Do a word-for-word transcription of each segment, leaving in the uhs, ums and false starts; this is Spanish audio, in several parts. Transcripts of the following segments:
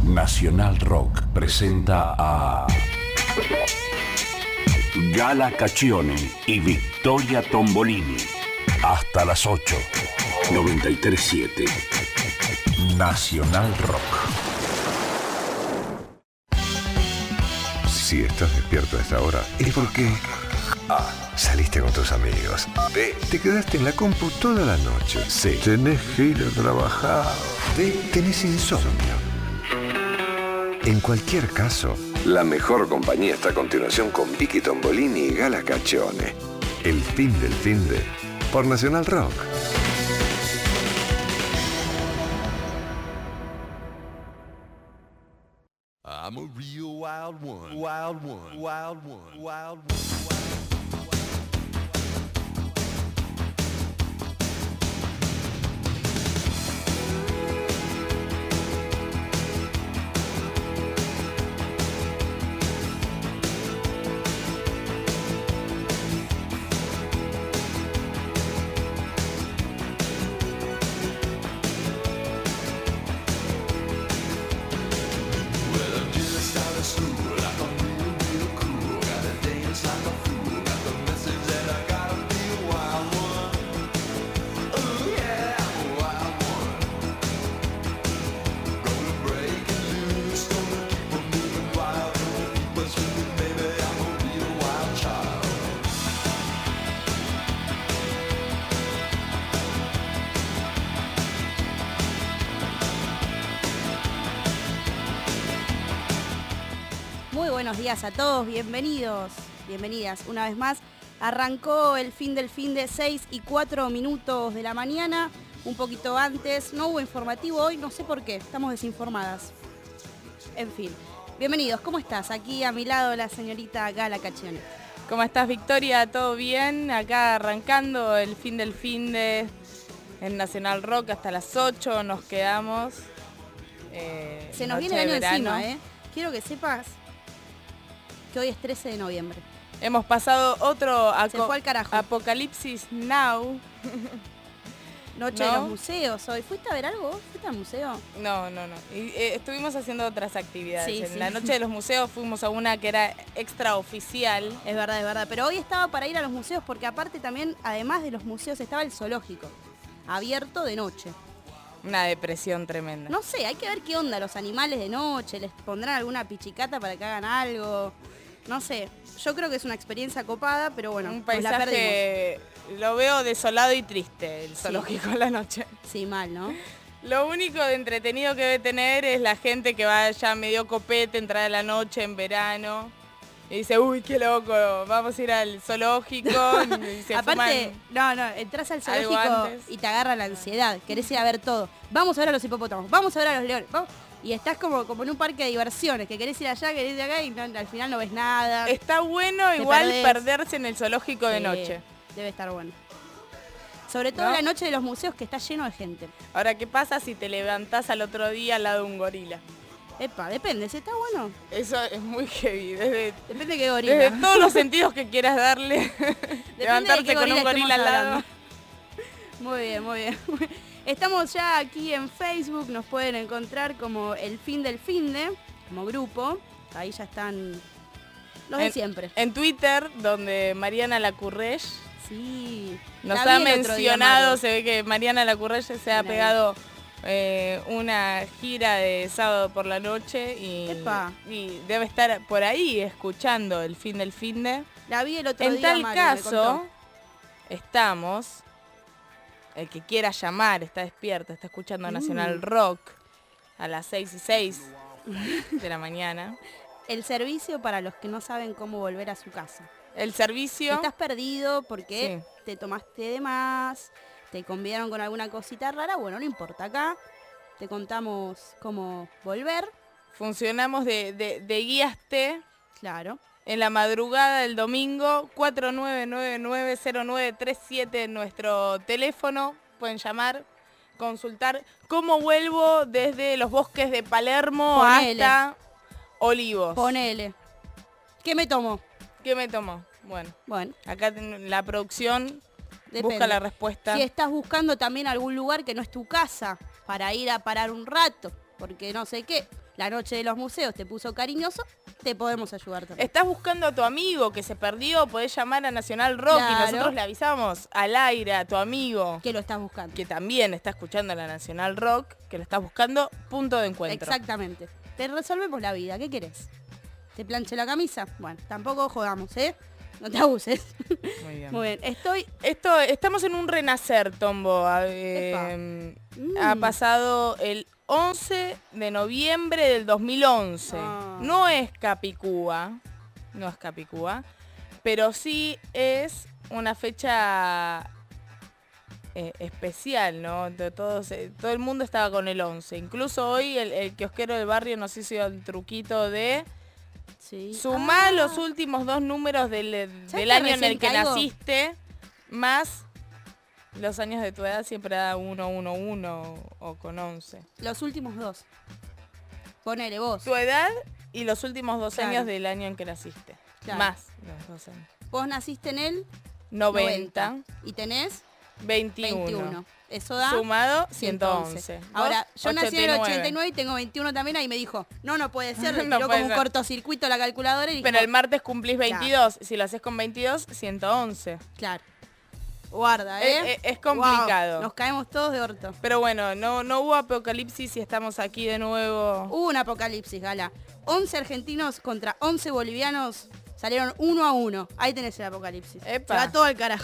Nacional Rock presenta a Gala Caccione y Victoria Tombolini. Hasta las ocho. noventa y tres siete. Nacional Rock. Si estás despierto a esta hora, es porque A. Saliste con tus amigos. B. Te quedaste en la compu toda la noche. C. Tenés que ir a trabajar. D. Tenés insomnio. En cualquier caso, la mejor compañía está a continuación con Vicky Tombolini y Gala Caccione. El fin del fin de por Nacional Rock. I'm a real wild one, wild one, wild one, wild one, wild one. Buenos días a todos, bienvenidos, bienvenidas una vez más. Arrancó el fin del fin de seis y cuatro minutos de la mañana, un poquito antes. No hubo informativo hoy, no sé por qué, estamos desinformadas. En fin, bienvenidos, ¿cómo estás? Aquí a mi lado la señorita Gala Caccione. ¿Cómo estás, Victoria? ¿Todo bien? Acá arrancando el fin del fin de en Nacional Rock hasta las ocho nos quedamos. Eh, Se nos viene el año encima, ¿eh? Quiero que sepas que hoy es trece de noviembre. Hemos pasado otro Se fue al carajo. Apocalipsis Now. Noche ¿No? de los museos hoy. ¿Fuiste a ver algo? ¿Fuiste al museo? No, no, no. Y, eh, estuvimos haciendo otras actividades. Sí, en sí. la noche de los museos fuimos a una que era extraoficial. Es verdad, es verdad. Pero hoy estaba para ir a los museos porque aparte también, además de los museos, estaba el zoológico. Abierto de noche. Una depresión tremenda. No sé, hay que ver qué onda los animales de noche. ¿Les pondrán alguna pichicata para que hagan algo? No sé, yo creo que es una experiencia copada, pero bueno, Un nos la paisaje, lo veo desolado y triste, el zoológico Sí. a la noche. Sí, mal, ¿no? Lo único de entretenido que debe tener es la gente que va ya medio copete, entrar a la noche en verano. Y dice, uy, qué loco, vamos a ir al zoológico. Y se Aparte, fuman no, no, entras al algo zoológico antes. y te agarra la ansiedad. Querés ir a ver todo. Vamos a ver a los hipopótamos, vamos a ver a los leones. Vamos. Y estás como, como en un parque de diversiones, que querés ir allá, querés ir acá y no, al final no ves nada. Está bueno Te igual perdés. perderse en el zoológico de Sí, noche. Debe estar bueno. Sobre todo ¿No? la noche de los museos, que está lleno de gente. Ahora, ¿qué pasa si te levantás al otro día al lado de un gorila? Epa, depende, si está bueno. Eso es muy heavy, desde, Depende de qué gorila. desde todos los sentidos que quieras darle. Depende de Levantarte qué con un gorila gorila al estemos lado. hablando. Muy bien, muy bien. Estamos ya aquí en Facebook, nos pueden encontrar como El Fin del Finde, como grupo. Ahí ya están los de En- siempre. En Twitter, donde Mariana Lacurrech Sí. nos La ha vi el otro día, mencionado, Maru. se ve que Mariana Lacurrech se ha La vi. pegado eh, una gira de sábado por la noche y, Epa. y debe estar por ahí escuchando El Fin del Finde. La vi el otro En día, tal Maru, me caso, contó. estamos, el que quiera llamar, está despierto, está escuchando Mm. Nacional Rock a las seis y seis de la mañana. El servicio para los que no saben cómo volver a su casa. El servicio... Estás perdido porque Sí. te tomaste de más, te convidaron con alguna cosita rara, bueno, no importa, acá te contamos cómo volver, Funcionamos de, de, de guías T claro. en la madrugada del domingo, cuatro nueve nueve nueve cero nueve tres siete nuestro teléfono, pueden llamar, consultar cómo vuelvo desde los bosques de Palermo Ponele. hasta Olivos. Ponele. ¿Qué me tomo? ¿Qué me tomó? Bueno, Bueno, acá ten- la producción depende. busca la respuesta. Si estás buscando también algún lugar que no es tu casa para ir a parar un rato, porque no sé qué, la noche de los museos te puso cariñoso, te podemos ayudar también. Estás buscando a tu amigo que se perdió, podés llamar a Nacional Rock Claro. y nosotros le avisamos al aire a tu amigo Que lo estás buscando. que también está escuchando la Nacional Rock, que lo estás buscando, punto de encuentro. Exactamente. Te resolvemos la vida, ¿qué querés? ¿Te planche la camisa? Bueno, tampoco jodamos, ¿eh? No te abuses. Muy bien. Muy bien, estoy... Esto, estamos en un renacer, Tombo. A- eh, Mm. Ha pasado el once de noviembre del dos mil once. Ah. No es Capicúa, no es Capicúa, pero sí es una fecha eh, especial, ¿no? De todos, eh, todo el mundo estaba con el once. Incluso hoy el, el kiosquero del barrio nos hizo el truquito de Sí. sumar Ah, los últimos dos números del, del que año en recién el que caigo? naciste, más los años de tu edad, siempre da uno, uno, uno o con once. Los últimos dos. Ponele vos. Tu edad y los últimos dos Claro. años del año en que naciste. Claro. Más los dos años. Vos naciste en el noventa, y tenés veintiuno. veintiuno. Eso da Sumado, ciento once. ciento once. Ahora, Vos, yo nací en el ochenta y nueve. ochenta y nueve y tengo veintiuno también, ahí me dijo, no, no puede ser, le No tiró puede como un ser. cortocircuito la calculadora y dijo, Pero el martes cumplís veintidós. Si lo haces con veintidós, ciento once. claro. Guarda, Eh, ¿eh? eh, es complicado. Wow, nos caemos todos de orto. Pero bueno, no, no hubo apocalipsis y estamos aquí de nuevo. Hubo un apocalipsis, Gala. once argentinos contra once bolivianos salieron uno a uno. Ahí tenés el apocalipsis. Epa. Se va todo al carajo.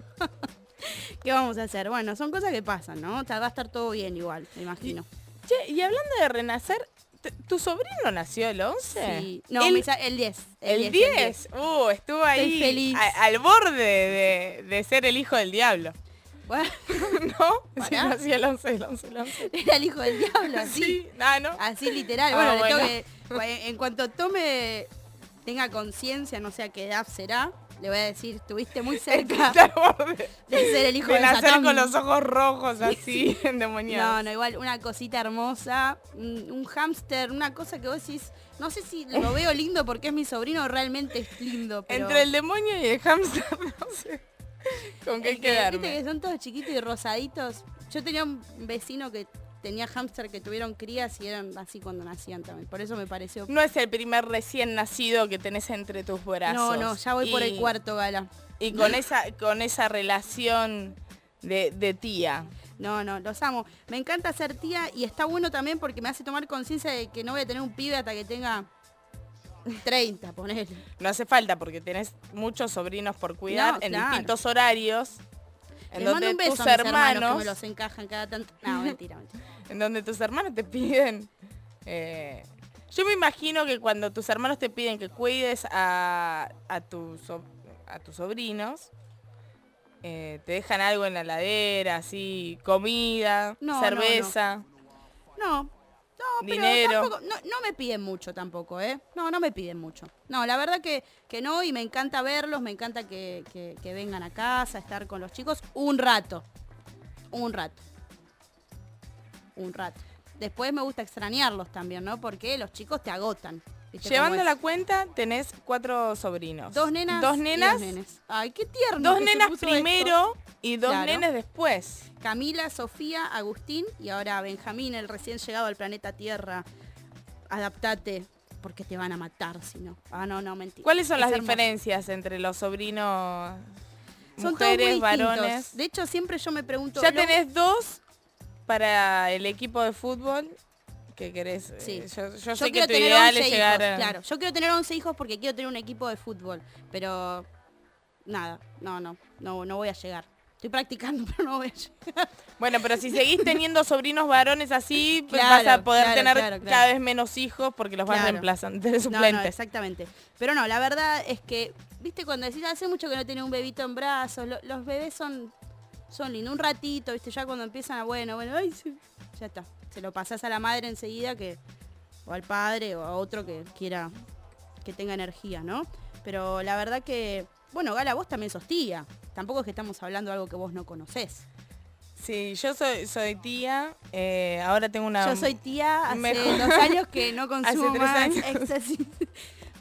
¿Qué vamos a hacer? Bueno, son cosas que pasan, ¿no? O sea, va a estar todo bien igual, me imagino. Che, y hablando de renacer, t- ¿tu sobrino nació el once? Sí. No, el, me sa- el diez. el diez. Uh, estuvo ahí feliz. a- al borde de, de ser el hijo del diablo. Bueno, ¿No? Sí, Pará. nació el once, el once, el once. era el hijo del diablo, así. Sí, ah, ¿no? Así literal. Ah, Bueno, le bueno. tengo que- en cuanto tome, tenga conciencia, no sé a qué edad será, le voy a decir, estuviste muy cerca Está al borde de ser el hijo de de nacer Satán. con los ojos rojos así, No, endemoniados. no, igual una cosita hermosa, un, un hámster, una cosa que vos decís, no sé si lo veo lindo porque es mi sobrino, realmente es lindo, pero... Entre el demonio y el hámster, no sé con qué es que, quedarme. viste que son todos chiquitos y rosaditos. Yo tenía un vecino que tenía hámster que tuvieron crías y eran así cuando nacían también, por eso me pareció... No es el primer recién nacido que tenés entre tus brazos. No, no, ya voy por Y- el cuarto, Gala. Y con esa, con esa relación de, de tía. No, no, los amo. Me encanta ser tía y está bueno también porque me hace tomar conciencia de que no voy a tener un pibe hasta que tenga treinta, ponele. No hace falta porque tenés muchos sobrinos por cuidar No, en claro. distintos horarios. En Les donde mando un beso tus a mis hermanos, hermanos, que me los encajan cada tanto. No, mentira, mentira. en donde tus hermanos te piden. eh, yo me imagino que cuando tus hermanos te piden que cuides a, a, tus, so- a tus sobrinos, eh, te dejan algo en la heladera, así, comida, No, no, cerveza. No, no, pero Dinero. tampoco, no, no me piden mucho tampoco, ¿eh? No, no me piden mucho. No, la verdad que, que no, y me encanta verlos, me encanta que, que- que vengan a casa, estar con los chicos un rato. Un rato. Un rato. Después me gusta extrañarlos también, ¿no? Porque los chicos te agotan. ¿viste Llevando cómo la es? cuenta, tenés cuatro sobrinos. Dos nenas Dos y nenas. dos nenes. Ay, qué tierno. Dos que se nenas puso primero y dos Claro. nenes después. esto. Camila, Sofía, Agustín y ahora Benjamín, el recién llegado al planeta Tierra. Adaptate, porque te van a matar si no. Ah, no, no, mentira. ¿Cuáles son Es las hermoso. diferencias entre los sobrinos, Son mujeres, todos muy distintos. varones? De hecho, siempre yo me pregunto... Ya lo- tenés dos para el equipo de fútbol que querés. eh, Sí. Yo, yo Yo sé que quiero tu tener ideal once es llegar hijos, a... claro. Yo quiero tener once hijos porque quiero tener un equipo de fútbol. Pero nada, no, no, no, no voy a llegar. Estoy practicando, pero no voy a llegar. Bueno, pero si seguís teniendo sobrinos varones así, pues Claro, vas a poder claro, tener claro, claro. cada vez menos hijos porque los vas Claro. reemplazando de No, no, suplentes. exactamente. Pero no, la verdad es que, viste, cuando decís, hace mucho que no tenés un bebito en brazos, lo- los bebés son, son lindos. Un ratito, viste, ya cuando empiezan a, bueno, bueno, ay, sí, ya está. Se lo pasás a la madre enseguida que, o al padre o a otro que quiera, que tenga energía, ¿no? Pero la verdad que, bueno, Gala, vos también sos tía. Tampoco es que estamos hablando de algo que vos no conocés. Sí, yo soy, soy tía, eh, ahora tengo una... Yo soy tía hace mejor- dos años que no consumo Hace tres más años. éxtasis.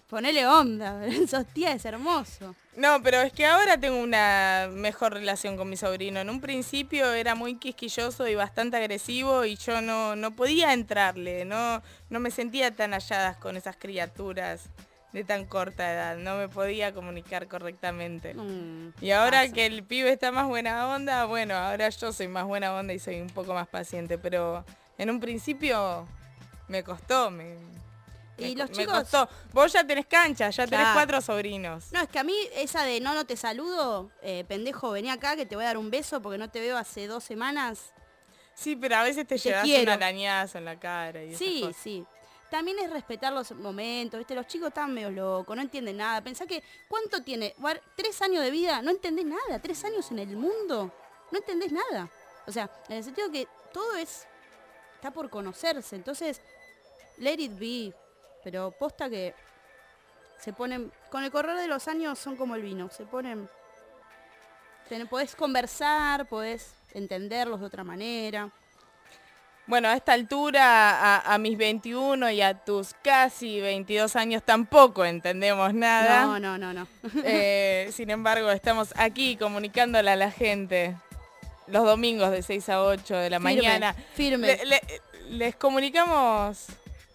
Ponele onda, sos tía, es hermoso. No, pero es que ahora tengo una mejor relación con mi sobrino. En un principio era muy quisquilloso y bastante agresivo y yo no, no podía entrarle, no, no me sentía tan halladas con esas criaturas de tan corta edad, no me podía comunicar correctamente. Mm, Y ahora pasa. que el pibe está más buena onda, bueno, ahora yo soy más buena onda y soy un poco más paciente, pero en un principio me costó, me, Y me, los me chicos... costó. Vos ya tenés cancha, ya tenés Claro. cuatro sobrinos. No, es que a mí esa de no, no te saludo, eh, pendejo, vení acá que te voy a dar un beso porque no te veo hace dos semanas. Sí, pero a veces te, Te llevas quiero. un arañazo en la cara y esas Sí, cosas. sí. También es respetar los momentos, ¿viste? Los chicos están medio locos, no entienden nada. Pensá que, ¿cuánto tiene? Guar- Tres años de vida, no entendés nada. Tres años en el mundo, no entendés nada. O sea, en el sentido que todo es, está por conocerse. Entonces, let it be. Pero posta que se ponen, con el correr de los años son como el vino, se ponen, ten- podés conversar, podés entenderlos de otra manera. Bueno, a esta altura, a, a mis veintiuno y a tus casi veintidós años tampoco entendemos nada. No, no, no, no. Eh, sin embargo, estamos aquí comunicándole a la gente los domingos de seis a ocho de la Firme, mañana. firme. Le- le- les comunicamos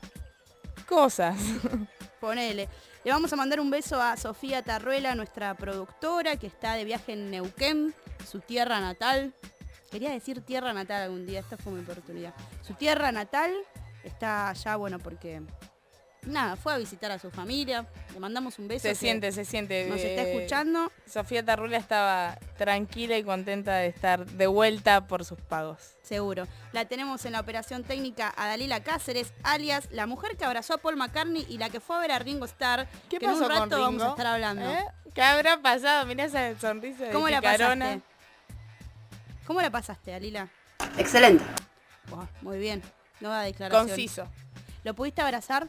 cosas. Ponele. Le vamos a mandar un beso a Sofía Tarruela, nuestra productora, que está de viaje en Neuquén, su tierra natal. Quería decir tierra natal algún día, esta fue mi oportunidad. Su tierra natal está allá, bueno, porque... Nada, fue a visitar a su familia. Le mandamos un beso. Se que siente, se siente. Nos está eh, escuchando. Sofía Tarrula estaba tranquila y contenta de estar de vuelta por sus pagos. Seguro. La tenemos en la operación técnica a Dalila Cáceres, alias la mujer que abrazó a Paul McCartney y la que fue a ver a Ringo Starr. ¿Qué que pasó en un rato con Ringo? vamos a estar hablando. ¿Eh? ¿Qué habrá pasado? Mirá esa sonrisa de ¿Cómo la picarona. pasaste? ¿Cómo la pasaste, Dalila? Excelente. Buah, muy bien. Nueva declaración. Conciso. ¿Lo pudiste abrazar?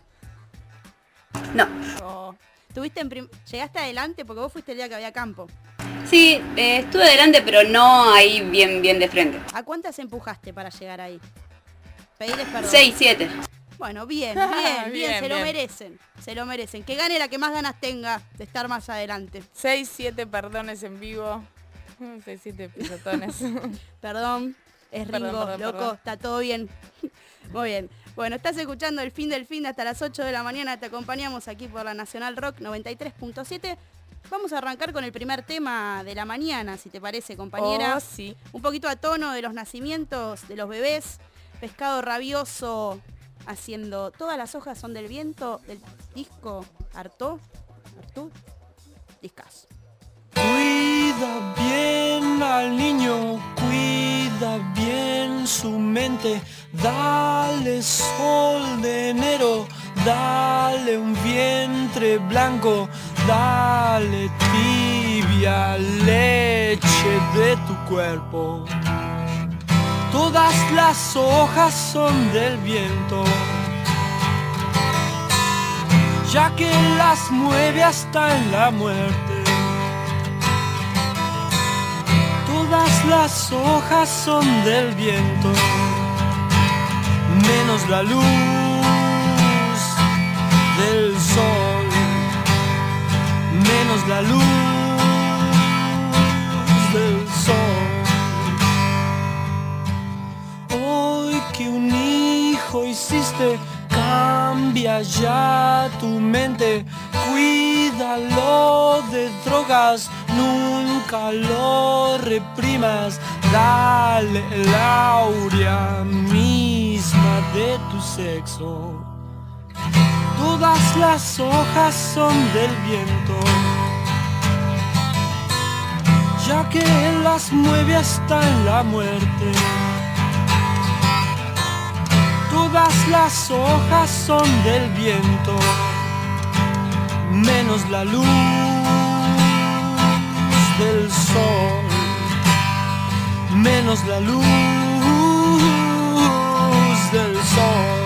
No. Oh. ¿Tuviste en prim- ¿Llegaste adelante? Porque vos fuiste el día que había campo. Sí, eh, estuve adelante, pero no ahí bien, bien de frente. ¿A cuántas empujaste para llegar ahí? Pedirles perdón. Seis, siete. Bueno, bien, bien, bien, Bien, se lo bien. merecen. Se lo merecen. Que gane la que más ganas tenga de estar más adelante. Seis, siete perdones en vivo. Seis, siete pisotones. Perdón, es Ringo, Perdón, perdón, loco, perdón. está todo bien. Muy bien. Bueno, estás escuchando El Fin del Fin de hasta las ocho de la mañana. Te acompañamos aquí por la Nacional Rock noventa y tres punto siete. Vamos a arrancar con el primer tema de la mañana, si te parece, compañera. Oh, sí. Un poquito a tono de los nacimientos de los bebés. Pescado Rabioso haciendo Todas las hojas son del viento, del disco Artó. Artú. Discazo. Cuida bien al niño, cuida bien su mente, dale sol de enero, dale un vientre blanco, dale tibia leche de tu cuerpo. Todas las hojas son del viento, ya que las mueve hasta en la muerte. Todas las hojas son del viento, menos la luz del sol, menos la luz del sol. Hoy que un hijo hiciste, cambia ya tu mente, cuídalo de drogas, nunca lo reprimas, dale el aurea misma de tu sexo. Todas las hojas son del viento, ya que él las mueve hasta en la muerte. Todas las hojas son del viento, menos la luz del sol, menos la luz del sol.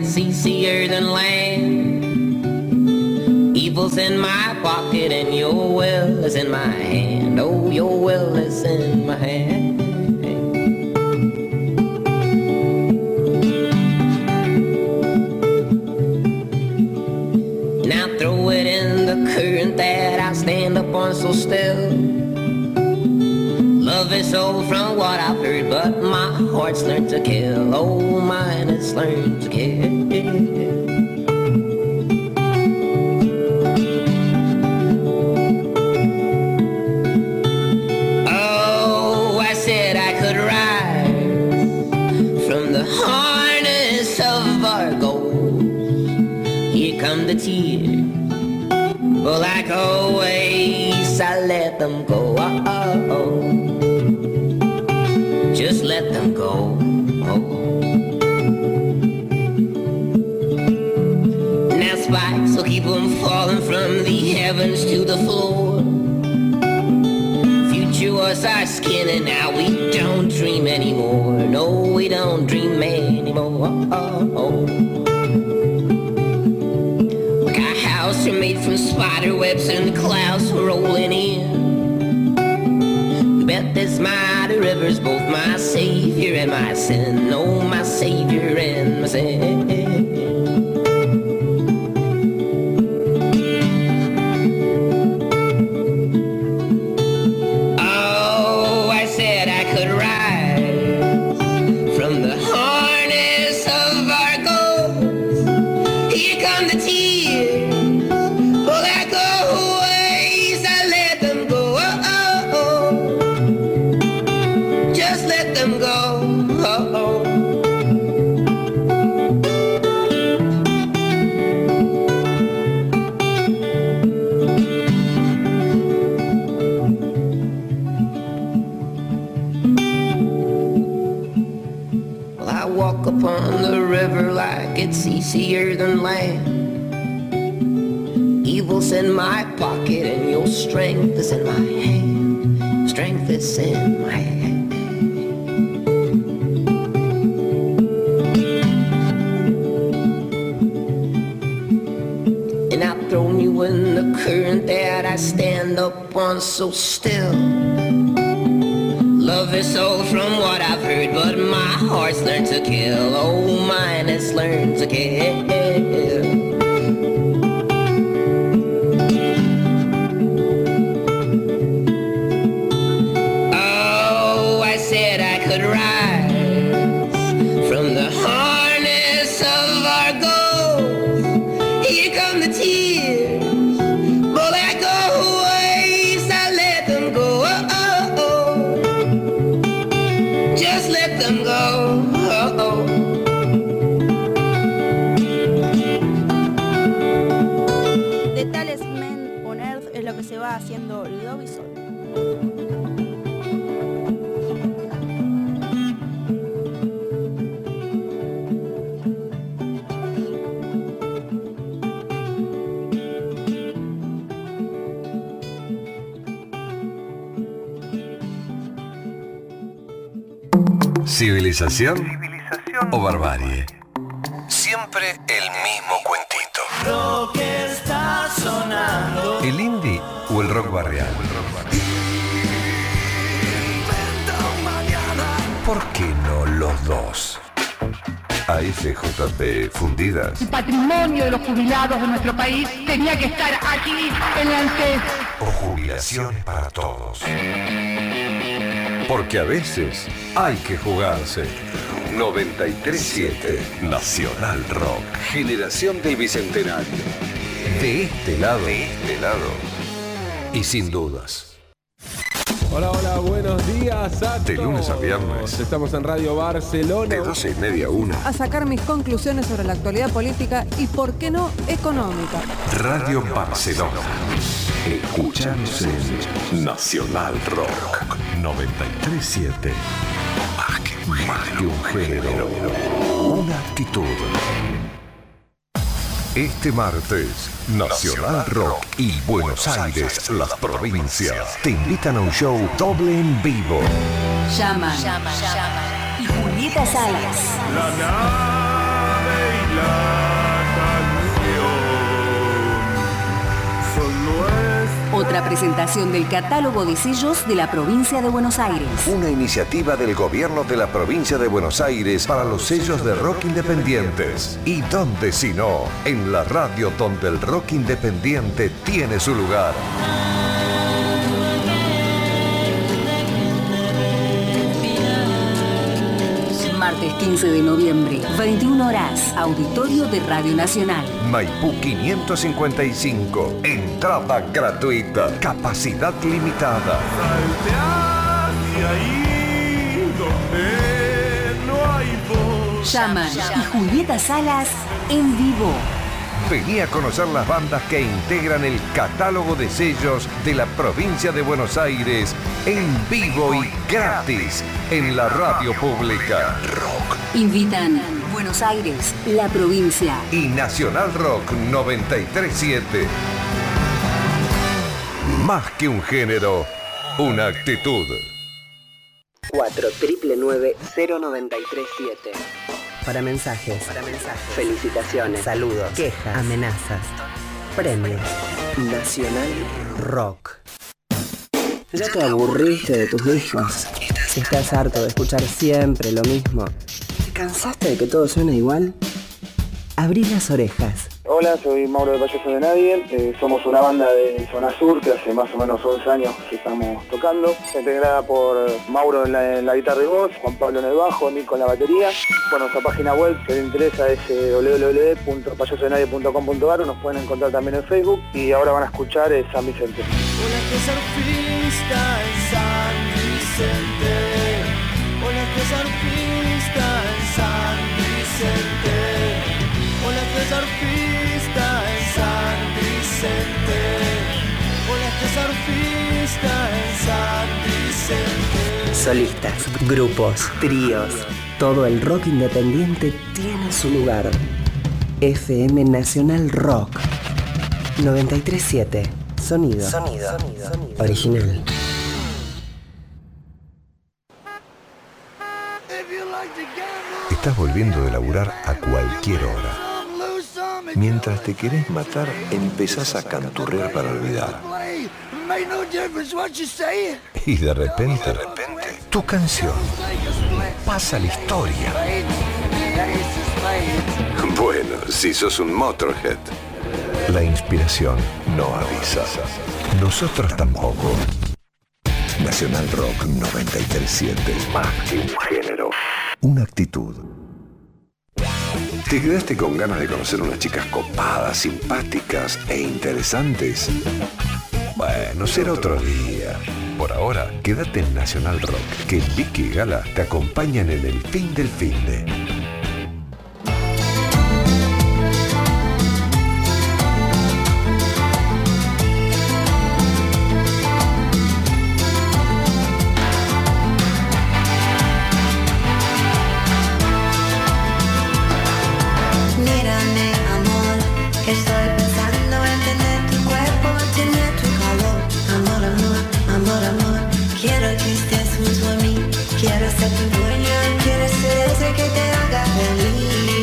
gets easier than land. Evil's in my pocket and your will is in my hand. Oh, your will is in my hand. Now throw it in the current that I stand up on so still. Love is sold from what I've heard, but my heart's learned to kill. Oh, mine has learned to kill. The tears, but like always I let them go. Oh, oh, oh. Just let them go. Oh. Now spikes will keep them falling from the heavens to the floor. Future was our skin and now we don't dream anymore. No, we don't dream anymore. Oh, oh, oh. Are made from spider webs and the clouds rolling in. You bet this mighty river's both my savior and my sin. Oh, my savior and my sin. Oh, I said I could rise from the harness of our ghosts. Here come the tears. Upon the river like it's easier than land. Evil's in my pocket and your strength is in my hand. Strength is in my hand. And I've thrown you in the current that I stand up on so still. Love is sold from what I've heard, but my heart's learned to kill. Oh, mine has learned to kill. Oh, I said I could rise from the harness of our ghosts. Here come the tears, but like always I let them go. Just let them go. Oh, oh. The Tallest Man on Earth es lo que se va haciendo Lobisol. ¿Civilización? ¿Civilización o barbarie? Siempre el mismo cuentito. Rock está sonando. ¿El indie o el rock barrial? ¿Por qué no los dos? A F J P Fundidas. El patrimonio de los jubilados de nuestro país tenía que estar aquí en la ANSES. O jubilaciones para todos. Porque a veces hay que jugarse. noventa y tres siete Nacional Rock. Generación del Bicentenario. De este lado. De este lado. Y sin dudas. Hola, hola, buenos días a De lunes a viernes. Estamos en Radio Barcelona. De doce y media a una. A sacar mis conclusiones sobre la actualidad política y, por qué no, económica. Radio Barcelona. Escuchanos en Nacional Rock. noventa y tres siete. Más que un género. Más que un género. Una actitud. Este martes, Nacional Rock y Buenos Aires, las provincias, te invitan a un show doble en vivo. Llama, llama, llama. Y Julieta Salas. La nave y Otra presentación del catálogo de sellos de la provincia de Buenos Aires. Una iniciativa del gobierno de la provincia de Buenos Aires para los sellos de rock independientes. ¿Y dónde si no? En la radio donde el rock independiente tiene su lugar. Martes quince de noviembre, veintiuna horas, auditorio de Radio Nacional. Maipú quinientos cincuenta y cinco. Entrada gratuita. Capacidad limitada. Salte hacia ahí donde no hay voz. Llaman y Julieta Salas en vivo. Vení a conocer las bandas que integran el catálogo de sellos de la provincia de Buenos Aires en vivo y gratis en la radio pública. Rock. Invitan Buenos Aires, la provincia y Nacional Rock noventa y tres siete. Más que un género, una actitud. cuatro nueve nueve cero nueve tres siete. Para mensajes, para mensajes, felicitaciones, saludos, quejas, amenazas, premios. Nacional Rock. ¿Ya te aburriste de tus discos? ¿Estás harto de escuchar siempre lo mismo? ¿Te cansaste de que todo suene igual? Abrí las orejas. Hola, soy Mauro de Payaso de Nadie, eh, somos una banda de Zona Sur que hace más o menos once años que estamos tocando, integrada por Mauro en la, en la guitarra y voz, Juan Pablo en el bajo, Nico en la batería. Bueno, nuestra página web, si les interesa, es eh, doble u doble u doble u punto payaso de nadie punto com punto a r, nos pueden encontrar también en Facebook y ahora van a escuchar eh, San Vicente. Hola, que surfista en San Vicente. Hola, que surfista en San Vicente. Hola, que surfista en San Vicente. Hola, que surfista en San Vicente. Solistas, grupos, tríos, todo el rock independiente tiene su lugar. F M Nacional Rock noventa y tres siete. Sonido. Sonido. Sonido. Original. Estás volviendo de laburar a cualquier hora. Mientras te querés matar, empezás a canturrear para olvidar. Y de repente, de repente, tu canción pasa a la historia. Bueno, si sos un Motorhead. La inspiración no avisa. Nosotros tampoco. Nacional Rock noventa y tres siete. Más que un género, una actitud. ¿Te quedaste con ganas de conocer unas chicas copadas, simpáticas e interesantes? Bueno, será otro día. Por ahora, quédate en Nacional Rock, que Vicky y Gala te acompañan en el fin del finde. Estoy pensando en tener tu cuerpo, tener tu calor. Amor, amor, amor, amor. Quiero que estés junto a mí. Quiero ser tu dueño, quiero ser ese que te haga feliz.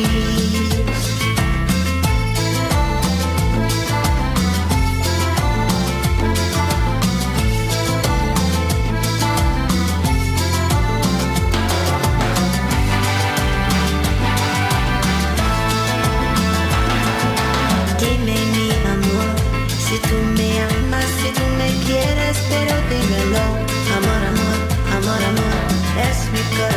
Dime mi amor, si tú me amas, si tú me quieres, pero dímelo. Amor, amor, amor, amor, es mi corazón.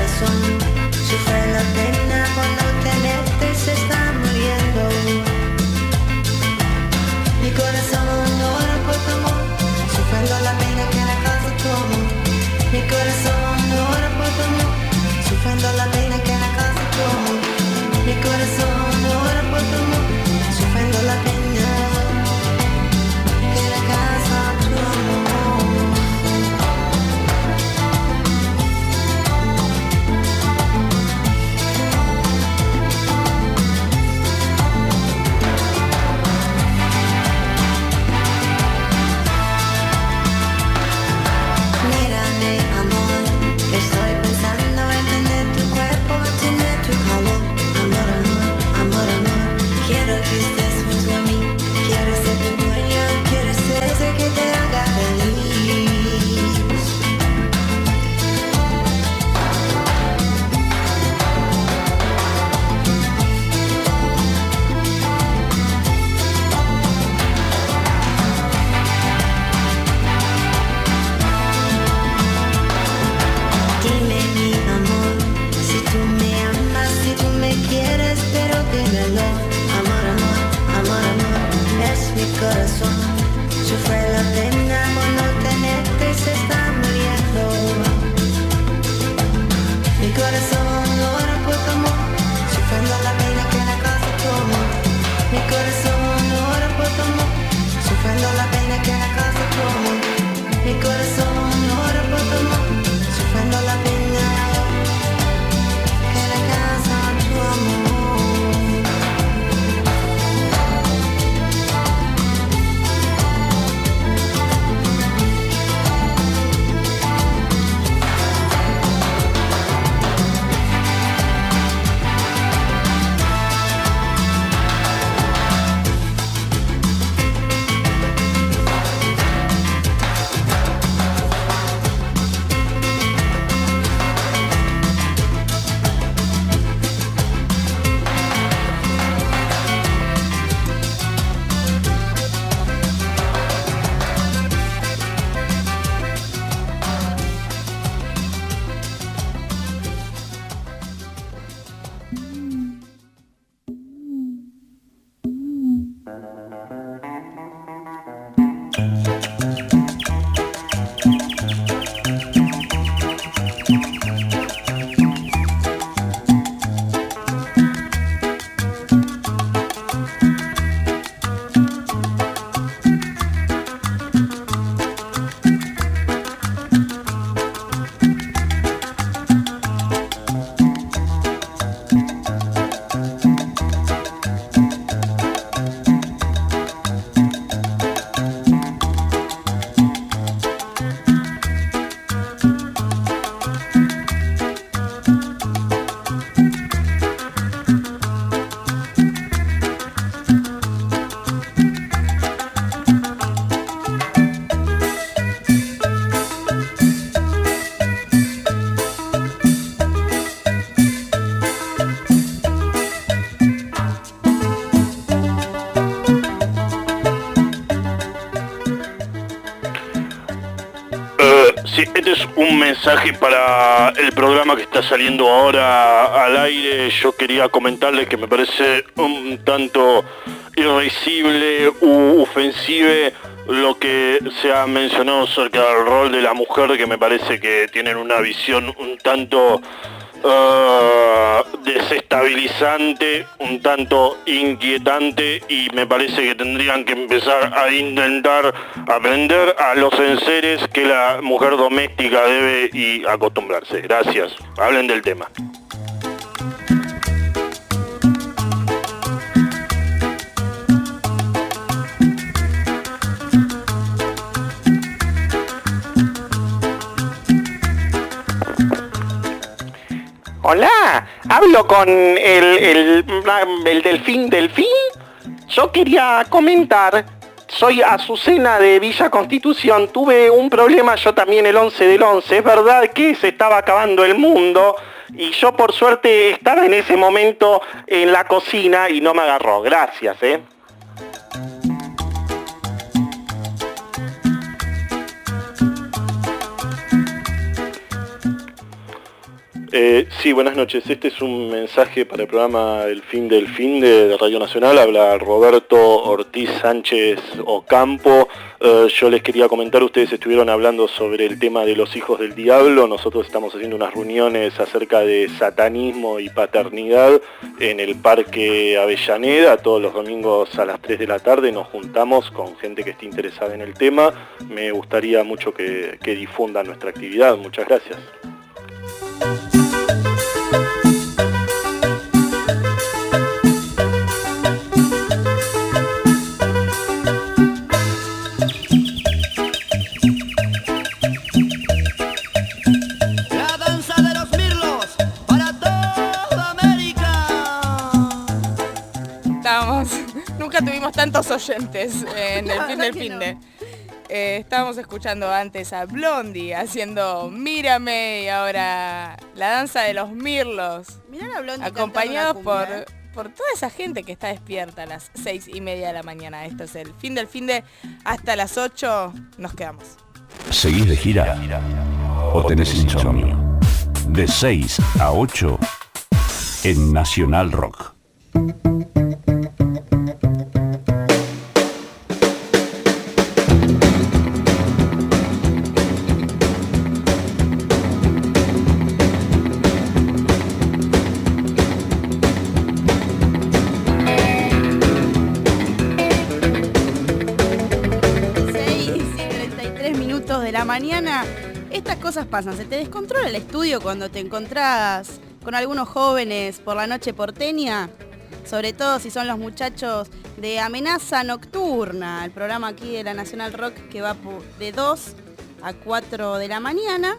Sí, este es un mensaje para el programa que está saliendo ahora al aire. Yo quería comentarles que me parece un tanto irrisible u ofensive lo que se ha mencionado acerca del rol de la mujer, que me parece que tienen una visión un tanto uh, desestabilizante, un tanto inquietante, y me parece que tendrían que empezar a intentar aprender a los enseres que la mujer doméstica debe y acostumbrarse. Gracias. Hablen del tema. Hola, hablo con el, el, el delfín delfín. Yo quería comentar, soy Azucena de Villa Constitución, tuve un problema yo también el once del once, es verdad que se estaba acabando el mundo y yo por suerte estaba en ese momento en la cocina y no me agarró, gracias, eh. Eh, sí, buenas noches. Este es un mensaje para el programa El Fin del Fin de Radio Nacional. Habla Roberto Ortiz Sánchez Ocampo. Eh, yo les quería comentar, ustedes estuvieron hablando sobre el tema de los hijos del diablo. Nosotros estamos haciendo unas reuniones acerca de satanismo y paternidad en el Parque Avellaneda. Todos los domingos a las tres de la tarde nos juntamos con gente que esté interesada en el tema. Me gustaría mucho que, que difundan nuestra actividad. Muchas gracias. La danza de los mirlos para toda América. Estábamos, nunca tuvimos tantos oyentes en el fin del fin de. Eh, estábamos escuchando antes a Blondie haciendo Mírame y ahora la danza de los mirlos. Mirá la Blondie acompañados cantando por, la cumbia, ¿eh? por toda esa gente que está despierta a las seis y media de la mañana. Esto es el fin del fin de hasta las ocho. Nos quedamos. ¿Seguís de gira o tenés insomnio? De seis a ocho en Nacional Rock. De la mañana, estas cosas pasan, se te descontrola el estudio cuando te encontrás con algunos jóvenes por la noche porteña, sobre todo si son los muchachos de Amenaza Nocturna, el programa aquí de la Nacional Rock que va de dos a cuatro de la mañana.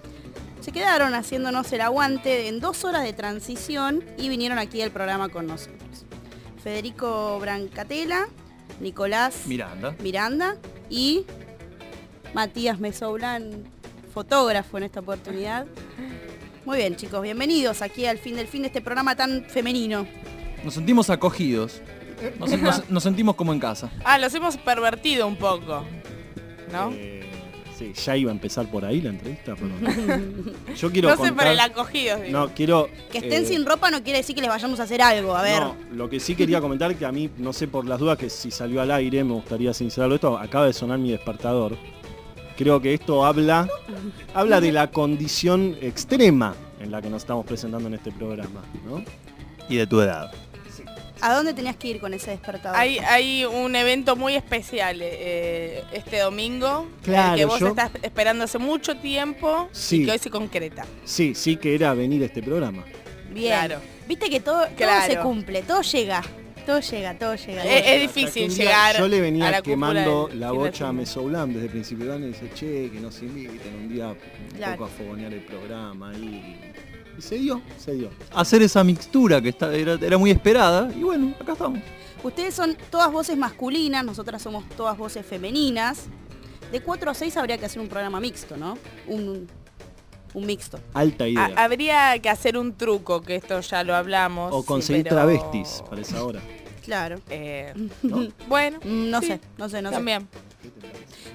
Se quedaron haciéndonos el aguante en dos horas de transición y vinieron aquí al programa con nosotros. Federico Brancatela, Nicolás Miranda, Miranda y Matías Mesoulán, fotógrafo en esta oportunidad. Muy bien, chicos, bienvenidos aquí al fin del fin de este programa tan femenino. nos sentimos acogidos. Nos, nos- nos sentimos como en casa. Ah, los hemos pervertido un poco, ¿no? Eh, sí, ya iba a empezar por ahí la entrevista, perdón. Yo quiero No sé contar- por el acogido, digo. No, quiero... Que estén eh, sin ropa no quiere decir que les vayamos a hacer algo, a ver. No, lo que sí quería comentar, que a mí, no sé por las dudas, que si salió al aire, me gustaría sincerarlo esto, acaba de sonar mi despertador. Creo que esto habla, habla de la condición extrema en la que nos estamos presentando en este programa, ¿no? Y de tu edad. ¿A dónde tenías que ir con ese despertador? Hay, hay un evento muy especial eh, este domingo, Claro, el que vos yo- estás esperando hace mucho tiempo Sí. y que hoy se concreta. Sí, sí que era venir a este programa. Bien. Claro. Viste que todo, todo Claro. se cumple, todo llega. Todo llega, todo llega. Es- es Hasta que difícil un día llegar Yo le a venía la cúpula quemando del la fin del bocha a fin. Mesoulán desde el principio de año y dice, che, que nos inviten un día un Claro. poco a fogonear el programa y, y se dio, se dio. Hacer esa mixtura que está, era, era muy esperada y bueno, acá estamos. Ustedes son todas voces masculinas, nosotras somos todas voces femeninas. De cuatro a seis habría que hacer un programa mixto, ¿no? Un, un mixto. Alta idea. Ha- habría que hacer un truco, que esto ya lo hablamos. o sí, conseguir pero- travestis para esa hora. Claro. Eh, Bueno, Mm, no sí, sé, no sé, no sé. también.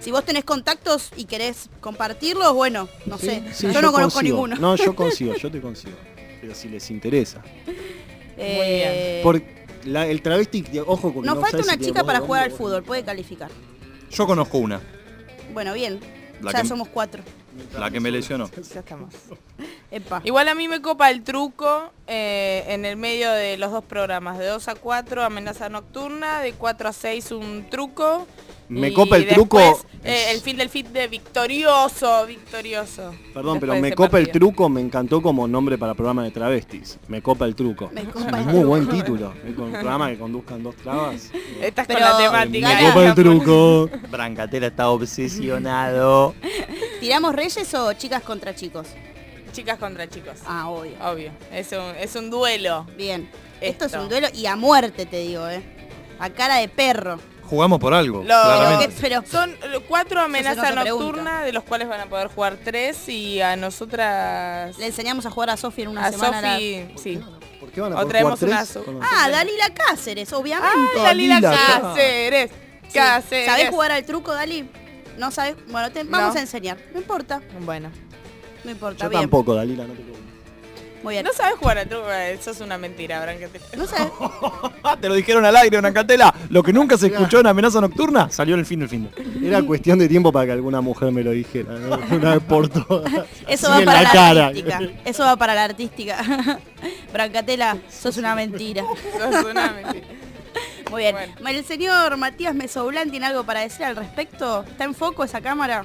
Si vos tenés contactos y querés compartirlos, bueno, no sé. Sí, yo, yo no conozco consigo. ninguno. No, yo consigo, yo te consigo. Pero si les interesa. Eh, Por la- el travesti, ojo con Nos no falta sabes una si tiene chica voz para de jugar al hombre fútbol, puede calificar. Yo conozco una, Bueno, bien. La ya que- somos cuatro. la que me lesionó. Ya estamos. Epa. Igual a mí me copa el truco eh, en el medio de los dos programas. De dos a cuatro, amenaza nocturna. De cuatro a seis, un truco. Me y copa el truco. después, eh, el fin del fit de victorioso, victorioso. Perdón, pero Después de me ese copa el partido. truco, me encantó como nombre para programa de travestis. Me copa el truco. Me Es copa un el muy truco. buen título. Es un programa que conduzcan dos trabas. Estás Pero- con la temática. Me copa el truco. Brancatela está obsesionado. ¿Tiramos reyes o chicas contra chicos? Chicas contra chicos. Ah, obvio. Obvio. Es un, es un duelo. Bien. Esto, Esto. es un duelo y a muerte, te digo, ¿eh? A cara de perro. Jugamos por algo, Lo- claramente. Pero Son eh, cuatro amenazas no se pregunta. nocturnas, de los cuales van a poder jugar tres, y a nosotras... le enseñamos a jugar a Sofi en una a semana. la- Sofi, sí. ¿Por qué van a O poder traemos jugar una tres? su- Con los- Ah, Dalila Cáceres, obviamente. ¡Ay, Dalila Dalila Cáceres! Sí. Cáceres. ¿Sabés jugar al truco, Dali? ¿No sabés? Bueno, te vamos No. a enseñar. No importa, Bueno. no importa. Yo bien. tampoco, Dalila, no te preocupes. Muy bien. No sabes jugar al truco, eso es una mentira, Brancatela. No sabés. Ah, te lo dijeron al aire, Brancatela. Lo que nunca se escuchó en Amenaza Nocturna salió en el fin del fin. Era cuestión de tiempo para que alguna mujer me lo dijera, ¿no? Una vez por todas. Eso Así va en para la, cara. artística. Eso va para la artística. Brancatela, sos una mentira. Sos una mentira. Muy bien. Bueno. El señor Matías Mesoblán tiene algo para decir al respecto. ¿Está en foco esa cámara?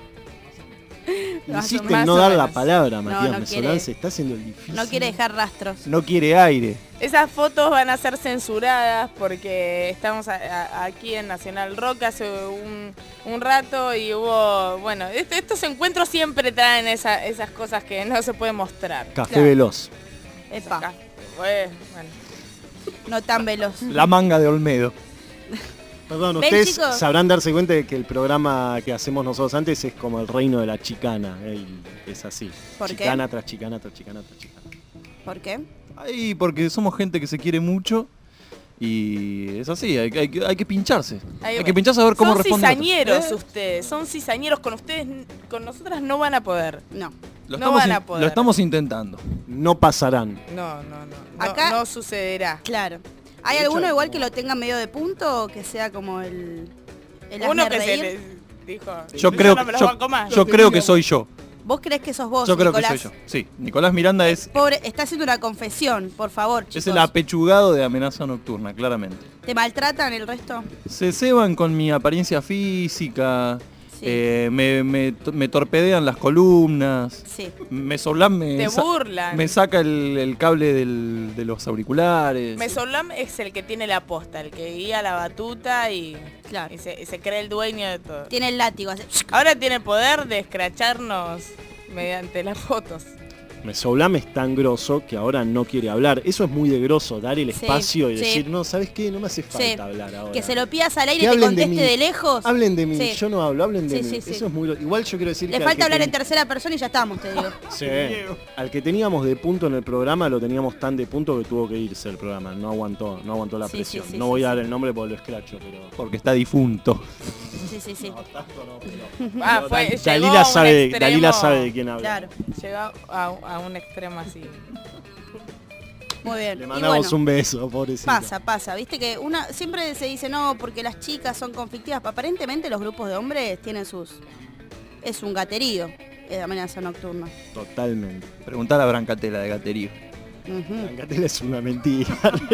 Insiste Más en no o dar la menos. palabra, No, Matías no Mesolán, quiere. se está haciendo el difícil. No quiere dejar rastros. No quiere aire. Esas fotos van a ser censuradas porque estamos a- a- aquí en Nacional Rock hace un, un rato y hubo, bueno, est- estos encuentros siempre traen esa- esas cosas que no se pueden mostrar. Café Claro. veloz. Epa, Acá. Bueno, bueno. no tan veloz. La manga de Olmedo. Perdón, ¿Ven, ustedes chicos? sabrán darse cuenta de que el programa que hacemos nosotros antes es como el reino de la chicana. ¿eh? Y es así. ¿Por qué? chicana tras chicana tras chicana tras chicana. ¿Por qué? Ay, porque somos gente que se quiere mucho y es así, hay, hay que- hay que pincharse. Ahí hay va. que pincharse a ver cómo son responde. otro. cizañeros ¿Eh? ustedes, son cizañeros con ustedes, con nosotras no van a poder. No. Lo, no estamos van in- a poder. lo estamos intentando. No pasarán. No, no, no. No, Acá- no sucederá. Claro. ¿Hay De hecho, alguno igual como- que lo tenga medio de punto o que sea como el... el Uno hazme que se reír? le dijo, Yo creo, no me los yo, banco más. yo creo que soy yo. ¿Vos crees que sos vos, Yo creo Nicolás? que soy yo. Sí, Nicolás Miranda es, Pobre, está haciendo una confesión, por favor, chicos. es el apechugado de Amenaza Nocturna, claramente. ¿Te maltratan el resto? Se ceban con mi apariencia física, Sí. eh, me, me, me torpedean las columnas, Sí. Mesoblán me, Te sa- burlan. me saca el, el cable del- de los auriculares. Mesolam es el que tiene la posta, el que guía la batuta y, Claro. y se, y se cree el dueño de todo. Tiene el látigo. hace- Ahora tiene poder de escracharnos mediante las fotos. Mesoblam es tan grosso que ahora no quiere hablar. Eso es muy de grosso, dar el Sí, espacio y sí. decir, no, ¿sabes qué? No me hace falta Sí. hablar ahora. Que se lo pidas al aire Que y te hablen de conteste de, mí. lejos. Hablen de mí, Sí. yo no hablo, hablen de Sí, mí. sí, sí. Eso es muy gro- igual yo quiero decir Le que al falta que hablar ten- en tercera persona y ya estamos, te digo. Sí. Al que teníamos de punto en el programa lo teníamos tan de punto que tuvo que irse el programa. No aguantó, no aguantó la Sí, sí, presión. sí, no sí, voy a sí. dar el nombre porque lo escracho, pero. Porque está difunto. Sí, sí, sí. Ah, Pero fue, Dal- llegó Dalila a un sabe, de- extremo- Dalila sabe de quién habla. Claro. Llegó a, a un extremo así. Muy bien. Le Y mandamos bueno, un beso, pobrecito. pasa, pasa. Viste que una siempre se dice no, porque las chicas son conflictivas. Aparentemente los grupos de hombres tienen sus... Es un gaterío, es amenaza nocturna. Totalmente. Preguntar a Brancatela de Gaterío. Ujú. Brancatela es una mentira.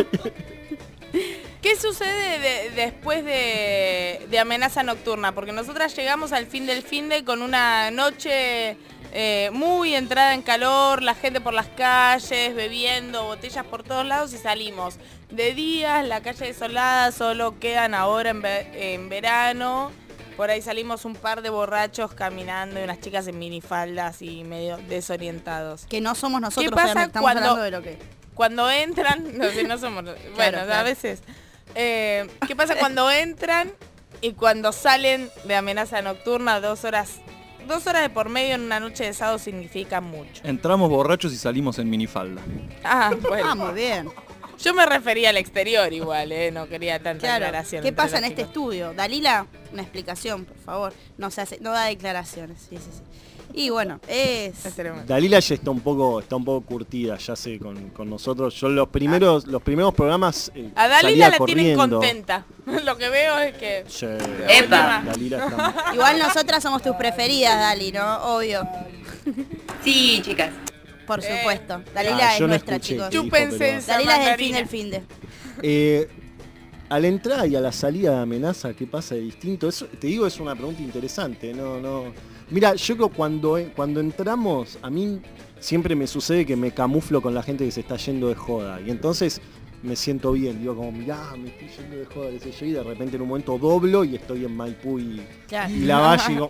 ¿Qué sucede de- después de, de Amenaza Nocturna? Porque nosotras llegamos al fin del fin de con una noche eh, muy entrada en calor, la gente por las calles, bebiendo, botellas por todos lados y salimos. De días, la calle desolada, solo quedan ahora en, ve- en verano. Por ahí salimos un par de borrachos caminando y unas chicas en minifaldas y medio desorientados. Que no somos nosotros, ¿Qué pasa realmente, estamos cuando- hablando de lo que... Cuando entran, no sé, no somos, bueno, a claro. veces. Eh, ¿Qué pasa cuando entran y cuando salen de Amenaza Nocturna? Dos horas, dos horas de por medio en una noche de sábado significa mucho. Entramos borrachos y salimos en minifalda. Ah, bueno. Ah, muy bien. Yo me refería al exterior igual, ¿eh? No quería tanta Claro. aclaración. ¿Qué entre pasa en los este chicos. estudio? Dalila, una explicación, por favor. No se hace, no da declaraciones. Sí, sí, sí. Y bueno, es... Dalila ya está un poco, está un poco curtida, ya sé, con, con nosotros. Yo los primeros, los primeros programas eh, A Dalila salía la tienen corriendo. contenta. Lo que veo es que... Sí, ¡Epa! Dalila está- Igual nosotras somos tus preferidas, Dali, ¿no? Obvio. Sí, chicas. Por Eh. supuesto. Dalila Ah, es yo no nuestra, escuché chicos. qué dijo, Chúpense pero- esa Dalila es el fin mandarina. del fin de. Eh, a la entrada y a la salida de Amenaza, ¿qué pasa de distinto? Eso, te digo, es una pregunta interesante. No, no. Mira, yo creo cuando cuando entramos, a mí siempre me sucede que me camuflo con la gente que se está yendo de joda. Y entonces me siento bien. Digo como, mirá, me estoy yendo de joda, qué sé yo. Y de repente en un momento doblo y estoy en Maipú y, Claro. y la valle y digo,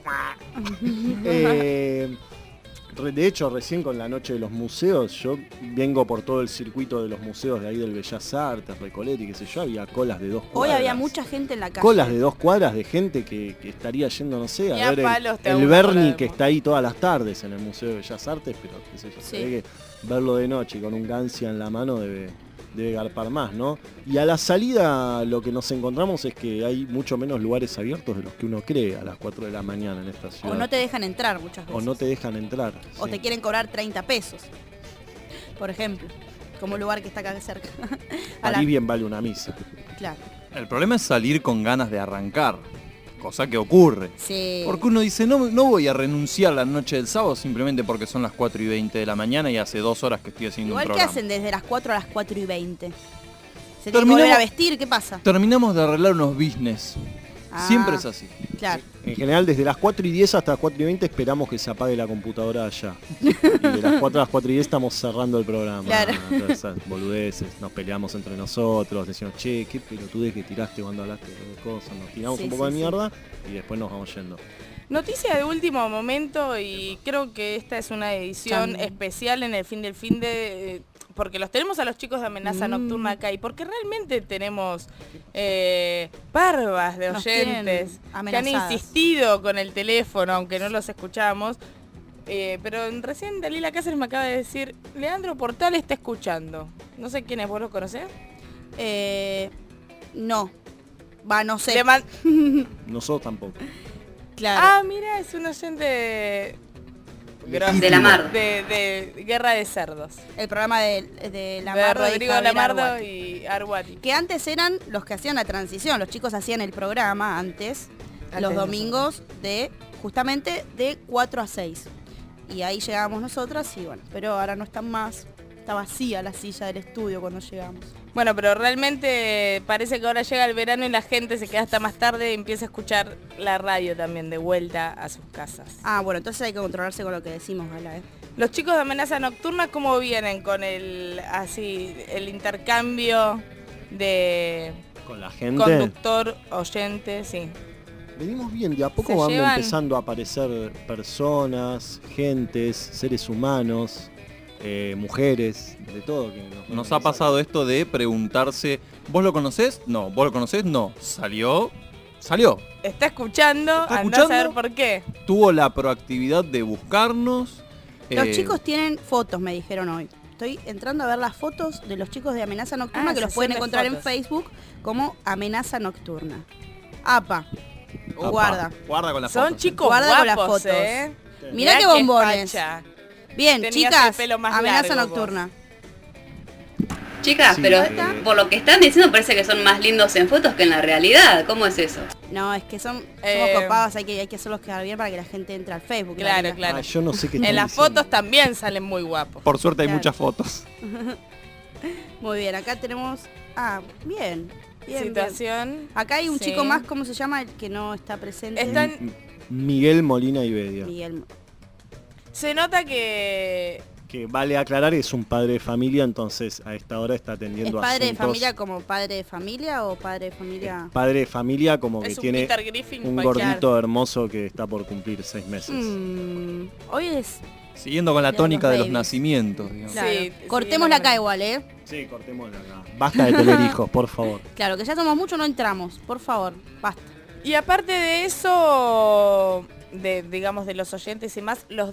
eh, re- de hecho, recién con la noche de los museos, yo vengo por todo el circuito de los museos de ahí del Bellas Artes, Recoleta y qué sé yo, había colas de dos Hoy cuadras. había mucha gente en la calle. Colas de dos cuadras de gente que, que estaría yendo, no sé, Ni a a ver el, palos te el hago una cola Bernie de que mu- está ahí todas las tardes en el Museo de Bellas Artes, pero qué sé yo, se Sí. ve que verlo de noche con un Gancia en la mano debe, debe garpar más, ¿no? Y a la salida lo que nos encontramos es que hay mucho menos lugares abiertos de los que uno cree a las cuatro de la mañana en esta ciudad. O no te dejan entrar muchas veces. O no te dejan entrar. O sí. te quieren cobrar treinta pesos. Por ejemplo. Como un lugar que está acá cerca. A la- París bien vale una misa. Claro. El problema es salir con ganas de arrancar, cosa que ocurre. Sí. Porque uno dice, no, no voy a renunciar la noche del sábado simplemente porque son las cuatro y veinte de la mañana y hace dos horas que estoy haciendo Igual un que programa. hacen desde las cuatro a las cuatro y veinte. ¿Se tiene que Terminamos- volver a vestir? ¿Qué pasa? Terminamos de arreglar unos business. Ah, Siempre es así. Claro. En general, desde las cuatro y diez hasta las cuatro y veinte esperamos que se apague la computadora allá. Y de las cuatro a las cuatro y diez estamos cerrando el programa. Claro. Todas esas boludeces, nos peleamos entre nosotros, decimos, che, qué pelotudez que tiraste cuando hablaste de cosas, nos tiramos Sí, un poco sí, de sí. mierda y después nos vamos yendo. Noticia de último momento y creo que esta es una edición Chan. especial en el fin del fin de... Porque los tenemos a los chicos de Amenaza Mm. Nocturna acá y porque realmente tenemos eh, parvas de Nos oyentes tienen que han amenazadas. insistido con el teléfono, aunque no los escuchamos. Eh, pero recién Dalila Cáceres me acaba de decir, Leandro Portal está escuchando. No sé quién es, ¿vos lo conocés? Eh, no. Va, no sé. Le man- Nosotros tampoco. Claro. Ah, mira, es un oyente... grosso. De la Mar. De, de Guerra de Cerdos. El programa de, de De Lamardo y Rodrigo Javier Lamardo Arguati. y Arguati. Que antes eran los que hacían la transición. Los chicos hacían el programa antes, Antes los de domingos, de justamente de cuatro a seis. Y ahí llegábamos nosotras y bueno, pero ahora no están más. Está vacía la silla del estudio cuando llegamos. Bueno, pero realmente parece que ahora llega el verano y la gente se queda hasta más tarde y empieza a escuchar la radio también de vuelta a sus casas. Ah, bueno, entonces hay que controlarse con lo que decimos, Gala, ¿eh? Los chicos de Amenaza Nocturna, ¿cómo vienen con el así el intercambio de Con la gente. conductor, oyente? Sí. Venimos bien, de a poco Se van llevan- empezando a aparecer personas, gentes, seres humanos, eh, mujeres, de todo. Que nos, Nos ha pasado esto de preguntarse, ¿vos lo conocés? No, ¿vos lo conocés? No. ¿Salió? Salió. Está escuchando, ¿Está andá a saber escuchando? por qué. Tuvo la proactividad de buscarnos. Los eh, chicos tienen fotos, me dijeron hoy. Estoy entrando a ver las fotos de los chicos de Amenaza Nocturna, Ah, que los sesión pueden de encontrar en fotos. Facebook como Amenaza Nocturna. Apa. Opa, Guarda. Guarda con las Son fotos. chicos Guarda con las guapos, fotos. ¿eh? Mirá qué bombones. facha. Bien, Tenías chicas, el pelo más Amenaza largo, Nocturna. Chicas, Sí, pero eh, por lo que están diciendo parece que son más lindos en fotos que en la realidad. ¿Cómo es eso? No, es que son, somos Eh, copados, hay que, hay que hacerlos quedar bien para que la gente entre al Facebook. Claro, Dalila. claro. Ah, yo no sé qué En están las diciendo. fotos también salen muy guapos. Por suerte hay Claro. muchas fotos. Muy bien, acá tenemos... Ah, bien. bien, Situación. bien. Acá hay un Sí. chico más, ¿cómo se llama? El que no está presente. Están- M- Miguel Molina Ibedia. Miguel. Se nota que Que vale aclarar, es un padre de familia, entonces a esta hora está ¿Es atendiendo padre de asuntos. familia como padre de familia o padre de familia? Padre de familia como que es un tiene Peter Griffin un cualquiera. gordito hermoso que está por cumplir seis meses. Mm, hoy es... Siguiendo con la De tónica los de los babies. nacimientos, digamos. Claro. Sí, Cortémosla sí, acá igual, ¿eh? Sí, cortémosla acá. Basta de tener hijos, por favor. Claro, que ya somos muchos, no entramos. Por favor, basta. Y aparte de eso, de digamos de los oyentes y más, los de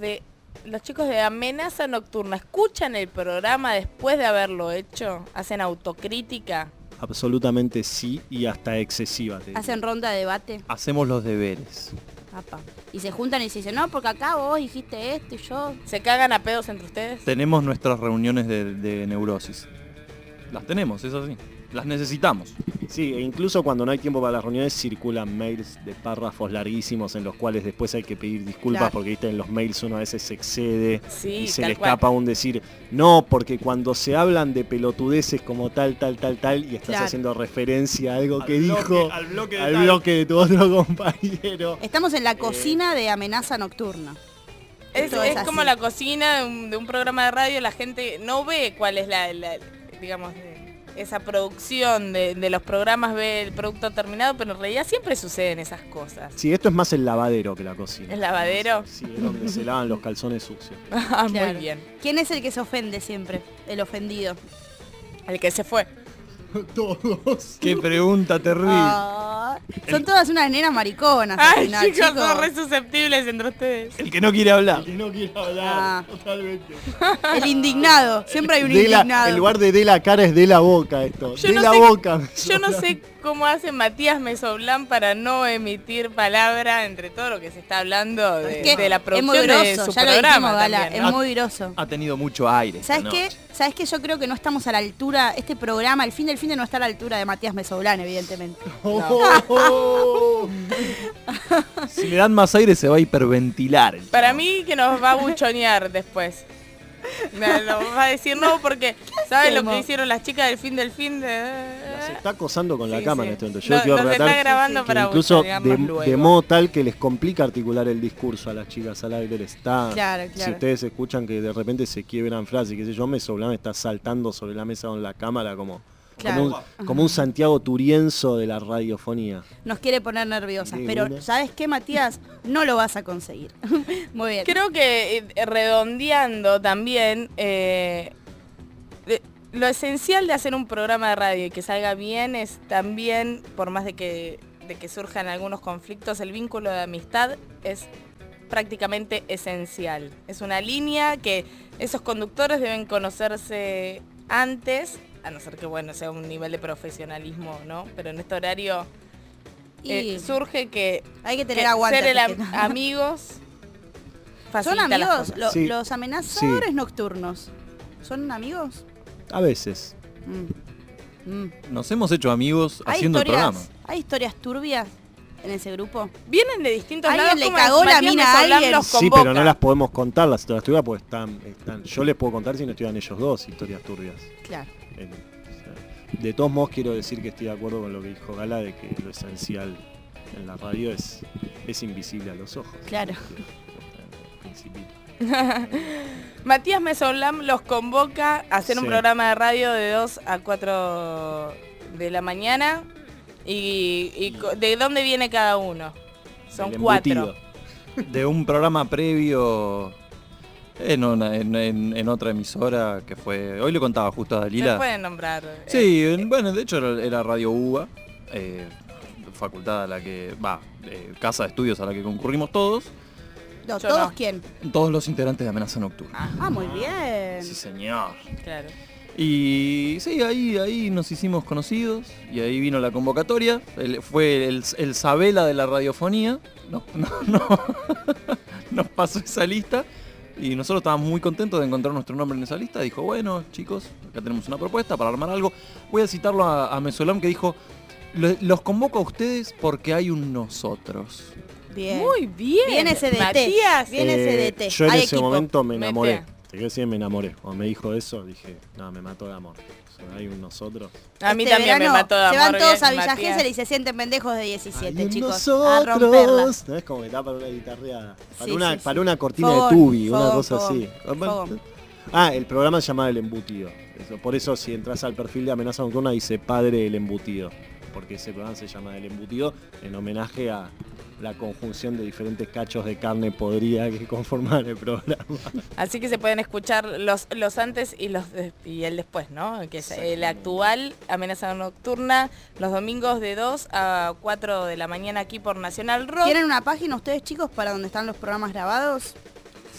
los chicos de Amenaza Nocturna, ¿escuchan el programa después de haberlo hecho? ¿Hacen autocrítica? Absolutamente sí y hasta excesiva. te digo. ¿Hacen ronda de debate? Hacemos los deberes. Apa. Y se juntan y se dicen, no, porque acá vos dijiste esto y yo. ¿Se cagan a pedos entre ustedes? Tenemos nuestras reuniones de, de neurosis. Las tenemos, es así. Las necesitamos. Sí, e incluso cuando no hay tiempo para las reuniones circulan mails de párrafos larguísimos en los cuales después hay que pedir disculpas Claro. porque viste en los mails uno a veces se excede Sí, y se tal le cual. escapa un decir no, porque cuando se hablan de pelotudeces como tal, tal, tal, tal y estás Claro. haciendo referencia a algo Al que bloque- dijo al bloque de al tal. bloque de tu otro compañero. Estamos en la cocina de Amenaza Nocturna. Es, Esto es así. como la cocina de un, de un programa de radio, la gente no ve cuál es la, la- digamos, de- esa producción de, de los programas, ve el producto terminado, pero en realidad siempre suceden esas cosas. Sí, esto es más el lavadero que la cocina. ¿El lavadero? Sí, es donde se lavan los calzones sucios. Ah, Claro. muy bien. ¿Quién es el que se ofende siempre? El ofendido. El que se fue. Todos. Qué pregunta terrible. Ah, son todas unas nenas mariconas. al Ay, final, chicos, chicos. son re susceptibles entre ustedes. El que no quiere hablar. Que no quiere hablar, Ah. totalmente. El indignado. Siempre hay un De la- indignado. en lugar de de la cara es de la boca esto. Yo de no la sé- boca. Yo no sé cómo hace Matías Mesoblán para no emitir palabra entre todo lo que se está hablando de, Es que de la es producción muy de groso, su ya lo programa dijimos, Gala, también, es ¿no? muy groso. Ha tenido mucho aire. ¿Sabes esta qué? noche. ¿Sabes qué? Yo creo que no estamos a la altura, este programa, el fin del fin de no está a la altura de Matías Mesoblán, evidentemente. Oh. Si le dan más aire se va a hiperventilar. el Para chabón. mí que nos va a buchonear después. Me lo va a decir no porque ¿sabes lo hacemos? que hicieron las chicas del fin del fin de Se está acosando con la Sí, cámara sí. en este momento. Yo No- quiero nos relatar está grabando que para incluso buchonearnos de, luego. de modo tal que les complica articular el discurso a las chicas al aire. Les está, Claro, Si claro. ustedes escuchan que de repente se quiebran frases, qué sé yo, Mesoblán está saltando sobre la mesa con la cámara como, Claro. como, un, como un Santiago Turienzo de la radiofonía. Nos quiere poner nerviosas, De pero una. ¿sabes qué, Matías? No lo vas a conseguir. Muy bien. Creo que eh, redondeando también, eh, de- lo esencial de hacer un programa de radio y que salga bien es también, por más de que, de que surjan algunos conflictos, el vínculo de amistad es prácticamente esencial. Es una línea que esos conductores deben conocerse antes, a no ser que bueno sea un nivel de profesionalismo, ¿no? Pero en este horario eh, Y surge que hay que tener que aguante. ser el am- antes que- amigos ¿Son facilita las amigos? cosas. Lo- Sí. Los amenazadores nocturnos. ¿Son amigos? A veces. Mm. Mm. Nos hemos hecho amigos ¿Hay haciendo el historias, programa. ¿Hay historias turbias en ese grupo? Vienen de distintos ¿Alguien lados. le como cagó la Matías mina a Mesoblán alguien? los Sí, pero no convoca. las podemos contar las historias turbias porque están, están. Yo les puedo contar si no estuvieran ellos dos historias turbias. Claro. En- o sea, de todos modos quiero decir que estoy de acuerdo con lo que dijo Gala de que lo esencial en la radio es, es invisible a los ojos. Claro. Principito. Matías Mesoblán los convoca a hacer un Sí. programa de radio de dos a cuatro de la mañana. Y, y co- ¿de dónde viene cada uno? Son El cuatro. embutido. De un programa previo en, una- en, en- en otra emisora que fue... Hoy le contaba justo a Se Dalila. pueden nombrar. eh, Sí, en- bueno, de hecho era, era Radio UBA, eh, facultad a la que... Va, eh, casa de estudios a la que concurrimos todos. No, Yo ¿Todos no. quién? Todos los integrantes de Amenaza Nocturna. Ah, muy bien. Sí, señor. Claro. Y sí, ahí, ahí nos hicimos conocidos y ahí vino la convocatoria. El- fue el, el Sabela de la radiofonía. No, no, no. Nos pasó esa lista y nosotros estábamos muy contentos de encontrar nuestro nombre en esa lista. Dijo, bueno, chicos, acá tenemos una propuesta para armar algo. Voy a citarlo a, a Mesoblán que dijo, "Lo- los convoco a ustedes porque hay un nosotros. Bien. Muy bien. Bien ese D T. Matías. Bien ese D T. Eh, yo en Hay ese equipo. momento me enamoré. Mete. Te quiero decir, me enamoré. Cuando me dijo eso, dije, no, me mató de amor. O sea, hay un nosotros. A mí Este también me verano mató de amor. Se van todos a bien, Villa Matías. Gesell y se sienten pendejos de diecisiete, Hay un chicos. A romperla. nosotros. ¿No? Es como que está para una guitarreada. Para, Sí, una, sí, sí. para una cortina Fogón, de tubi, una fogón, cosa fogón, así. fogón. Ah, el programa se llama El Embutido. Eso, por eso si entras al perfil de Amenaza Nocturna dice Padre El Embutido. Porque ese programa se llama El Embutido en homenaje a la conjunción de diferentes cachos de carne podrida que conforman el programa. Así que se pueden escuchar los, los antes y los de- y el después, ¿no? Que es el actual Amenaza Nocturna, los domingos de dos a cuatro de la mañana aquí por Nacional Rock. ¿Tienen una página ustedes, chicos, para donde están los programas grabados?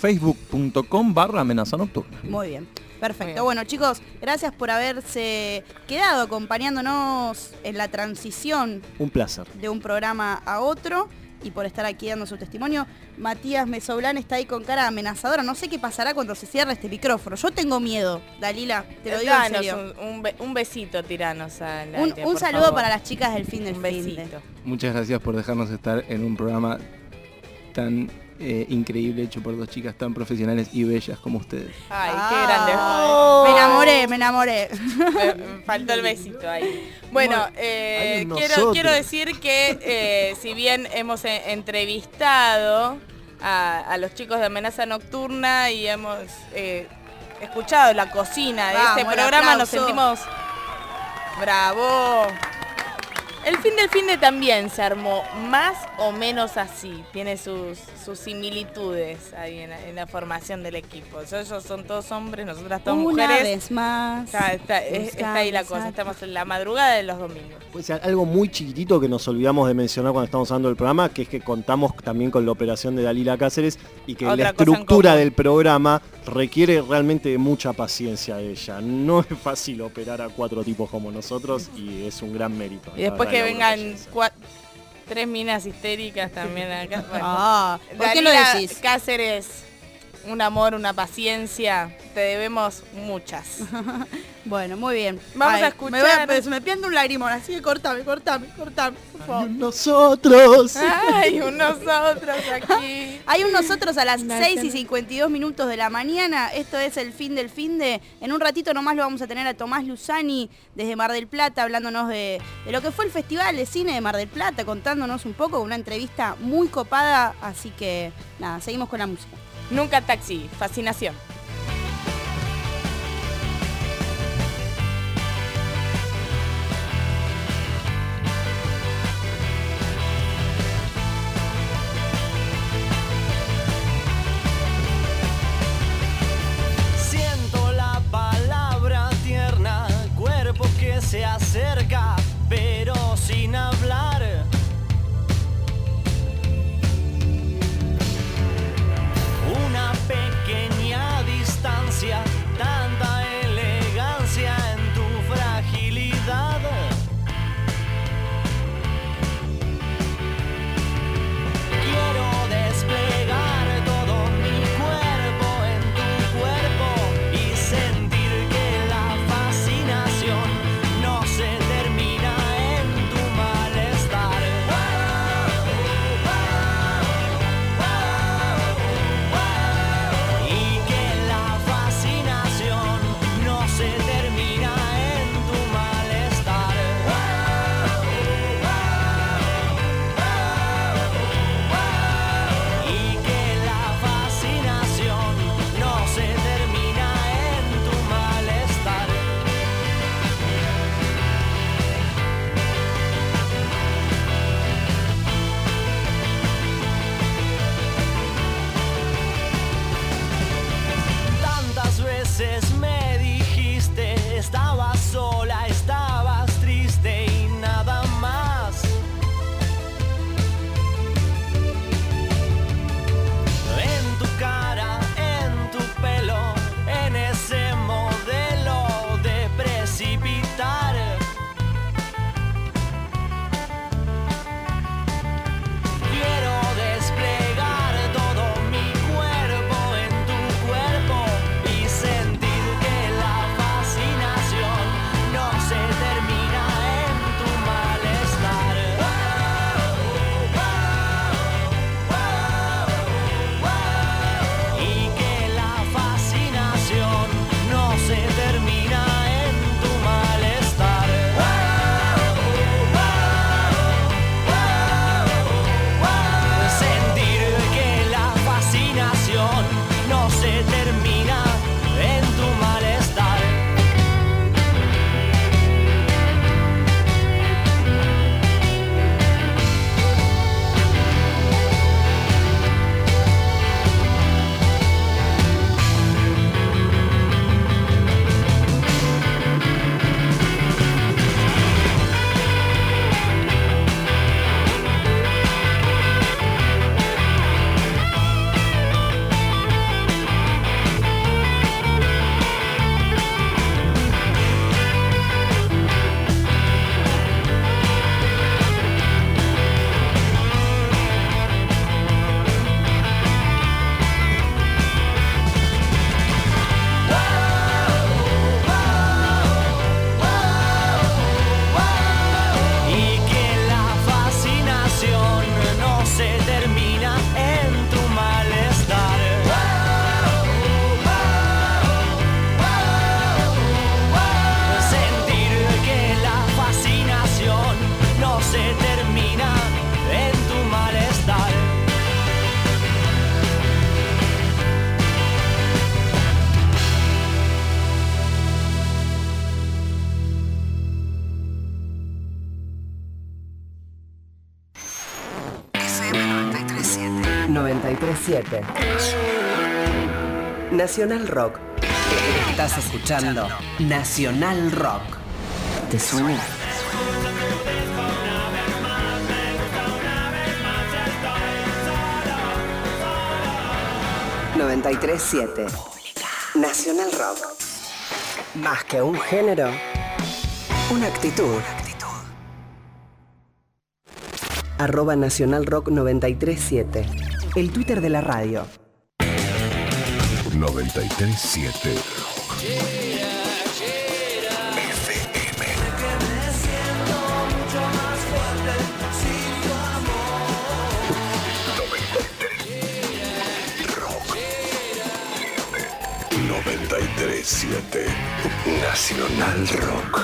facebook.com barra amenaza nocturna. Muy bien. Perfecto. Bueno, chicos, gracias por haberse quedado acompañándonos en la transición Un placer. de un programa a otro y por estar aquí dando su testimonio. Matías Mesoblán está ahí con cara amenazadora. No sé qué pasará cuando se cierre este micrófono. Yo tengo miedo, Dalila, te lo digo en Danos serio. un, un be- un besito, tiranos al Un, aire, un por saludo favor. para las chicas del fin del Un fin. besito. Muchas gracias por dejarnos estar en un programa tan eh, increíble, hecho por dos chicas tan profesionales y bellas como ustedes. Ay, Ah, qué grande. Me enamoré, me enamoré. Me- me faltó el besito ahí. Bueno, eh, Hay un quiero, nosotros. quiero decir que eh, si bien hemos eh, entrevistado a, a los chicos de Amenaza Nocturna y hemos eh, escuchado la cocina de Vamos, este el programa, nos aplauso. sentimos... ¡Bravo! El fin del fin de también se armó más o menos así, tiene sus, sus similitudes ahí en la, en la formación del equipo. Ellos son todos hombres, nosotras todas Una mujeres. vez más. Está, está- es- está ahí la cosa, estamos en la madrugada de los domingos. Puede ser algo muy chiquitito que nos olvidamos de mencionar cuando estamos hablando del programa, que es que contamos también con la operación de Dalila Cáceres y que Otra la cosa en estructura común. del programa requiere realmente de mucha paciencia de ella. No es fácil operar a cuatro tipos como nosotros y es un gran mérito. Y después La que verdad, vengan cua- tres minas histéricas también acá. Bueno, Ah, ¿por qué lo Dalila decís? Cáceres, un amor, una paciencia, te debemos muchas. Bueno, muy bien. Vamos Ay, a escuchar. Me, voy a- pues, me pierde un lagrimón, así que cortame, cortame, cortame, por favor. Nosotros. Ay, un nosotros aquí. Hay un nosotros a las Una seis y escena. cincuenta y dos minutos de la mañana. Esto es el fin del fin de. En un ratito nomás lo vamos a tener a Tomás Luzani desde Mar del Plata, hablándonos de, de lo que fue el Festival de Cine de Mar del Plata, contándonos un poco, una entrevista muy copada. Así que nada, seguimos con la música. Nunca taxi, fascinación. Siento la palabra tierna, cuerpo que se acerca, pero sin hablar. Una pequeña noventa y tres siete. Nacional Rock. Estás escuchando Nacional Rock. ¿Te suena? noventa y tres siete. Nacional Rock. Más que un género, una actitud. Arroba Nacional Rock noventa y tres siete. El Twitter de la radio. noventa y tres siete. noventa y tres siete. Nacional Rock.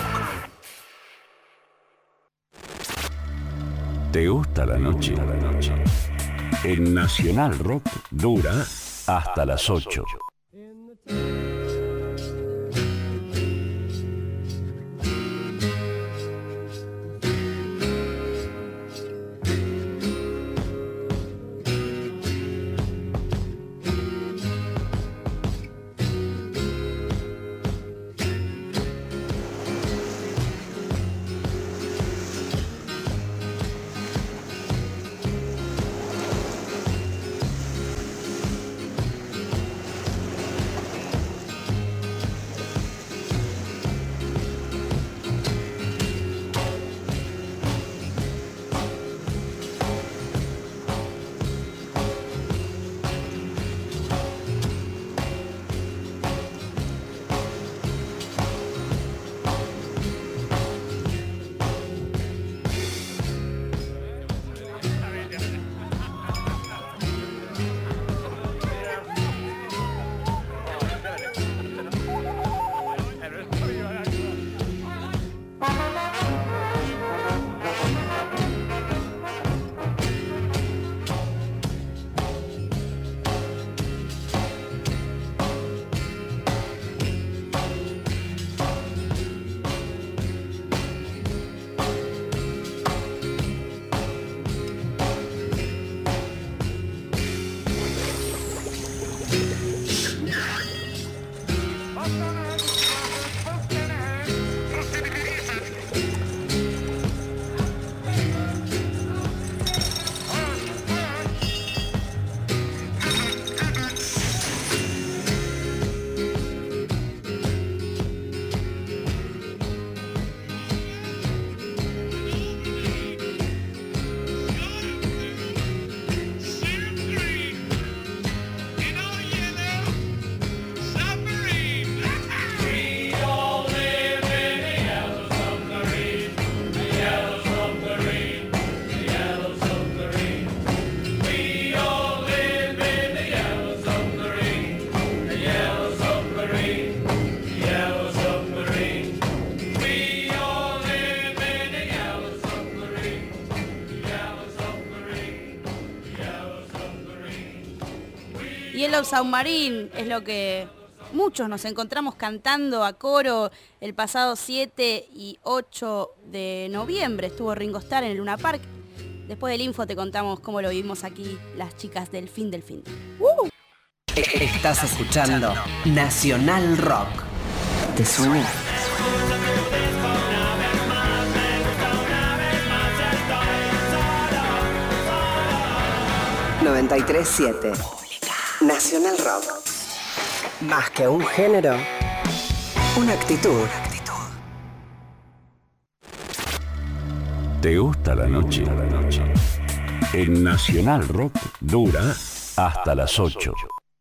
¿Te gusta la noche? En Nacional Rock dura hasta las ocho. Yellow Submarine es lo que muchos nos encontramos cantando a coro el pasado siete y ocho de noviembre. Estuvo Ringo Starr en el Luna Park. Después del info te contamos cómo lo vivimos aquí las chicas del fin del fin. ¡Uh! Estás escuchando Nacional Rock. ¿Te suena? noventa y tres siete. Nacional Rock. Más que un género, una actitud. ¿Te gusta la noche? En Nacional Rock dura hasta las ocho.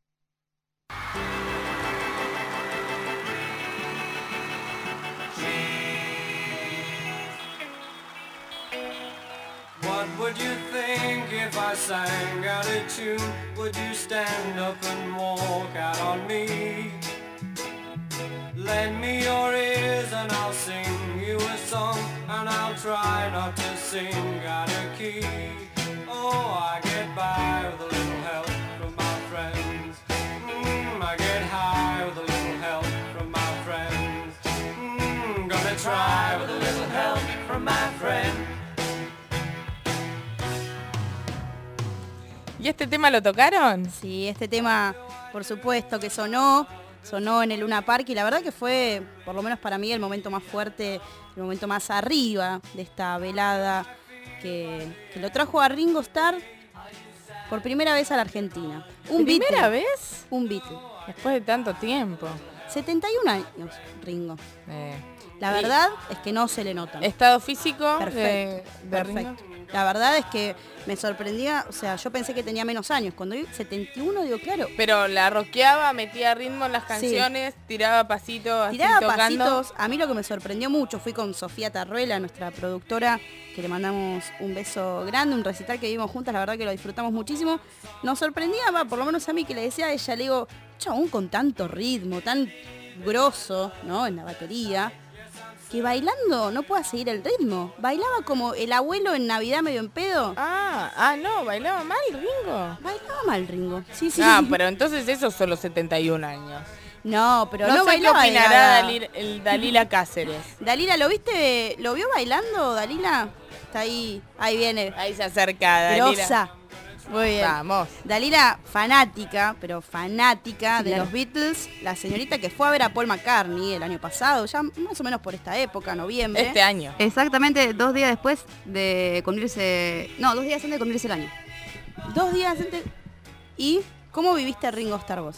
What would you think if I sang out a tune? Would you stand up and walk out on me? Lend me your ears and I'll sing you a song, and I'll try not to sing out of key. Oh, I get by with a little help from my friends. Mm, I get high with a little help from my friends. Mm, gonna try with a little help from my friends. ¿Y este tema lo tocaron? Sí, este tema, por supuesto, que sonó, sonó en el Luna Park y la verdad que fue, por lo menos para mí, el momento más fuerte, el momento más arriba de esta velada que, que lo trajo a Ringo Starr por primera vez a la Argentina. Un ¿Primera Beatle. vez? Un Beatle. Después de tanto tiempo. setenta y un años, Ringo. Eh. La verdad es que no se le nota. ¿Estado físico? Perfecto, de, de perfecto. Ringo? La verdad es que me sorprendía, o sea, yo pensé que tenía menos años. Cuando vi setenta y uno, digo, claro. Pero la rockeaba, metía ritmo en las canciones, sí. tiraba pasitos, así Tiraba tocando. pasitos. A mí lo que me sorprendió mucho, fui con Sofía Tarruela, nuestra productora, que le mandamos un beso grande, un recital que vimos juntas, la verdad que lo disfrutamos muchísimo. Nos sorprendía, va, por lo menos a mí, que le decía a ella, le digo, chabón, con tanto ritmo, tan grosso, ¿no? En la batería, que bailando no pueda seguir el ritmo. Bailaba como el abuelo en Navidad medio en pedo. Ah, ah, no, bailaba mal Ringo. Bailaba mal Ringo, sí, sí. Ah, pero entonces esos son los setenta y un años. No, pero no, no sé bailaba. qué opinará Dalila, el Dalila Cáceres. Dalila, ¿lo viste? ¿Lo vio bailando, Dalila? Está ahí, ahí viene. Ahí se acerca Dalila. Grosa. Muy bien. Vamos. Dalila, fanática, pero fanática Sí, de claro. los Beatles, la señorita que fue a ver a Paul McCartney el año pasado, ya más o menos por esta época, noviembre. Este año. Exactamente dos días después de cumplirse... No, dos días antes de cumplirse el año. Dos días antes. ¿Y cómo viviste Ringo Starr vos?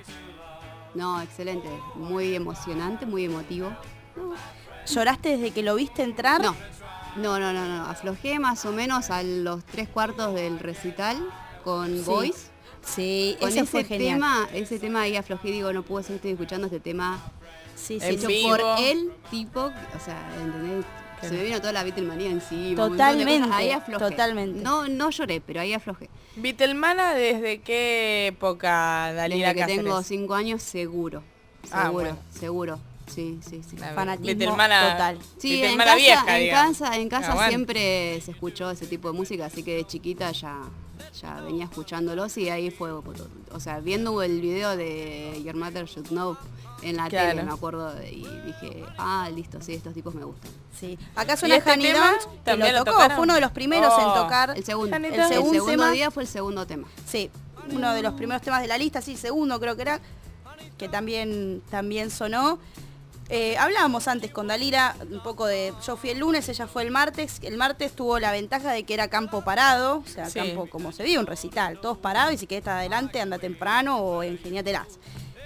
No, excelente. Muy emocionante, muy emotivo. ¿Lloraste desde que lo viste entrar? No. No, no, no, no. Aflojé más o menos a los tres cuartos del recital con Sí. Voice. Sí, Con ese ese fue genial. tema, ese tema ahí aflojé, digo, no puedo seguir escuchando este tema Sí, sí, hecho sí. por el tipo, o sea, ¿entendés? Se me vino toda la Beatlemanía encima. un montón de Totalmente, cosas. Ahí aflojé. totalmente. No, no lloré, pero ahí aflojé. Beatlemana, ¿desde qué época, Dalila Desde que Cáceres? tengo cinco años, seguro. Ah, Seguro, bueno. seguro. Sí, sí, sí. La Fanatismo Beatlemana- total. Sí, en Beatlemana casa, vieja, en digamos. casa, en casa Ah, bueno. siempre se escuchó ese tipo de música, así que de chiquita ya, ya venía escuchándolos y ahí fue, o sea, viendo el video de Your Mother Should Know en la Claro. tele, me acuerdo, de- y dije, ah, listo, sí, estos tipos me gustan. Sí. Acá suena ¿Y este Honey tema Don't, que también lo lo tocó, tocaron? fue uno de los primeros Oh. en tocar. El segundo, El el, segundo segundo tema. día fue el segundo tema. Sí, uno de los primeros temas de la lista, sí, segundo creo que era, que también, también sonó. Eh, hablábamos antes con Dalila un poco de, yo fui el lunes, ella fue el martes, el martes tuvo la ventaja de que era campo parado, o sea, Sí. campo como se vive, un recital, todos parados y si querés estar adelante anda temprano o ingeniátelas.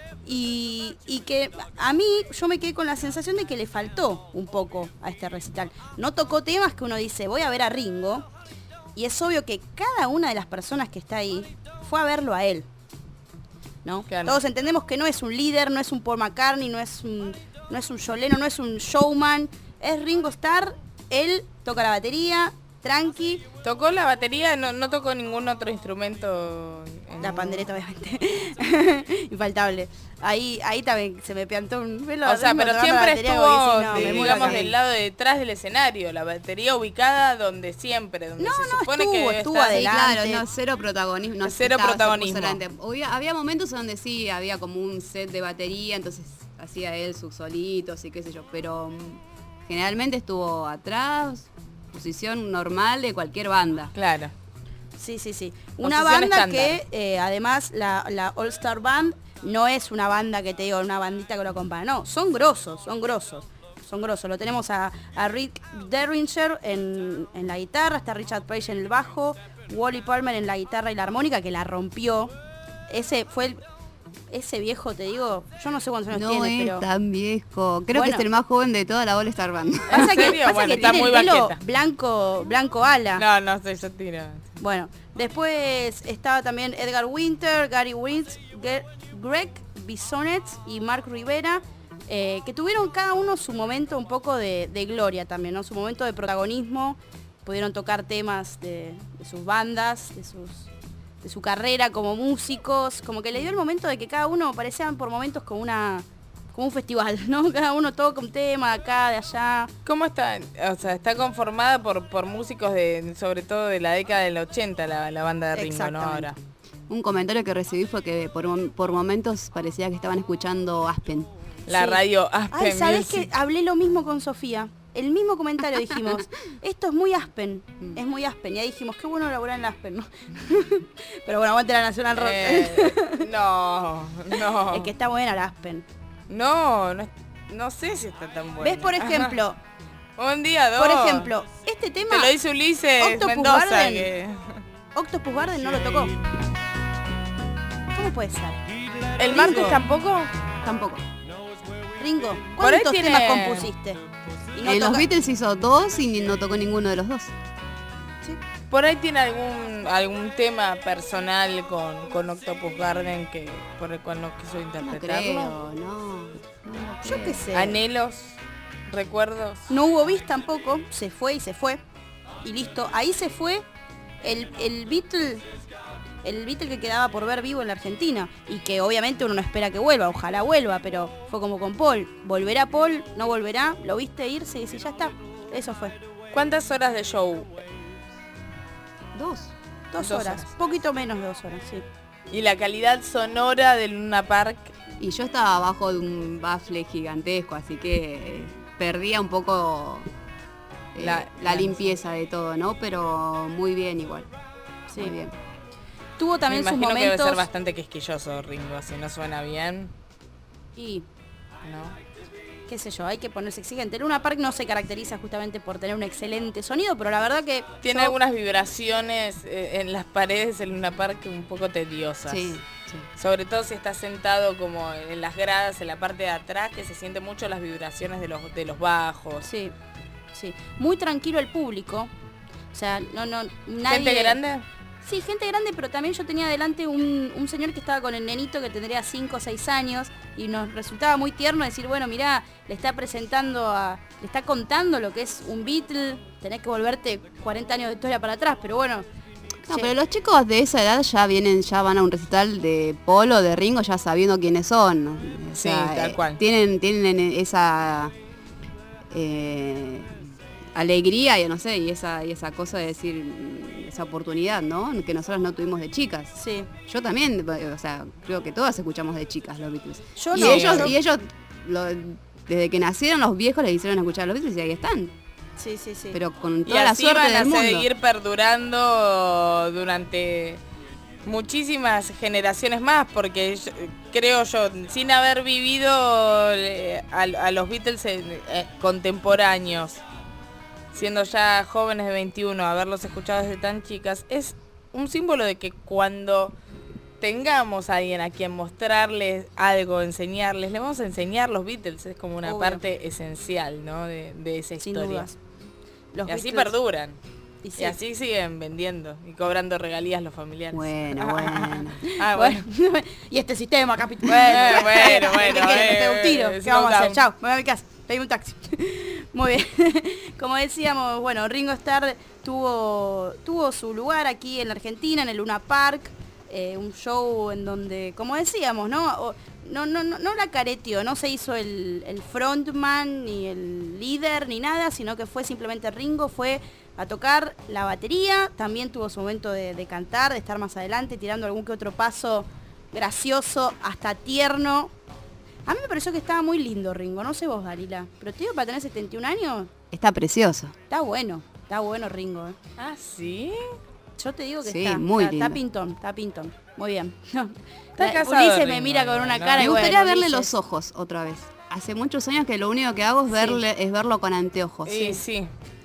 Y, y que a mí yo me quedé con la sensación de que le faltó un poco a este recital. No tocó temas que uno dice, voy a ver a Ringo, y es obvio que cada una de las personas que está ahí fue a verlo a él. ¿No? Claro. Todos entendemos que no es un líder, no es un Paul McCartney, no es un, no es un John Lennon, no es un showman, es Ringo Starr, él toca la batería, tranqui. Tocó la batería, no, no tocó ningún otro instrumento. en La ningún- pandereta, obviamente. Infaltable. Ahí, ahí también se me piantó un pelo. O sea, Ringo pero tocando la siempre batería, estuvo, como decís, no, de- me muero digamos, acá. del lado de detrás del escenario, la batería ubicada donde siempre, donde No, se no, supone estuvo, que estuvo está- Sí, adelante. claro, no, cero protagonismo. No, Cero estaba- se protagonismo. puso delante. Había, había momentos donde sí, había como un set de batería, entonces hacía él sus solitos y qué sé yo, pero mm, generalmente estuvo atrás, posición normal de cualquier banda. Claro. Sí, sí, sí. Una Posición banda estándar. que eh, además la, la All Star Band no es una banda que te digo, una bandita que lo acompaña. No, son grosos, son grosos. Son grosos. Lo tenemos a, a Rick Derringer en, en la guitarra, está Richard Page en el bajo, Wally Palmer en la guitarra y la armónica que la rompió. Ese fue el, ese viejo, te digo, yo no sé cuántos años No tiene, es pero tan viejo. Creo Bueno. que es el más joven de toda la All Star Band. pasa que, serio? pasa Bueno, que está tiene muy el pelo baqueta. blanco, blanco ala. No, no sé, yo tiro. Bueno, después estaba también Edgar Winter, Gary Wins, Ge- Greg Bisonet y Mark Rivera, eh, que tuvieron cada uno su momento un poco de, de gloria también, ¿no? Su momento de protagonismo, pudieron tocar temas de, de sus bandas, de sus de su carrera como músicos, como que le dio el momento de que cada uno parecían por momentos como una como un festival, ¿no? Cada uno toca un tema de acá, de allá. ¿Cómo está? O sea, está conformada por, por músicos de, sobre todo de la década del ochenta, la, la banda de Ringo, ¿no? Exactamente. Ahora. Un comentario que recibí fue que por, mom- por momentos parecía que estaban escuchando Aspen. La Sí. radio Aspen Ay, ¿sabés Music. que hablé lo mismo con Sofía? el mismo comentario dijimos, esto es muy Aspen, es muy Aspen. Y ahí dijimos, qué bueno laburar en la Aspen, ¿no? Pero bueno, aguante la Nacional Rock. Eh, no, no. Es que está buena la Aspen. No, no, no sé si está tan buena. ¿Ves, por ejemplo? Un día, dos. Por ejemplo, este tema... Te lo dice Ulises Octopus Mendoza. Garden, Que... Octopus Garden no lo tocó. ¿Cómo puede ser? ¿El Ringo. martes tampoco? Tampoco. Ringo, Por ahí ¿cuántos tiene- temas compusiste? Y no en los toca- Beatles hizo dos y ni- no tocó ninguno de los dos. Por ahí tiene algún algún tema personal con, con Octopus Garden que por el cual no quiso interpretarlo. creo, no. Yo qué sé. Anhelos, recuerdos. No hubo bis tampoco, se fue y se fue. Y listo, ahí se fue el, el Beatle, el Beatle que quedaba por ver vivo en la Argentina. Y que obviamente uno no espera que vuelva, ojalá vuelva, pero fue como con Paul. ¿Volverá Paul? ¿No volverá? ¿Lo viste irse? Y si ya está. Eso fue. ¿Cuántas horas de show? Dos. Dos, Dos horas. horas. Poquito menos de dos horas, sí. Y la calidad sonora del Luna Park. Y yo estaba abajo de un bafle gigantesco, así que eh, perdía un poco eh, La- la, la- limpieza de todo, ¿no? Pero muy bien igual. Sí. Muy bien. Tuvo también Me sus imagino que debe momentos... ser bastante quisquilloso Ringo, si no suena bien. Y, ¿no? qué sé yo, hay que ponerse exigente. Luna Park no se caracteriza justamente por tener un excelente sonido, pero la verdad que... Tiene yo- algunas vibraciones eh, en las paredes del Luna Park un poco tediosas. Sí, sí. Sobre todo si está sentado como en las gradas, en la parte de atrás, que se siente mucho las vibraciones de los, de los bajos. Sí, sí. Muy tranquilo el público. O sea, no, no, nadie... ¿Gente grande? Sí, gente grande, pero también yo tenía delante un, un señor que estaba con el nenito que tendría cinco o seis años y nos resultaba muy tierno decir, bueno, mirá, le está presentando a... le está contando lo que es un Beatle, tenés que volverte cuarenta años de historia para atrás, pero bueno... No, che, pero los chicos de esa edad ya vienen, ya van a un recital de Polo, de Ringo, ya sabiendo quiénes son. O Sí, sea, tal eh, cual. Tienen, tienen esa eh, alegría y no sé, y esa, y esa cosa de decir, mm, esa oportunidad, ¿no? Que nosotros no tuvimos de chicas. Sí. Yo también, o sea, creo que todas escuchamos de chicas los Beatles. Yo y, no, ellos, yo- y ellos, lo- desde que nacieron los viejos les hicieron escuchar los Beatles y ahí están. Sí, sí, sí. Pero con Y toda la así suerte van a del mundo. seguir perdurando durante muchísimas generaciones más, porque yo- creo yo, sin haber vivido eh, a, a los Beatles eh, eh, contemporáneos, siendo ya jóvenes de veintiuno, haberlos escuchado desde tan chicas, es un símbolo de que cuando tengamos a alguien a quien mostrarles algo, enseñarles, le vamos a enseñar los Beatles, es como una Obvio. parte esencial, ¿no? de, de esa Sin historia. dudas. Los Y así Beatles- perduran. Y Y, sí. así siguen vendiendo y cobrando regalías los familiares. Bueno, bueno. Ah, bueno. Bueno, y este sistema, capitán. Bueno, bueno, ¿Qué bueno, querés? ¿Me eh, pego un tiro? eh, ¿Qué vamos a hacer? slow Chao, me voy a mi casa. Pedí un taxi. Muy bien. Como decíamos, bueno, Ringo Starr tuvo, tuvo su lugar aquí en la Argentina, en el Luna Park. eh, un show en donde, como decíamos, ¿no? O- no, no, no, no la careteó, no se hizo el, el frontman, ni el líder, ni nada, sino que fue simplemente Ringo, fue a tocar la batería, también tuvo su momento de, de cantar, de estar más adelante, tirando algún que otro paso gracioso, hasta tierno. A mí me pareció que estaba muy lindo Ringo, no sé vos, Dalila, pero te digo, para tener setenta y un años, Está precioso. está bueno, está bueno Ringo. ¿eh? Ah, ¿sí? Yo te digo que Sí, está, muy está, está lindo. pintón, está pintón. Muy bien. Está La- casado Ulises me Ringo, mira con ¿no? una ¿no? cara y Me gustaría bueno, verle Ulises. los ojos otra vez. Hace muchos años que lo único que hago es, Sí. verle, es verlo con anteojos. Sí, sí.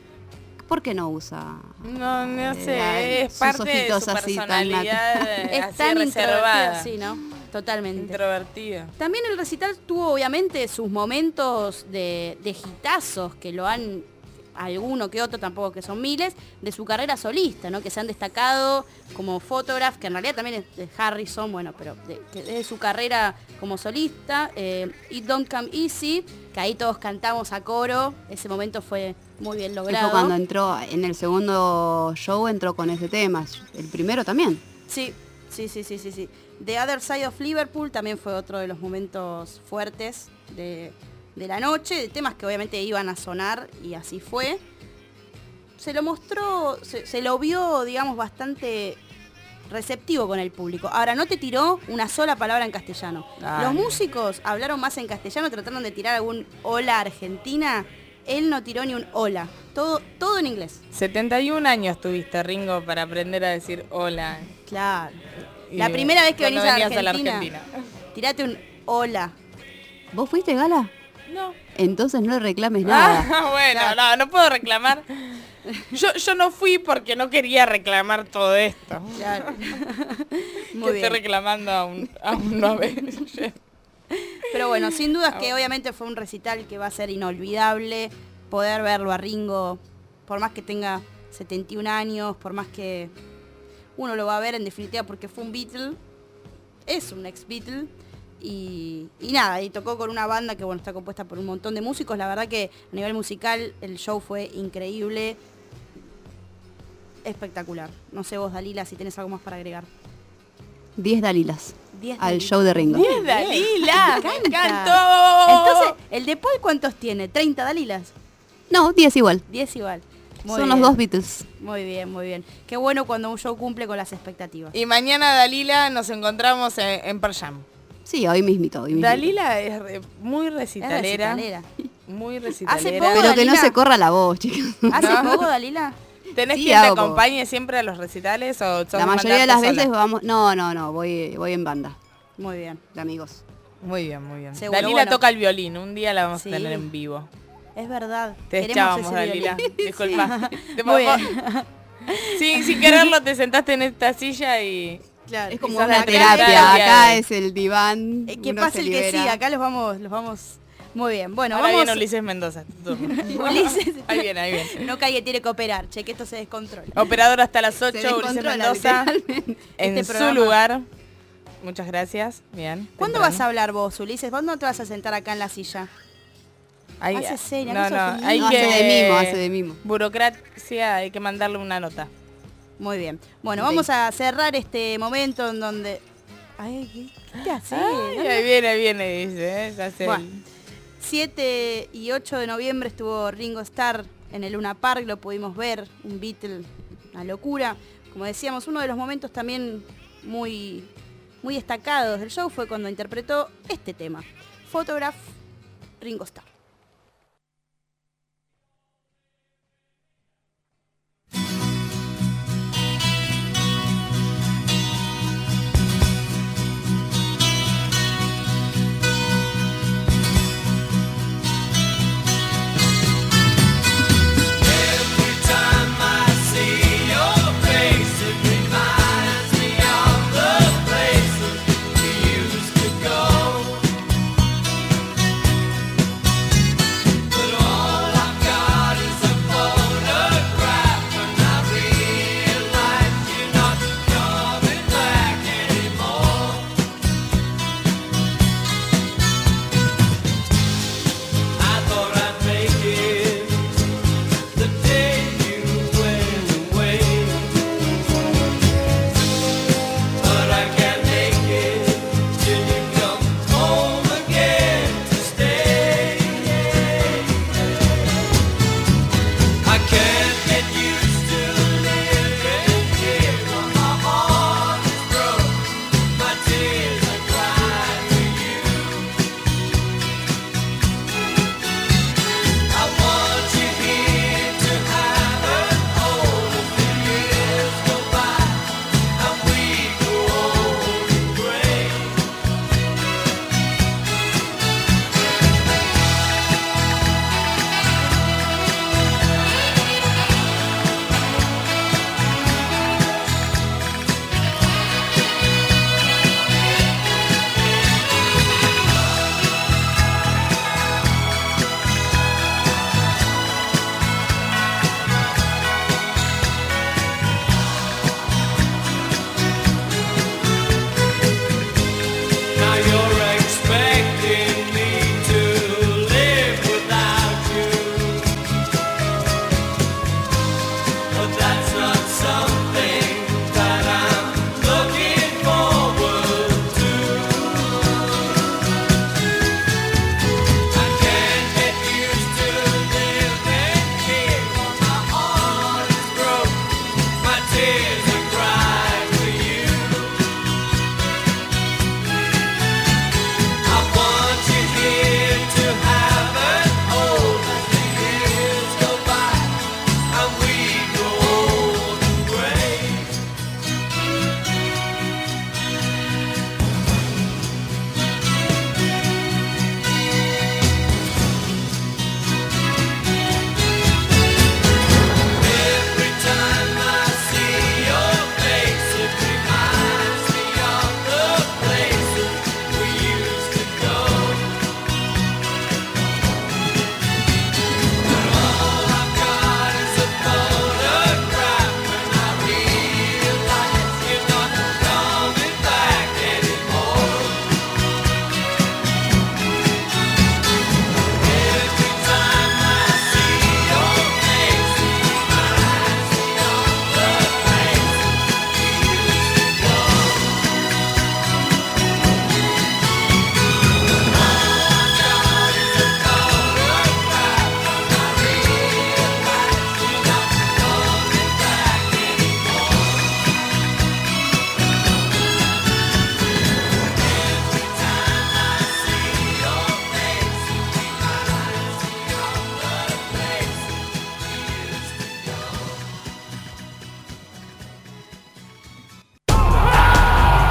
¿Por qué no usa? No, no Eh, sé, es sus parte de ojitos su así tan personalidad eh, Es así tan reservada. introvertida, sí, ¿no? Totalmente. Introvertida. También el recital tuvo obviamente sus momentos de, de hitazos que lo han, alguno que otro, tampoco que son miles, de su carrera solista, ¿no? Que se han destacado como Photograph, que en realidad también es de Harrison, bueno, pero de, que de su carrera como solista, eh, It Don't Come Easy, que ahí todos cantamos a coro, ese momento fue muy bien Fue logrado. cuando entró, en el segundo show entró con ese tema. El primero también. Sí, sí, sí, sí, sí, sí. The Other Side of Liverpool también fue otro de los momentos fuertes de, de la noche, de temas que obviamente iban a sonar y así fue. Se lo mostró, se, se lo vio, digamos, bastante receptivo con el público. Ahora, no te tiró una sola palabra en castellano. Ay. Los músicos hablaron más en castellano, trataron de tirar algún hola Argentina él no tiró ni un hola. Todo, todo en inglés. setenta y un años tuviste, Ringo, para aprender a decir hola. Claro. Y La primera vez que venís a la, venías Argentina, a la Argentina. tirate un hola. ¿Vos fuiste, Gala? No. Entonces no le reclames nada. Ah, bueno, no, no puedo reclamar. Yo, yo no fui porque no quería reclamar todo esto. Claro. Muy que estoy reclamando a un, a un no haber. Pero bueno, sin dudas que obviamente fue un recital que va a ser inolvidable. Poder verlo a Ringo, por más que tenga setenta y un años, por más que uno lo va a ver en definitiva porque fue un Beatle, es un ex Beatle. Y, y nada, y tocó con una banda que bueno está compuesta por un montón de músicos. La verdad que a nivel musical el show fue increíble, espectacular. No sé vos, Dalila, si tenés algo más para agregar. diez Dalilas diez al Dalilas. show de Ringo. diez Dalilas, Me me encanta. encantó. Entonces, ¿el de Paul cuántos tiene? ¿treinta Dalilas? No, diez igual. diez igual. Muy Son bien. los dos Beatles. Muy bien, muy bien. Qué bueno cuando un show cumple con las expectativas. Y mañana, Dalila, nos encontramos en, en Pearl Jam. Sí, hoy mismito, hoy mismito. Dalila es re- muy recitalera. Es recitalera. Muy recitalera. Hace poco, Pero que no Dalila. se corra la voz, chicos. ¿Hace No. poco, Dalila? ¿Tenés Sí, quien te hago poco. acompañe siempre a los recitales o sos La mayoría de mandarte las sola? veces vamos... No, no, no, voy, voy en banda. Muy bien. De amigos. Muy bien, muy bien. Seguro, Dalila bueno. toca el violín, un día la vamos Sí. a tener en vivo. Es verdad. Te Queremos echábamos, ese Dalila. violín. Disculpa. Sí. Te Muy pongo- bien. sin, sin quererlo te sentaste en esta silla y... Claro. Es como Sos una la terapia. terapia Acá de- es el diván. Eh, que uno pase se el que libera. sí, acá los vamos, los vamos. Muy bien. Bueno, Ahora vamos. viene Ulises Mendoza. tu turno. Ulises. Ahí viene, ahí viene. No caiga, tiene que operar, che, que esto se descontrola. Operador hasta las Se ocho, Ulises descontrola, Mendoza. literalmente. En Este su programa- lugar. Muchas gracias. Bien. ¿Cuándo temprano. vas a hablar vos, Ulises? ¿Cuándo te vas a sentar acá en la silla? Hay, Hace seña, no, no sos no, un hay No, que... hace de mimo, hace de mimo. Burocracia, hay que mandarle una nota. Muy bien. Bueno, Ok. vamos a cerrar este momento en donde. Ay, ¿qué te hace? Ay, ahí viene, ahí viene, dice. ¿eh? Ya sé. Bueno. siete y ocho de noviembre estuvo Ringo Starr en el Luna Park, lo pudimos ver, un Beatle, una locura. Como decíamos, uno de los momentos también muy, muy destacados del show fue cuando interpretó este tema, Photograph, Ringo Starr. Every time I see your face, it reminds me of the places we used to go.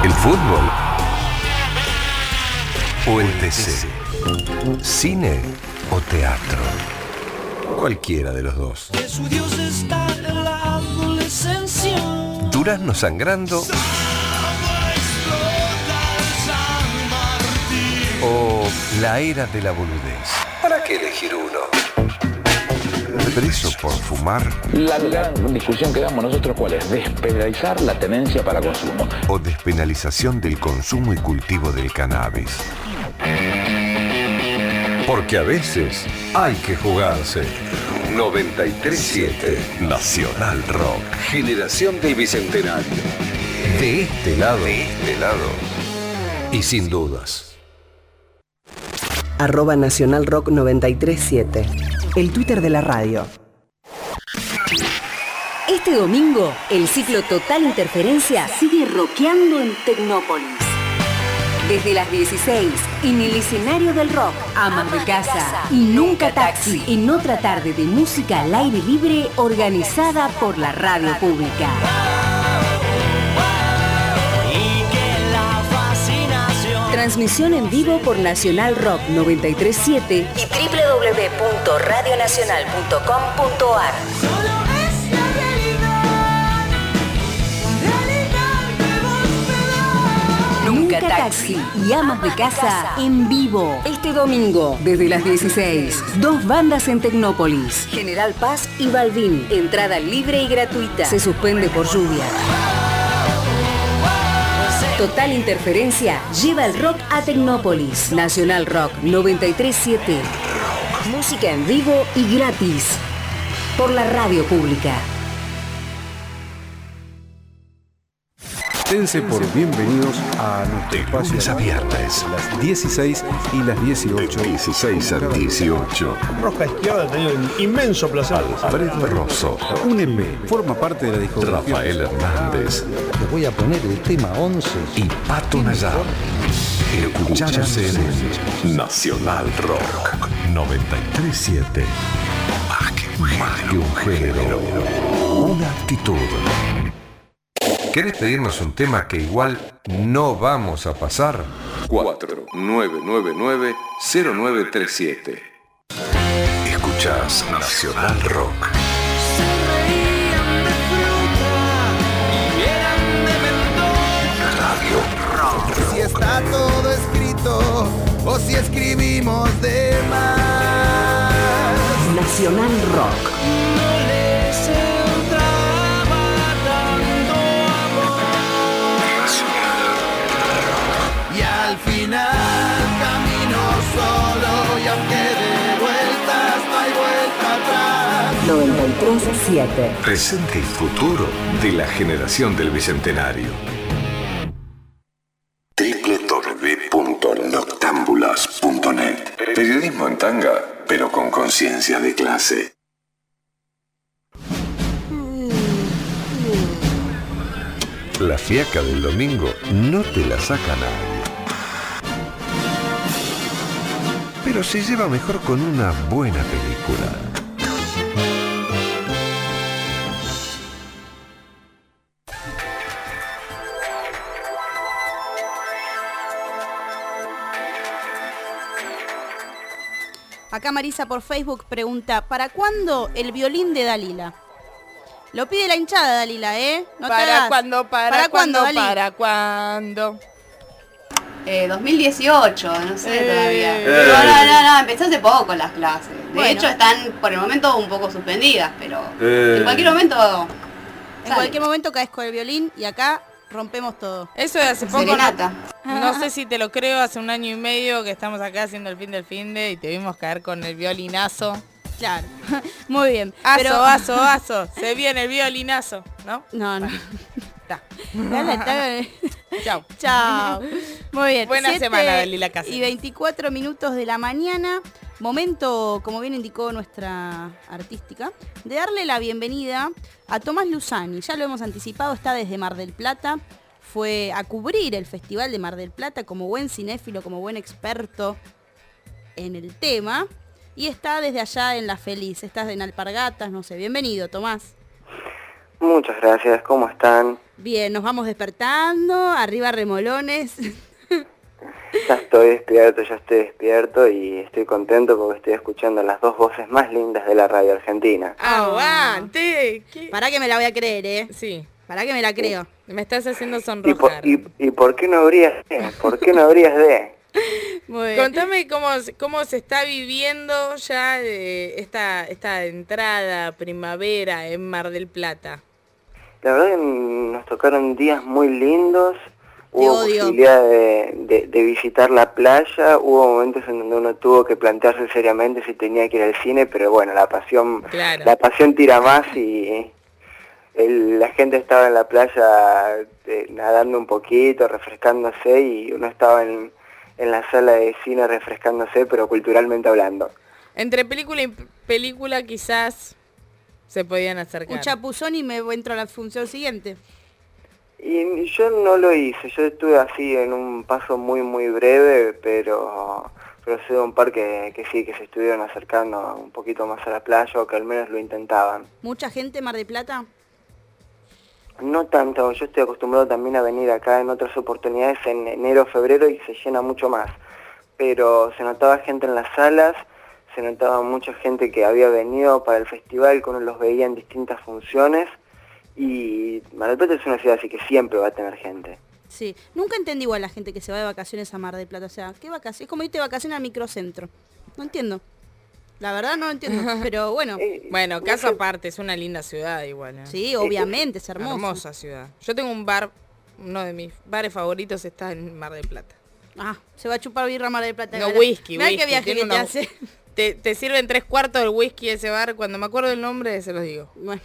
¿El fútbol? ¿O el T C? ¿Cine o teatro? Cualquiera de los dos. Que su Dios está en la adolescencia. Durazno sangrando. O la era de la boludez. ¿Para qué elegir uno? ¿Preso por fumar? La gran discusión que damos nosotros, ¿cuál es? Despenalizar la tenencia para consumo. ¿O despenalización del consumo y cultivo del cannabis? Porque a veces hay que jugarse. noventa y tres siete Nacional Rock. Generación del Bicentenario. De este lado. De este lado. Y sin dudas. Arroba Nacional Rock noventa y tres siete. El Twitter de la radio. Este domingo, el ciclo Total Interferencia sigue rockeando en Tecnópolis. Desde las dieciséis, en el escenario del rock, Amas de Casa y Nunca Taxi, en otra tarde de música al aire libre organizada por la radio pública. Transmisión en vivo por Nacional Rock noventa y tres siete y doble u doble u doble u punto radio nacional punto com punto a r. Nunca Taxi y Amas de Casa en vivo. Este domingo, desde las dieciséis. Dos bandas en Tecnópolis. General Paz y Balvin. Entrada libre y gratuita. Se suspende por lluvia. Total Interferencia lleva el rock a Tecnópolis. Nacional Rock noventa y tres siete. Música en vivo y gratis. Por la radio pública. Dense por bienvenidos a nuestro espacio. De lunes a viernes. Las dieciséis y las dieciocho. De dieciséis a dieciocho. Rosca Izquierda ha tenido un inmenso placer. Alfredo Rosso. Úneme. Forma parte de la discografía. Rafael Hernández. Les voy a poner el tema once. Y Pato Nayar. Escuchándose en Nacional Rock noventa y tres siete. Más que, más que un género. Una actitud. ¿Querés pedirnos un tema que igual no vamos a pasar? cuatro nueve nueve nueve cero nueve tres siete. Escuchás Nacional Rock. Radio Rock. Si está todo escrito o si escribimos de más. Nacional Rock. Al final camino solo y aunque de vueltas no hay vuelta atrás. noventa y tres siete. Presente y futuro de la generación del Bicentenario. doble u doble u doble u punto noctambulas punto net. Periodismo en tanga, pero con conciencia de clase. La fiaca del domingo no te la saca nadie. Pero se lleva mejor con una buena película. Acá Marisa por Facebook pregunta, ¿para cuándo el violín de Dalila? Lo pide la hinchada, Dalila, ¿eh? No te ¿Para hagas. cuándo? ¿Para, ¿Para cuándo? cuándo, Dali? ¿Para cuándo? Eh, dos mil dieciocho, no sé Eh. todavía. Eh. Pero no, no, no, empecé hace poco las clases. De Bueno. hecho están por el momento un poco suspendidas, pero Eh. en cualquier momento... En cualquier momento caes con el violín y acá rompemos todo. Eso de hace poco. Serenata. No, no sé si te lo creo, hace un año y medio que estamos acá haciendo el fin del fin de y te vimos caer con el violinazo. Claro. Muy bien. Aso, pero... aso, aso. Se viene el violinazo, ¿no? No, no. Está. Dale, está. Chao. Chao. Muy bien. Buena siete semana, Dalila Cáceres. Y veinticuatro minutos de la mañana. Momento, como bien indicó nuestra artística, de darle la bienvenida a Tomás Luzani. Ya lo hemos anticipado, está desde Mar del Plata. Fue a cubrir el Festival de Mar del Plata como buen cinéfilo, como buen experto en el tema. Y está desde allá en La Feliz. Estás en Alpargatas, no sé. Bienvenido, Tomás. Muchas gracias, ¿cómo están? Bien, nos vamos despertando, arriba remolones. Ya estoy despierto, ya estoy despierto y estoy contento porque estoy escuchando las dos voces más lindas de la radio argentina. ¡Aguante! ¿Qué? Pará que me la voy a creer, ¿eh? Sí. Pará que me la creo. Me estás haciendo ¿Y por, sonrojar. y, y por qué no habrías de? ¿Por qué no habrías de? Contame cómo, cómo se está viviendo ya eh, esta, esta entrada primavera en Mar del Plata. La verdad que nos tocaron días muy lindos, hubo odio. posibilidad de, de, de visitar la playa, hubo momentos en donde uno tuvo que plantearse seriamente si tenía que ir al cine, pero bueno, la pasión, Claro. la pasión tira más y el- la gente estaba en la playa eh, nadando un poquito, refrescándose y uno estaba en, en la sala de cine refrescándose, pero culturalmente hablando. Entre película y p- película quizás se podían acercar. Un chapuzón y me entro a la función siguiente. Y yo no lo hice, yo estuve así en un paso muy muy breve, pero pero sé de un par que, que sí, que se estuvieron acercando un poquito más a la playa o que al menos lo intentaban. ¿Mucha gente en Mar del Plata? No tanto, yo estoy acostumbrado también a venir acá en otras oportunidades en enero, febrero y se llena mucho más. Pero se notaba gente en las salas, se notaba mucha gente que había venido para el festival, que uno los veía en distintas funciones y Mar del Plata es una ciudad así que siempre va a tener gente. Sí. Nunca entendí igual la gente que se va de vacaciones a Mar del Plata. O sea, ¿qué vacaciones? Es como irte de vacaciones al microcentro. No entiendo. La verdad no lo entiendo, pero bueno. Bueno, caso aparte, es una linda ciudad igual. ¿eh? Sí, obviamente, es hermoso. Hermosa ciudad. Yo tengo un bar, uno de mis bares favoritos está en Mar del Plata. Ah, se va a chupar birra a Mar del Plata. No, Mirá whisky, mirá whisky. qué viaje Tiene que te unos- hace. Te, te sirven tres cuartos del whisky ese bar. Cuando me acuerdo del nombre, se los digo. Bueno.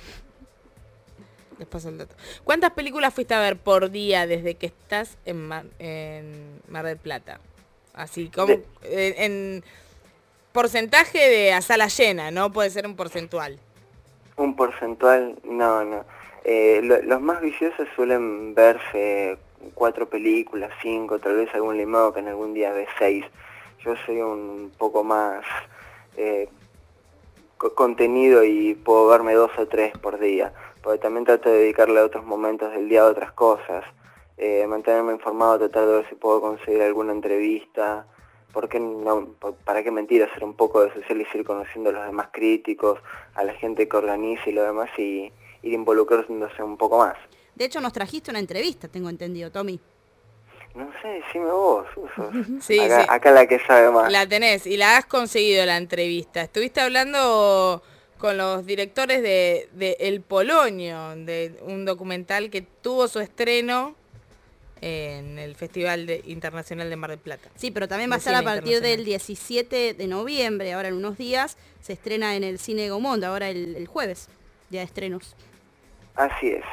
Les paso el dato. ¿Cuántas películas fuiste a ver por día desde que estás en Mar, en Mar del Plata? Así como en, en porcentaje de a sala llena, ¿no? Puede ser un porcentual. Un porcentual, no, no. Eh, lo- los más viciosos suelen verse cuatro películas, cinco, tal vez algún limado que en algún día ve seis. Yo soy un poco más eh, co- contenido y puedo verme dos o tres por día, porque también trato de dedicarle a otros momentos del día a otras cosas, eh, mantenerme informado, tratar de ver si puedo conseguir alguna entrevista, porque no, por- para qué mentir, hacer un poco de social y ir conociendo a los demás críticos, a la gente que organiza y lo demás y ir involucrándose un poco más. De hecho, nos trajiste una entrevista, tengo entendido, Tommy. No sé, decime vos, Usos. Sí, acá, sí. acá la que sabe más. La tenés y la has conseguido la entrevista. Estuviste hablando con los directores de, de El Polonio, de un documental que tuvo su estreno en el Festival de- Internacional de Mar del Plata. Sí, pero también va a De ser a cine partir del internacional. diecisiete de noviembre, ahora en unos días, se estrena en el Cine Gaumont, ahora el, el jueves, día de estrenos. Así es.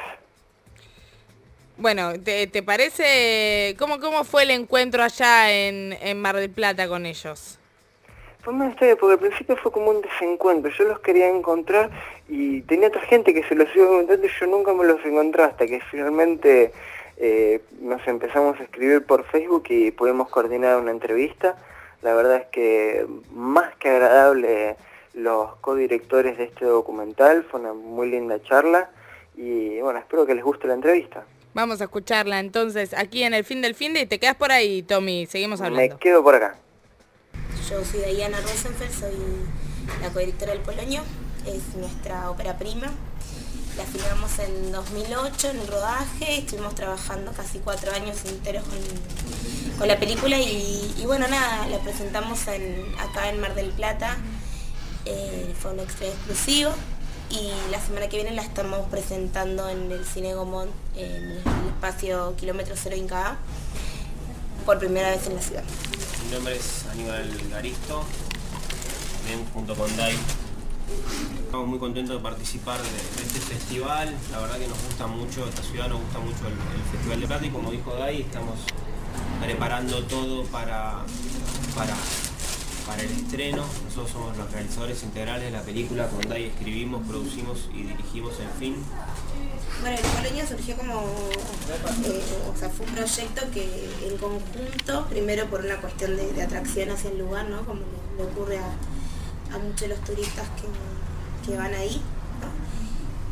Bueno, ¿te, te parece cómo, cómo fue el encuentro allá en, en Mar del Plata con ellos? Fue una historia porque al principio fue como un desencuentro, yo los quería encontrar y tenía otra gente que se los iba encontrando y yo nunca me los encontré hasta que finalmente eh, nos empezamos a escribir por Facebook y pudimos coordinar una entrevista. La verdad es que más que agradable los codirectores de este documental, fue una muy linda charla y bueno, espero que les guste la entrevista. Vamos a escucharla entonces aquí en el fin del fin de y te quedas por ahí, Tommy, seguimos Me hablando. quedo por acá. Yo soy Diana Rosenfeld, soy la codirectora del Polonio, es nuestra ópera prima. La filmamos en dos mil ocho en el rodaje, estuvimos trabajando casi cuatro años enteros con, con la película y, y bueno, nada, la presentamos en, acá en Mar del Plata, eh, fue un extra exclusivo y la semana que viene la estamos presentando en el Cine Gaumont, en el espacio Kilómetro Cero Inca, por primera vez en la ciudad. Mi nombre es Aníbal Garisto, también junto con Dai. Estamos muy contentos de participar de, de este festival, la verdad que nos gusta mucho, esta ciudad nos gusta mucho el, el Festival de Plata y como dijo Dai, estamos preparando todo para, para, para el estreno. Nosotros somos los realizadores integrales de la película, con Dai escribimos, producimos y dirigimos el film. Bueno, el Polonio surgió como, eh, o sea, fue un proyecto que en conjunto, primero por una cuestión de, de atracción hacia el lugar, ¿no? Como le, le ocurre a, a muchos de los turistas que, que van ahí, ¿no?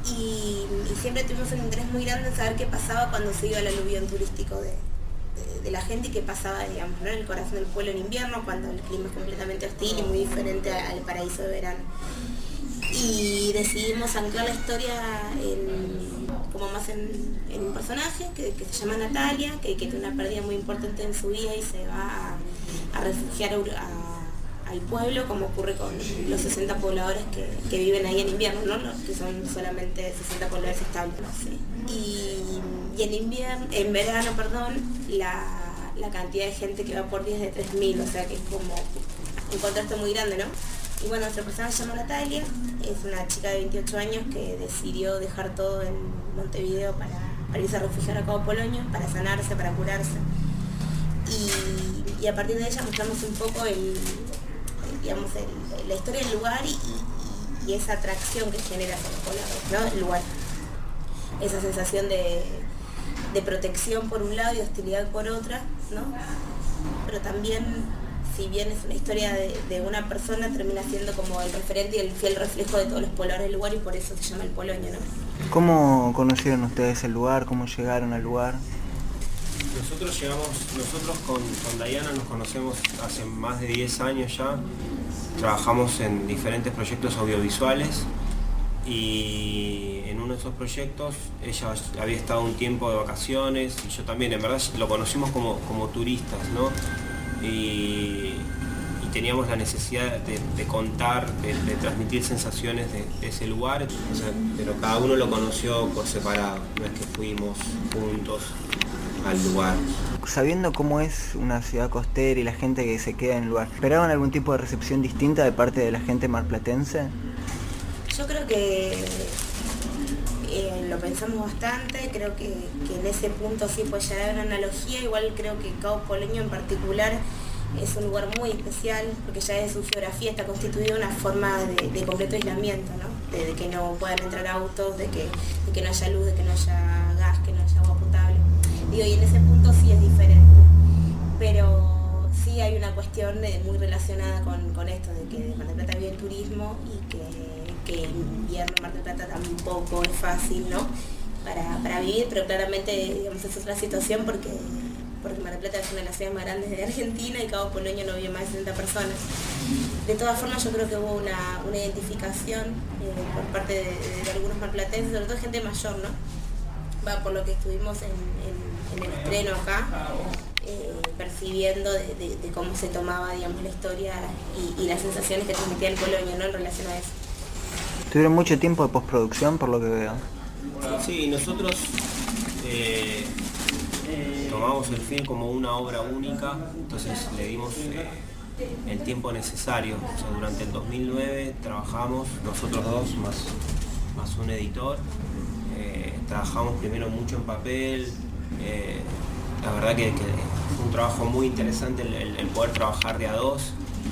y, y siempre tuvimos un interés muy grande en saber qué pasaba cuando se iba al aluvión turístico de, de, de la gente y qué pasaba, digamos, ¿no? En el corazón del pueblo en invierno, cuando el clima es completamente hostil y muy diferente al paraíso de verano. Y decidimos anclar la historia en, como más en, en un personaje que, que se llama Natalia, que, que tiene una pérdida muy importante en su vida y se va a, a refugiar a, al pueblo, como ocurre con los sesenta pobladores que, que viven ahí en invierno, ¿no? Que son solamente sesenta pobladores estables. ¿Sí? Y, y en invierno, en verano, perdón, la, la cantidad de gente que va por día es de tres mil, o sea que es como un contraste muy grande, ¿no? Y bueno, nuestra persona se llama Natalia, es una chica de veintiocho años que decidió dejar todo en Montevideo para, para irse a refugiar a Cabo Polonio, para sanarse, para curarse. Y, y a partir de ella mostramos un poco el, digamos, el, la historia del lugar y, y, y esa atracción que genera hacia los pobladores, ¿no? El lugar. Esa sensación de, de protección por un lado y hostilidad por otra, ¿no? Pero también, si bien es una historia de, de una persona, termina siendo como el referente y el fiel reflejo de todos los pobladores del lugar y por eso se llama el Polonio, ¿no? ¿Cómo conocieron ustedes el lugar? ¿Cómo llegaron al lugar? Nosotros llegamos, nosotros con, con Diana nos conocemos hace más de diez años ya, trabajamos en diferentes proyectos audiovisuales y en uno de esos proyectos ella había estado un tiempo de vacaciones y yo también, en verdad lo conocimos como, como turistas, ¿no? Y, y teníamos la necesidad de, de contar, de, de transmitir sensaciones de, de ese lugar, o sea, pero cada uno lo conoció por separado, no es que fuimos juntos al lugar. Sabiendo cómo es una ciudad costera y la gente que se queda en el lugar, ¿esperaban algún tipo de recepción distinta de parte de la gente marplatense? Yo creo que eh, lo pensamos bastante, creo que, que en ese punto sí puede llegar a una analogía, igual creo que Cabo Polonio en particular es un lugar muy especial porque ya desde su geografía está constituida una forma de, de completo aislamiento, ¿no? De, de que no puedan entrar autos, de que, de que no haya luz, de que no haya gas, que no haya agua potable. Digo, y en ese punto sí es diferente, pero sí hay una cuestión de, muy relacionada con, con esto, de que Mar del Plata vive el turismo y que, que invierno en Mar del Plata tampoco es fácil, ¿no? Para, para vivir, pero claramente, digamos, es otra situación porque, porque Mar del Plata es una de las ciudades más grandes de Argentina y Cabo Polonio no vive más de sesenta personas. De todas formas, yo creo que hubo una, una identificación eh, por parte de, de, de algunos marplatenses, sobre todo gente mayor, ¿no? Va por lo que estuvimos en, en, en el estreno acá, eh, percibiendo de, de, de cómo se tomaba, digamos, la historia y, y las sensaciones que transmitía el Polonio, ¿no? En relación a eso. ¿Tuvieron mucho tiempo de postproducción, por lo que veo? Sí, nosotros eh, tomamos el film como una obra única, entonces le dimos eh, el tiempo necesario. O sea, durante el dos mil nueve trabajamos nosotros dos, más, más un editor. Eh, trabajamos primero mucho en papel, eh, la verdad que, que fue un trabajo muy interesante el, el, el poder trabajar de a dos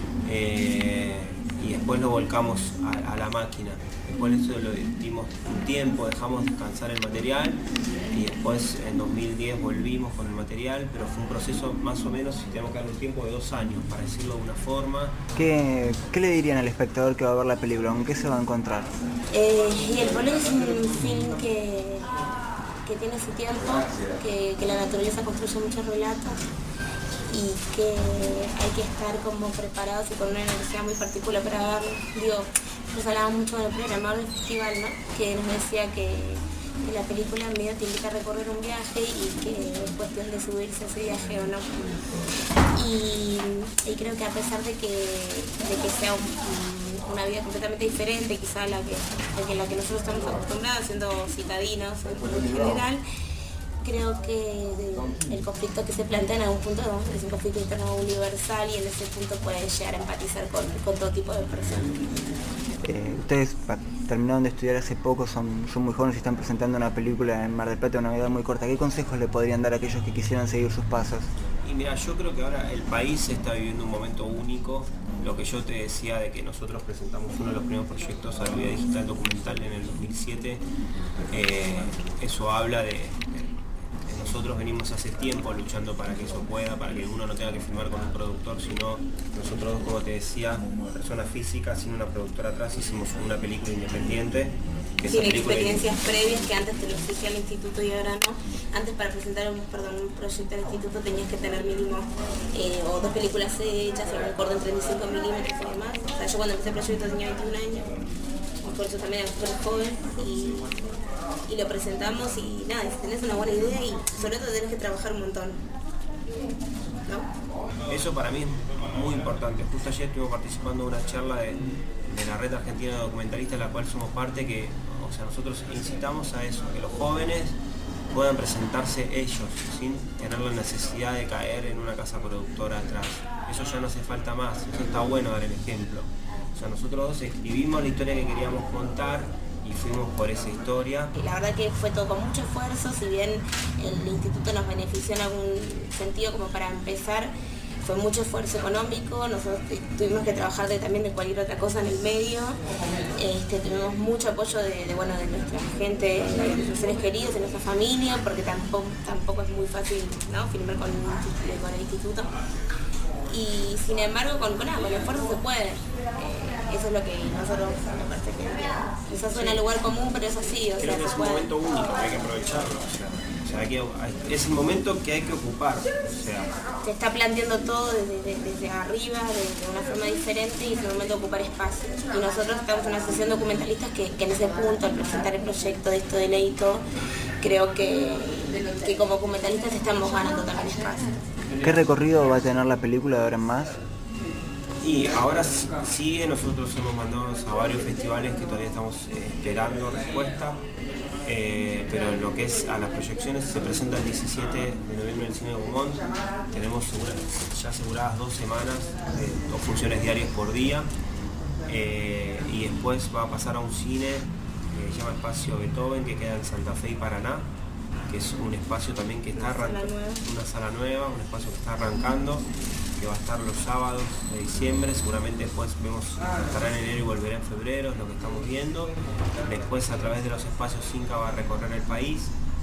eh, y después lo volcamos a, a la máquina. Después de eso lo dimos un tiempo, dejamos descansar el material y después en dos mil diez volvimos con el material, pero fue un proceso más o menos, si tenemos que dar un tiempo de dos años, para decirlo de una forma. ¿Qué, qué le dirían al espectador que va a ver la película? ¿Con qué se va a encontrar? Eh, y el Polonio es un film que, que tiene su tiempo, que, que la naturaleza construye muchos relatos y que hay que estar como preparados y con una energía muy particular para verlo. Digo, nos hablábamos mucho del programador del festival, ¿no? Que nos decía que, que la película en medio te invita a recorrer un viaje y que es cuestión de subirse a ese viaje o no. Y, y creo que a pesar de que, de que sea un, una vida completamente diferente, quizá a la que, a la que nosotros estamos acostumbrados, siendo citadinos en general, creo que el conflicto que se plantea en algún punto es un conflicto interno universal y en ese punto puede llegar a empatizar con, con todo tipo de personas. Eh, ustedes terminaron de estudiar hace poco, son, son muy jóvenes y están presentando una película en Mar del Plata de una edad muy corta. ¿Qué consejos le podrían dar a aquellos que quisieran seguir sus pasos? Y mira, yo creo que ahora el país está viviendo un momento único. Lo que yo te decía de que nosotros presentamos uno de los primeros proyectos a la vida digital documental en el dos mil siete, eh, eso habla de, de nosotros venimos hace tiempo luchando para que eso pueda, para que uno no tenga que filmar con un productor, sino nosotros dos, como te decía, personas físicas sin una productora atrás, hicimos una película independiente que sin esa película... experiencias previas que antes te lo exigía el instituto y ahora no. Antes para presentar un, perdón, un proyecto al instituto tenías que tener mínimo eh, o dos películas hechas, o un corto en treinta y cinco milímetros y demás. O sea, yo cuando empecé el proyecto tenía veintiún años, y por eso también era súper joven y, y lo presentamos y nada, si tenés una buena idea y sobre todo tenés que trabajar un montón. ¿No? Eso para mí es muy importante. Justo ayer estuve participando de una charla de, de la Red Argentina de Documentalistas, de la cual somos parte, que o sea, nosotros incitamos a eso, que los jóvenes puedan presentarse ellos, sin tener la necesidad de caer en una casa productora atrás. Eso ya no hace falta más, eso está bueno dar el ejemplo. O sea, nosotros dos escribimos la historia que queríamos contar y fuimos por esa historia. Y la verdad que fue todo con mucho esfuerzo, si bien el instituto nos benefició en algún sentido como para empezar, fue mucho esfuerzo económico, nosotros tuvimos que trabajar de, también de cualquier otra cosa en el medio, este, tuvimos mucho apoyo de, de, bueno, de nuestra gente, de nuestros seres queridos, de nuestra familia, porque tampoco, tampoco es muy fácil, ¿no?, filmar con, con el instituto. Y sin embargo, con, con, con el esfuerzo se puede. Eh, eso es lo que nosotros me parece que quizás suena al lugar común, pero es así. O Creo sea, que es un puede. momento único, hay que aprovecharlo. O sea, o sea, hay que, hay, es el momento que hay que ocupar. O sea, se está planteando todo desde, desde, desde arriba, de, de una forma diferente, y es el momento de ocupar espacio. Y nosotros estamos en una sesión documentalistas que, que en ese punto, al presentar el proyecto de esto de ley y todo, creo que, que como documentalistas estamos ganando también espacio. ¿Qué recorrido va a tener la película de ahora en más? Y ahora sigue, nosotros hemos mandado a varios festivales que todavía estamos eh, esperando respuesta, eh, pero en lo que es a las proyecciones se presenta el diecisiete de noviembre en el Cine de Gaumont. Tenemos segura, ya aseguradas dos semanas, de dos funciones diarias por día, eh, y después va a pasar a un cine que se llama Espacio Beethoven, que queda en Santa Fe y Paraná, que es un espacio también que está arrancando, una sala nueva, un espacio que está arrancando, que va a estar los sábados de diciembre, seguramente después vemos, estará en enero y volverá en febrero, es lo que estamos viendo. Después a través de los espacios Inca va a recorrer el país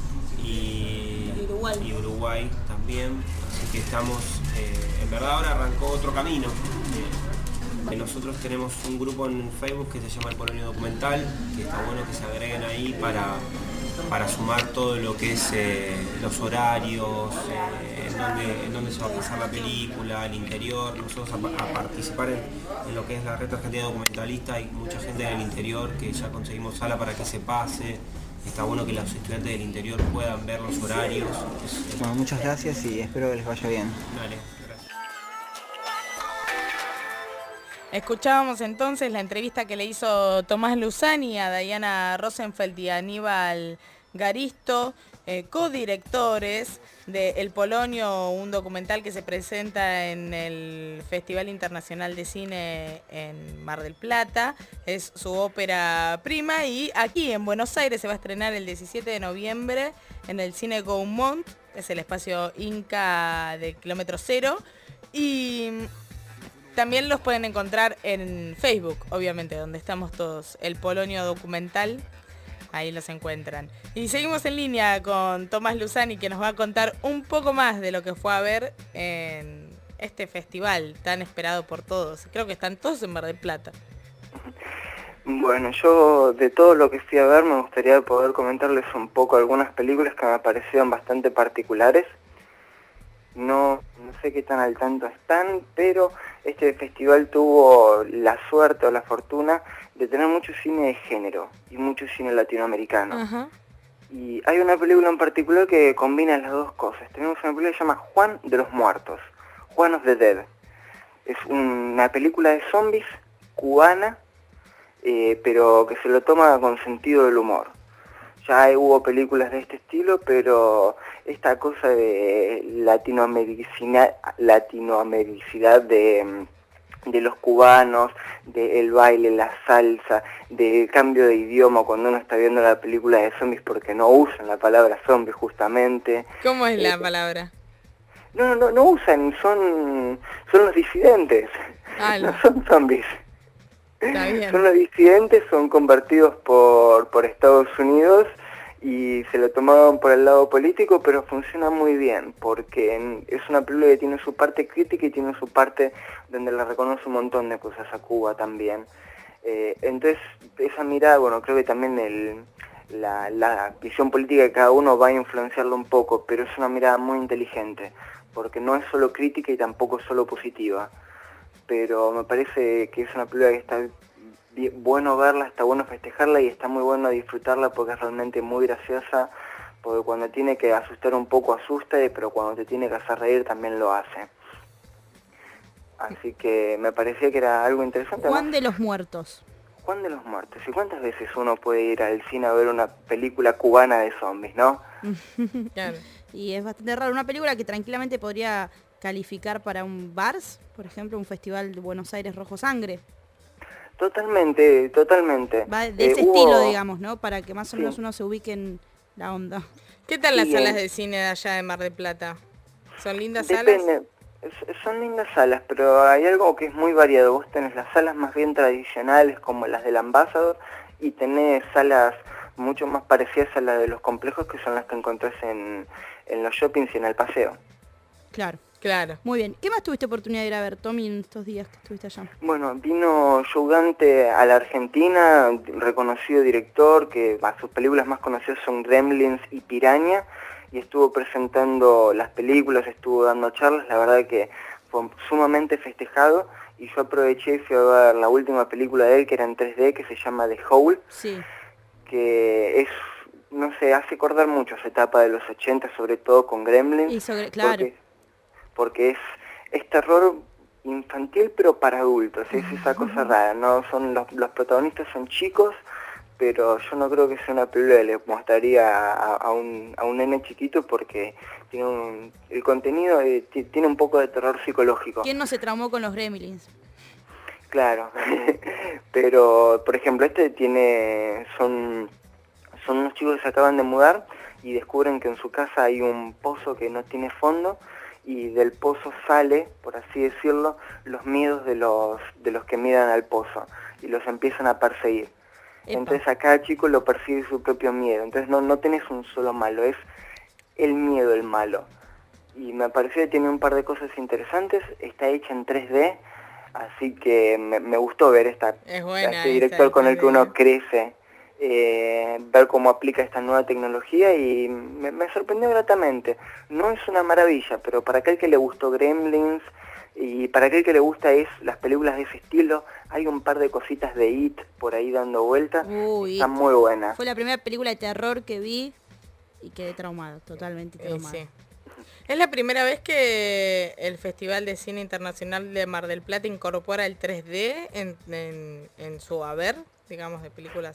y Uruguay, y Uruguay también, así que estamos, eh, en verdad ahora arrancó otro camino. Eh, nosotros tenemos un grupo en Facebook que se llama El Polonio Documental, que está bueno que se agreguen ahí para para sumar todo lo que es eh, los horarios, eh, en, dónde, en dónde se va a pasar la película, el interior. Nosotros a, a participar en, en lo que es la Red Argentina Documentalista, hay mucha gente del interior que ya conseguimos sala para que se pase. Está bueno que los estudiantes del interior puedan ver los horarios. Es, bueno, muchas gracias y espero que les vaya bien. Dale, gracias. Escuchábamos entonces la entrevista que le hizo Tomás Luzani a Diana Rosenfeld y a Aníbal Garisto, eh, codirectores de El Polonio, un documental que se presenta en el Festival Internacional de Cine en Mar del Plata. Es su ópera prima y aquí en Buenos Aires se va a estrenar el diecisiete de noviembre en el Cine Gaumont, que es el espacio Inca de Kilómetro Cero. Y también los pueden encontrar en Facebook, obviamente, donde estamos todos. El Polonio Documental, ahí los encuentran. Y seguimos en línea con Tomás Luzani, que nos va a contar un poco más de lo que fue a ver en este festival tan esperado por todos. Creo que están todos en Mar del Plata. Bueno, yo de todo lo que fui a ver me gustaría poder comentarles un poco algunas películas que me parecieron bastante particulares. No, no sé qué tan al tanto están, pero este festival tuvo la suerte o la fortuna de tener mucho cine de género y mucho cine latinoamericano. Ajá. Y hay una película en particular que combina las dos cosas. Tenemos una película que se llama Juan de los Muertos, Juan of the Dead. Es una película de zombies cubana, eh, pero que se lo toma con sentido del humor. Ya hubo películas de este estilo, pero esta cosa de latinoamericidad, latinoamericidad de, de los cubanos, del baile, la salsa, del cambio de idioma cuando uno está viendo la película de zombies porque no usan la palabra zombies justamente. ¿Cómo es la eh, palabra? No, no, no usan, son, son los disidentes, Ah, no son zombies. Está bien. Son los disidentes, son convertidos por, por Estados Unidos y se lo tomaron por el lado político, pero funciona muy bien, porque es una película que tiene su parte crítica y tiene su parte donde le reconoce un montón de cosas a Cuba también. Eh, entonces, esa mirada, bueno, creo que también el, la, la visión política de cada uno va a influenciarlo un poco, pero es una mirada muy inteligente, porque no es solo crítica y tampoco es solo positiva. Pero me parece que es una película que está bien, bueno verla, está bueno festejarla y está muy bueno disfrutarla porque es realmente muy graciosa, porque cuando tiene que asustar un poco asusta, pero cuando te tiene que hacer reír también lo hace. Así que me parecía que era algo interesante. Juan de los Muertos. Juan de los Muertos. ¿Y cuántas veces uno puede ir al cine a ver una película cubana de zombies, no? Claro. Y es bastante raro. Una película que tranquilamente podría calificar para un BARS, por ejemplo, un festival de Buenos Aires Rojo Sangre. Totalmente, totalmente. Va de Eh, ese hubo- estilo, digamos, ¿no? Para que más o Sí. menos uno se ubique en la onda. ¿Qué tal las Sí, salas eh. de cine de allá de Mar del Plata? ¿Son lindas salas? Depende. S- Son lindas salas, pero hay algo que es muy variado. Vos tenés las salas más bien tradicionales como las del Ambassador y tenés salas mucho más parecidas a las de los complejos que son las que encontrás en, en los shoppings y en el paseo. Claro. Claro. Muy bien. ¿Qué más tuviste oportunidad de ir a ver, Tommy, en estos días que estuviste allá? Bueno, vino Joe Dante a la Argentina, un reconocido director, que bah, sus películas más conocidas son Gremlins y Piranha, y estuvo presentando las películas, estuvo dando charlas, la verdad que fue sumamente festejado, y yo aproveché y fui a ver la última película de él, que era en tres D, que se llama The Howl, Sí. que es, no sé, hace acordar mucho esa etapa de los ochenta, sobre todo con Gremlins. Y sobre, claro. Porque, porque es, es terror infantil pero para adultos, es esa cosa rara, no son los, los protagonistas son chicos, pero yo no creo que sea una película que le mostraría a, a un, a un nene chiquito porque tiene un, el contenido eh, ti- tiene un poco de terror psicológico. ¿Quién no se traumó con los Gremlins? Claro, pero por ejemplo este tiene, son, son unos chicos que se acaban de mudar y descubren que en su casa hay un pozo que no tiene fondo y del pozo sale, por así decirlo, los miedos de los, de los que miran al pozo y los empiezan a perseguir. Epa. Entonces a cada chico lo persigue su propio miedo, entonces no, no tenés un solo malo, es el miedo el malo. Y me pareció que tiene un par de cosas interesantes, está hecha en tres D, así que me, me gustó ver esta, Es buena a esa este director de con el que tres D. uno crece, eh, ver cómo aplica esta nueva tecnología y me, me sorprendió gratamente. No es una maravilla, pero para aquel que le gustó Gremlins y para aquel que le gusta es las películas de ese estilo, hay un par de cositas de It por ahí dando vueltas, Uy, están muy buenas. Fue la primera película de terror que vi y quedé traumado, totalmente Eh, traumado. sí. Es la primera vez que el Festival de Cine Internacional de Mar del Plata incorpora el tres D en, en, en su haber, digamos, de películas.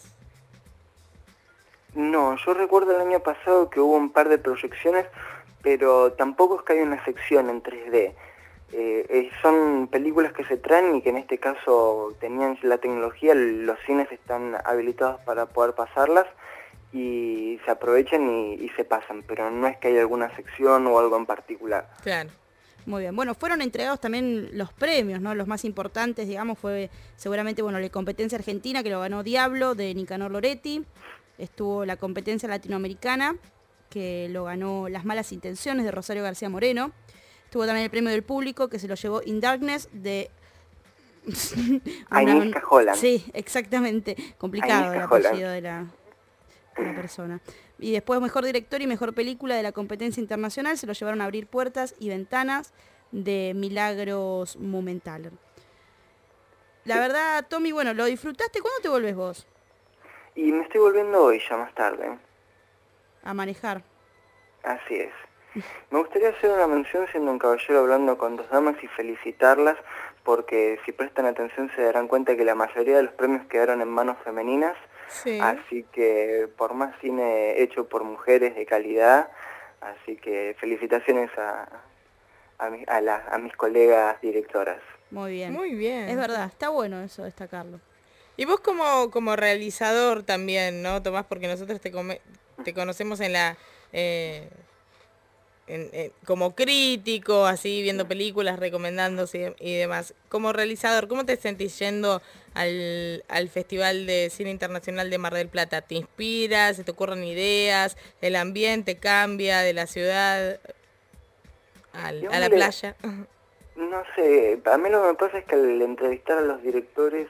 No, yo recuerdo el año pasado que hubo un par de proyecciones, pero tampoco es que haya una sección en tres D. Eh, eh, son películas que se traen y que en este caso tenían la tecnología, los cines están habilitados para poder pasarlas y se aprovechan y, y se pasan, pero no es que haya alguna sección o algo en particular. Claro. Muy bien. Bueno, fueron entregados también los premios, ¿no? Los más importantes, digamos, fue seguramente, bueno, la competencia argentina que lo ganó Diablo de Nicanor Loretti. Estuvo la competencia latinoamericana que lo ganó Las Malas Intenciones de Rosario García Moreno. Estuvo también el premio del público que se lo llevó In Darkness de... Agnieszka Holland. Sí, exactamente. Complicado el Agnieszka Holland. apellido de la, de la persona. Y después mejor director y mejor película de la competencia internacional se lo llevaron a Abrir Puertas y Ventanas de Milagros Mumenthaler. La verdad, Tommy, bueno, ¿lo disfrutaste? ¿Cuándo te volvés vos Y me estoy volviendo hoy ya más tarde. a manejar? Así es. Me gustaría hacer una mención siendo un caballero hablando con dos damas y felicitarlas porque si prestan atención se darán cuenta que la mayoría de los premios quedaron en manos femeninas. Sí. Así que por más cine hecho por mujeres de calidad, así que felicitaciones a, a, mi- a, la- a mis colegas directoras. Muy bien. Muy bien. Es verdad, está bueno eso, destacarlo. Y vos como, como realizador también, ¿no, Tomás? Porque nosotros te, come- te conocemos en la... eh, en- en- como crítico, así, viendo películas, recomendándose y, y demás. Como realizador, ¿cómo te sentís yendo al, al Festival de Cine Internacional de Mar del Plata? ¿Te inspira? ¿Se te ocurren ideas? ¿El ambiente cambia de la ciudad al- Y a la hombre, playa? No sé, a mí lo que me pasa es que al entrevistar a los directores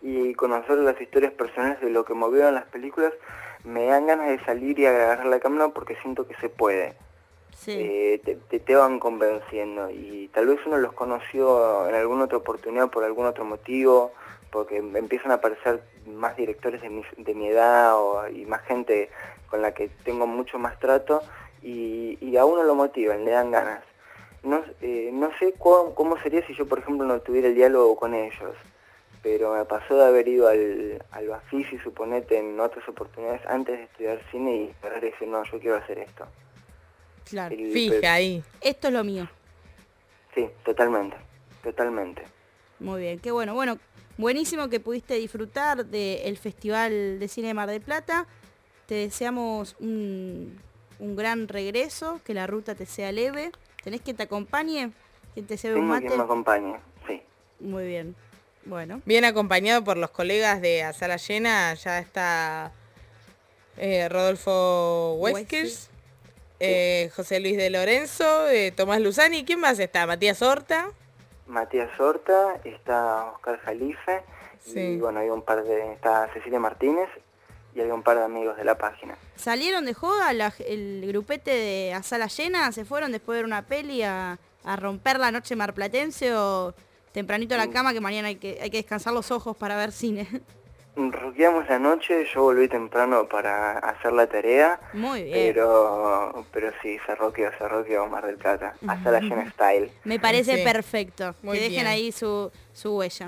y conocer las historias personales de lo que movieron las películas, me dan ganas de salir y agarrar la cámara porque siento que se puede. Sí. Eh, te, te, te van convenciendo y tal vez uno los conoció en alguna otra oportunidad por algún otro motivo, porque empiezan a aparecer más directores de mi, de mi edad o, y más gente con la que tengo mucho más trato y, y a uno lo motivan, le dan ganas. No, eh, no sé cómo, cómo sería si yo, por ejemplo, no tuviera el diálogo con ellos, pero me pasó de haber ido al, al Bafisi, suponete, en otras oportunidades antes de estudiar cine y poder decir, no, yo quiero hacer esto. Claro. El- Fija pero- ahí. Esto es lo mío. Sí, totalmente, totalmente. Muy bien, qué bueno. Bueno, buenísimo que pudiste disfrutar del Festival de Cine de Mar del Plata. Te deseamos un, un gran regreso, que la ruta te sea leve. ¿Tenés quien te acompañe? ¿Quien te sirve un Tengo mate? quien me acompañe, sí. Muy bien. Bueno. Bien acompañado por los colegas de A Sala Llena, ya está eh, Rodolfo Weskers, eh, José Luis de Lorenzo, eh, Tomás Luzani, ¿quién más está? Matías Horta. Matías Horta, está Oscar Jalife, Sí. y bueno, hay un par de, está Cecilia Martínez, y hay un par de amigos de la página. ¿Salieron de joda la- el grupete de A Sala Llena? ¿Se fueron después de ver una peli a, a romper la noche marplatense o tempranito a la cama que mañana hay que, hay que descansar los ojos para ver cine? Roqueamos la noche, yo volví temprano para hacer la tarea, Muy bien. pero pero sí, se roqueó, se roqueó Mar del Plata, a Sala Llena Style. Me parece Sí. perfecto. Muy que dejen bien. ahí su, su huella.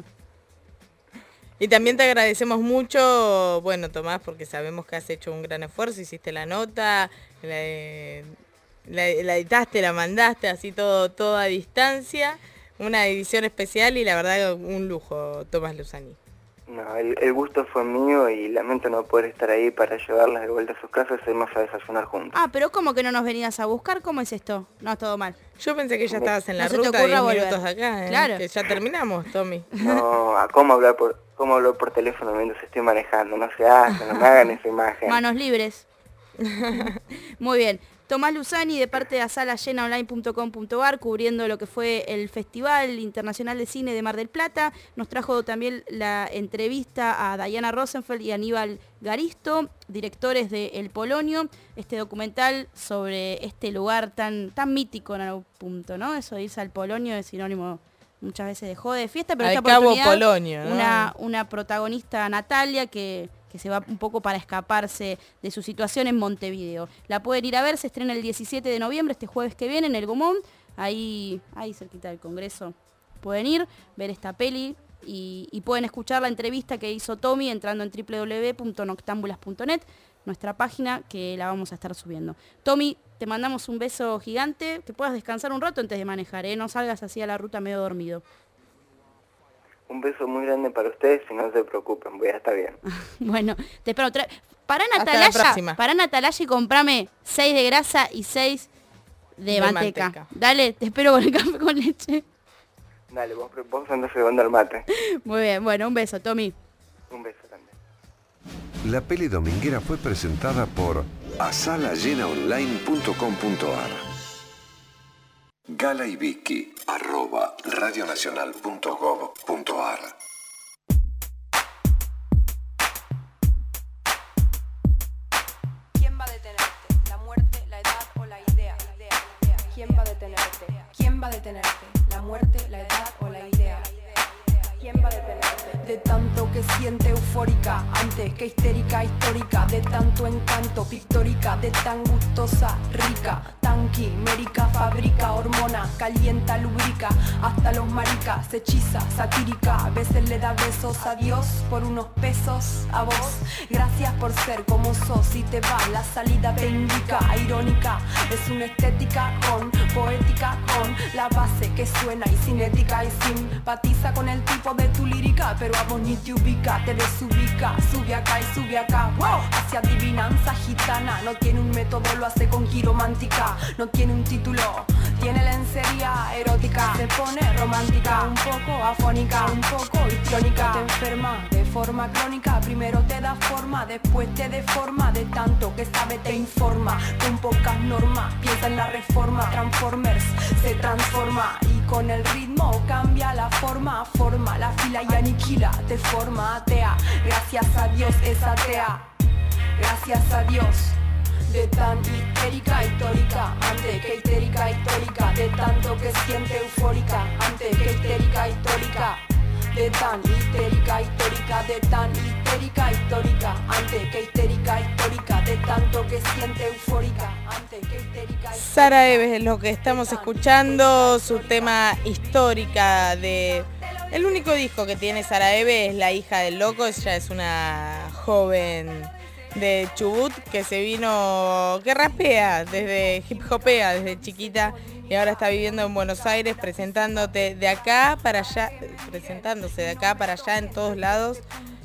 Y también te agradecemos mucho, bueno, Tomás, porque sabemos que has hecho un gran esfuerzo, hiciste la nota, la, la, la editaste, la mandaste, así todo, todo a distancia, una edición especial y la verdad un lujo, Tomás Luzani. No, el, el gusto fue mío y lamento no poder estar ahí para llevarlas de vuelta a sus casas y irnos a desayunar juntos. Ah, pero ¿cómo que no nos venías a buscar? ¿Cómo es esto? No, es todo mal. Yo pensé que ya estabas en la No se te ruta, ocurra diez volver. minutos de acá, ¿eh? Claro. Que ya terminamos, Tommy. No, ¿a cómo hablar por cómo hablar por teléfono mientras estoy manejando? No se hace, no me hagan esa imagen. Manos libres. Muy bien. Tomás Luzani de parte de asala llena online punto com punto ar cubriendo lo que fue el Festival Internacional de Cine de Mar del Plata. Nos trajo también la entrevista a Diana Rosenfeld y Aníbal Garisto, directores de El Polonio, este documental sobre este lugar tan, tan mítico en algún punto, ¿no? Eso de irse al Polonio es sinónimo muchas veces de joda, de fiesta, pero Al esta Cabo oportunidad Polonio, ¿no? una, una protagonista, Natalia, que, que se va un poco para escaparse de su situación en Montevideo. La pueden ir a ver, se estrena el diecisiete de noviembre, este jueves que viene, en el Gomón, ahí, ahí cerquita del Congreso. Pueden ir, ver esta peli y, y pueden escuchar la entrevista que hizo Tommy entrando en doble u doble u doble u punto noctambulas punto net, nuestra página que la vamos a estar subiendo. Tommy, te mandamos un beso gigante, que puedas descansar un rato antes de manejar, ¿eh? No salgas así a la ruta medio dormido. Un beso muy grande para ustedes y no se preocupen, voy a estar bien. Bueno, te espero. Tra- Pará en Hasta la Atalaya, próxima. pará en Atalaya y comprame seis de grasa y seis de, De manteca. manteca. Dale, te espero con el café con leche. Dale, vos, vos andás llevando el mate. Muy bien, bueno, un beso, Tommy. Un beso también. La peli dominguera fue presentada por asala llena online punto com punto ar. Gala y Vicky, arroba radionacional punto gov punto ar. ¿Quién va a detenerte? ¿La muerte, la edad o la idea? ¿Quién va a detenerte? ¿Quién va a detenerte? ¿La muerte, la edad o la idea? ¿Quién va a detenerte? De tanto que siente eufórica, antes que histérica, histórica, de tanto encanto, pictórica, de tan gustosa, rica, tanqui, mérica, fabrica, hormona, calienta, lubrica, hasta los maricas, hechiza, satírica, a veces le da besos a Dios por unos pesos a vos. Gracias por ser como sos y te va, la salida te indica, irónica, es una estética con poética, con la base que suena y cinética y simpatiza con el tipo de tu lírica, pero a vos ni te ubica, te desubica, sube acá y sube acá, wow, hacia adivinanza gitana, no tiene un método, lo hace con quiromántica, no tiene un título, tiene lencería erótica, se pone romántica, un poco afónica, un poco histriónica. Te enferma de forma crónica, primero te da forma, después te deforma, de tanto que sabe te informa, con pocas normas, piensa en la reforma, Transformers se transforma y con el ritmo cambia la forma, forma la fila y aniquila, te forma atea, gracias a Dios es atea, gracias a Dios. De tan histérica, histórica, antes que histérica, histórica, de tanto que siente eufórica, antes que histérica, histórica, de tan histérica, histórica, de tan histérica, histórica, antes que histérica, histórica, de tanto que siente eufórica, antes que histérica. Sara Eves es lo que estamos escuchando, su tema Histórica de... El único disco que tiene Sara Eves es La hija del loco, ella es una joven de Chubut que se vino, que rapea, desde hip hopea desde chiquita y ahora está viviendo en Buenos Aires presentándote de acá para allá, presentándose de acá para allá en todos lados.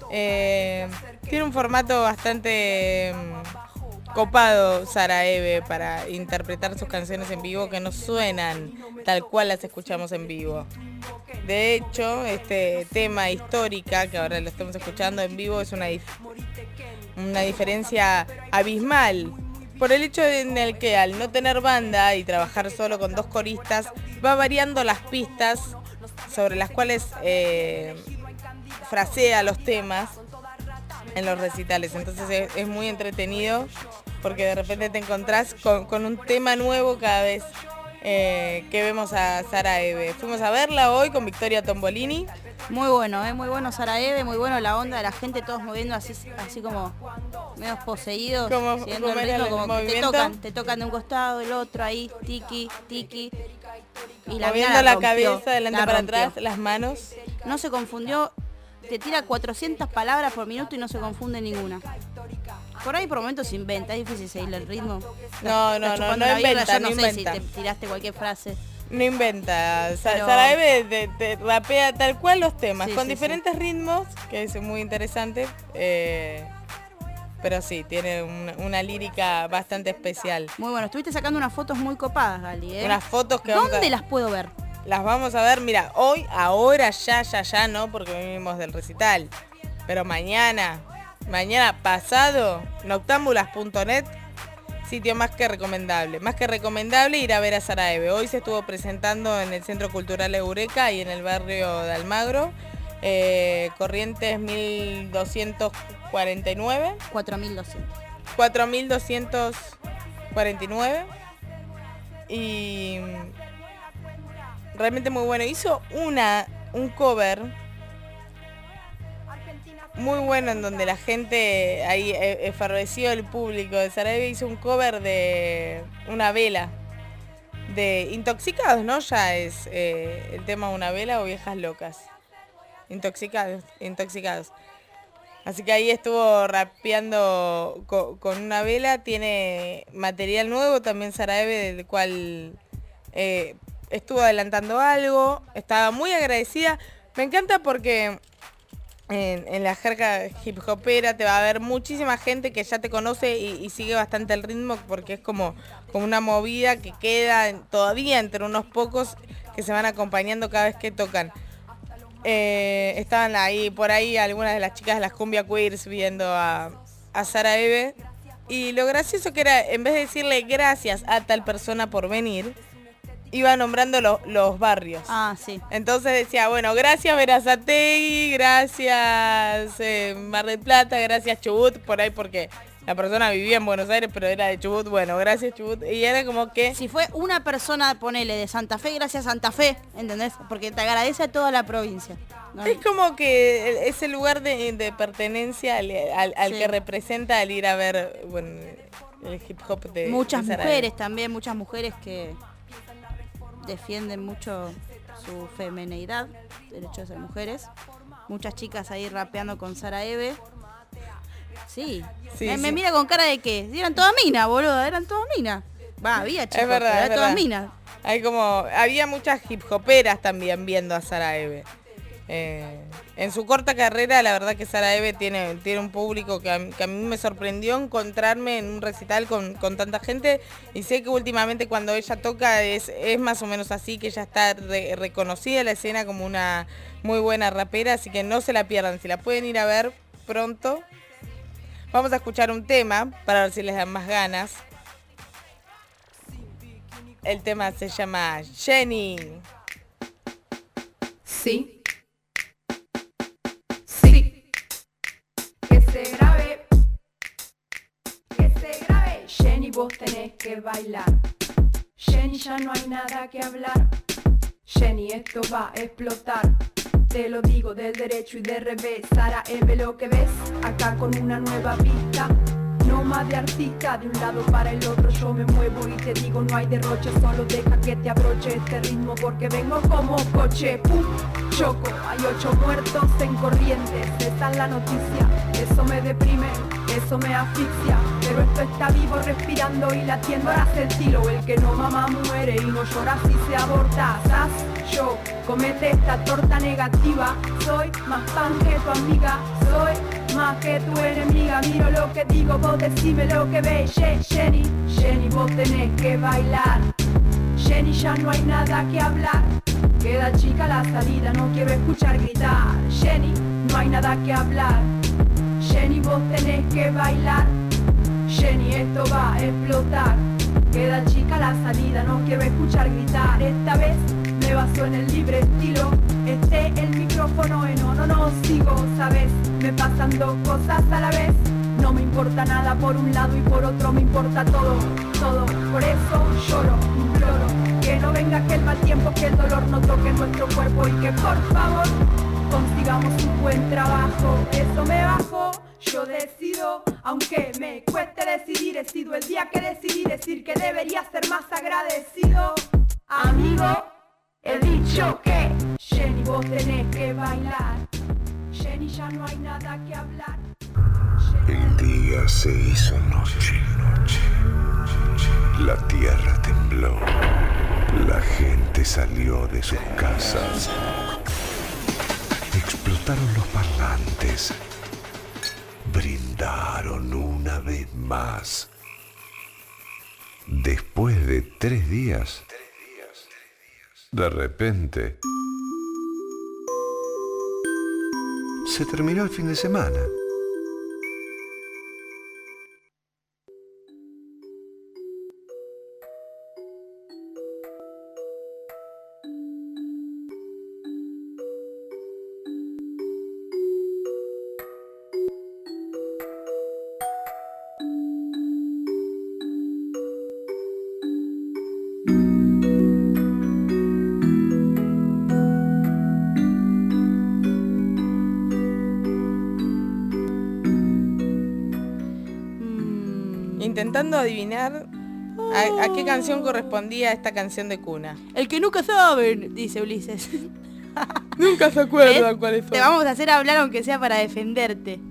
Eh, tiene un formato bastante um, copado Sara Eve para interpretar sus canciones en vivo que no suenan tal cual las escuchamos en vivo. De hecho, este tema Histórica, que ahora lo estamos escuchando en vivo, es una dif- una diferencia abismal por el hecho en el que al no tener banda y trabajar solo con dos coristas va variando las pistas sobre las cuales eh, frasea los temas en los recitales, entonces es, es muy entretenido porque de repente te encontrás con, con un tema nuevo cada vez eh, que vemos a Sara Eve. Fuimos a verla hoy con Victoria Tombolini. Muy bueno, ¿eh? Muy bueno Sara Eve, muy bueno la onda de la gente, todos moviendo así, así como medio poseídos, como, siguiendo como el ritmo, el como que te movimiento. tocan, te tocan de un costado, del otro, ahí, tiki, tiki. Y la Moviendo mina la rompió, cabeza adelante la para rompió. atrás, las manos. No se confundió, te tira cuatrocientas palabras por minuto y no se confunde ninguna. Por ahí por momentos se inventa, es difícil seguirle el ritmo. No, Está no, no, chupando no la birra, inventa, yo no no sé inventa. si te tiraste cualquier frase. No inventa, Sa- Pero- Sara Eve te, te rapea tal cual los temas, Sí, con sí, diferentes ritmos, que es muy interesante, eh, pero sí, tiene una, una lírica bastante especial. Muy bueno, estuviste sacando unas fotos muy copadas, Gali, ¿eh? Unas fotos que vamos ¿Dónde a- las puedo ver? Las vamos a ver, mira, hoy, ahora, ya, ya, ya no, porque venimos del recital, pero mañana, mañana pasado, noctámbulas punto net, sitio más que recomendable. Más que recomendable ir a ver a Sara Eve. Hoy se estuvo presentando en el Centro Cultural Eureka y en el barrio de Almagro. Eh, Corrientes mil doscientos cuarenta y nueve. cuatro mil doscientos. cuatro mil doscientos cuarenta y nueve. Y realmente muy bueno. Hizo una, un cover muy bueno en donde la gente, ahí e- eferveció el público de Sara Eve, hizo un cover de una vela, de Intoxicados, ¿no? Ya es eh, el tema Una vela o Viejas locas. Intoxicados, Intoxicados. Así que ahí estuvo rapeando co- con una vela, tiene material nuevo también Sara Eve, del cual eh, estuvo adelantando algo, estaba muy agradecida. Me encanta porque En, en la jerga hip hopera te va a ver muchísima gente que ya te conoce y, y sigue bastante el ritmo porque es como, como una movida que queda en- todavía entre unos pocos que se van acompañando cada vez que tocan. Eh, estaban ahí, por ahí algunas de las chicas de las cumbia queers viendo a, a Sara Eve y lo gracioso que era, en vez de decirle gracias a tal persona por venir, iba nombrando lo- los barrios. Ah, sí. Entonces decía, bueno, gracias Berazategui, gracias eh, Mar del Plata, gracias Chubut, por ahí porque la persona vivía en Buenos Aires, pero era de Chubut, bueno, gracias Chubut. Y era como que... Si fue una persona, ponele, de Santa Fe, gracias Santa Fe, ¿entendés? Porque te agradece a toda la provincia. ¿no? Es como que ese lugar de, de pertenencia al, al- al Sí. que representa al ir a ver, bueno, el hip hop de Muchas de Sara mujeres Eve. también, muchas mujeres que defienden mucho su femineidad, derecho de ser mujeres. Muchas chicas ahí rapeando con Sara Eve. Sí. Sí, me, sí. me mira con cara de que eran todas minas, boludo, eran todas minas. Va, había chicos, Es verdad, pero es eran todas verdad. minas. Hay como, había muchas hip hoperas también viendo a Sara Eve. Eh, en su corta carrera, la verdad que Sara Eve tiene, tiene un público que a, que a mí me sorprendió encontrarme en un recital con, con tanta gente, y sé que últimamente cuando ella toca es, es más o menos así, que ella está re, reconocida en la escena como una muy buena rapera, así que no se la pierdan, si la pueden ir a ver pronto. Vamos a escuchar un tema para ver si les dan más ganas. El tema se llama Jenny. Sí. Sí. Que se grabe. Que se grabe. Jenny, vos tenés que bailar. Jenny, ya no hay nada que hablar. Jenny, esto va a explotar. Te lo digo del derecho y del revés. Sara Eve, lo que ves acá con una nueva pista. No más de artista, de un lado para el otro yo me muevo y te digo no hay derroche, solo deja que te abroche este ritmo porque vengo como coche, pum, choco, hay ocho muertos en Corrientes, esa es la noticia, eso me deprime, eso me asfixia, pero esto está vivo respirando y latiendo, ahora sentilo, el que no mama muere y no llora si se aborta, ¿sas? Yo comete esta torta negativa, soy más fan que tu amiga, soy más que tu enemiga, miro lo que digo, vos decime lo que ves, Jenny, Jenny, vos tenés que bailar, Jenny, ya no hay nada que hablar, queda chica la salida, no quiero escuchar gritar, Jenny, no hay nada que hablar, Jenny, vos tenés que bailar, Jenny, esto va a explotar, queda chica la salida, no quiero escuchar gritar, esta vez me baso en el libre estilo, este el micrófono en no, no, no sigo, sabes, me pasan dos cosas a la vez, no me importa nada por un lado y por otro me importa todo, todo, por eso lloro, imploro, que no venga aquel mal tiempo, que el dolor no toque nuestro cuerpo y que por favor consigamos un buen trabajo, eso me bajo, yo decido, aunque me cueste decidir, he sido el día que decidí decir que debería ser más agradecido, amigo. He dicho que Jenny, vos tenés que bailar. Jenny, ya no hay nada que hablar. El día se hizo noche, noche. La tierra tembló. La gente salió de sus casas. Explotaron los parlantes. Brindaron una vez más. Después de tres días, de repente, se terminó el fin de semana. Intentando adivinar a, a qué canción correspondía esta canción de cuna. El que nunca saben, dice Ulises. Nunca se acuerdan cuáles son. Te vamos a hacer hablar aunque sea para defenderte.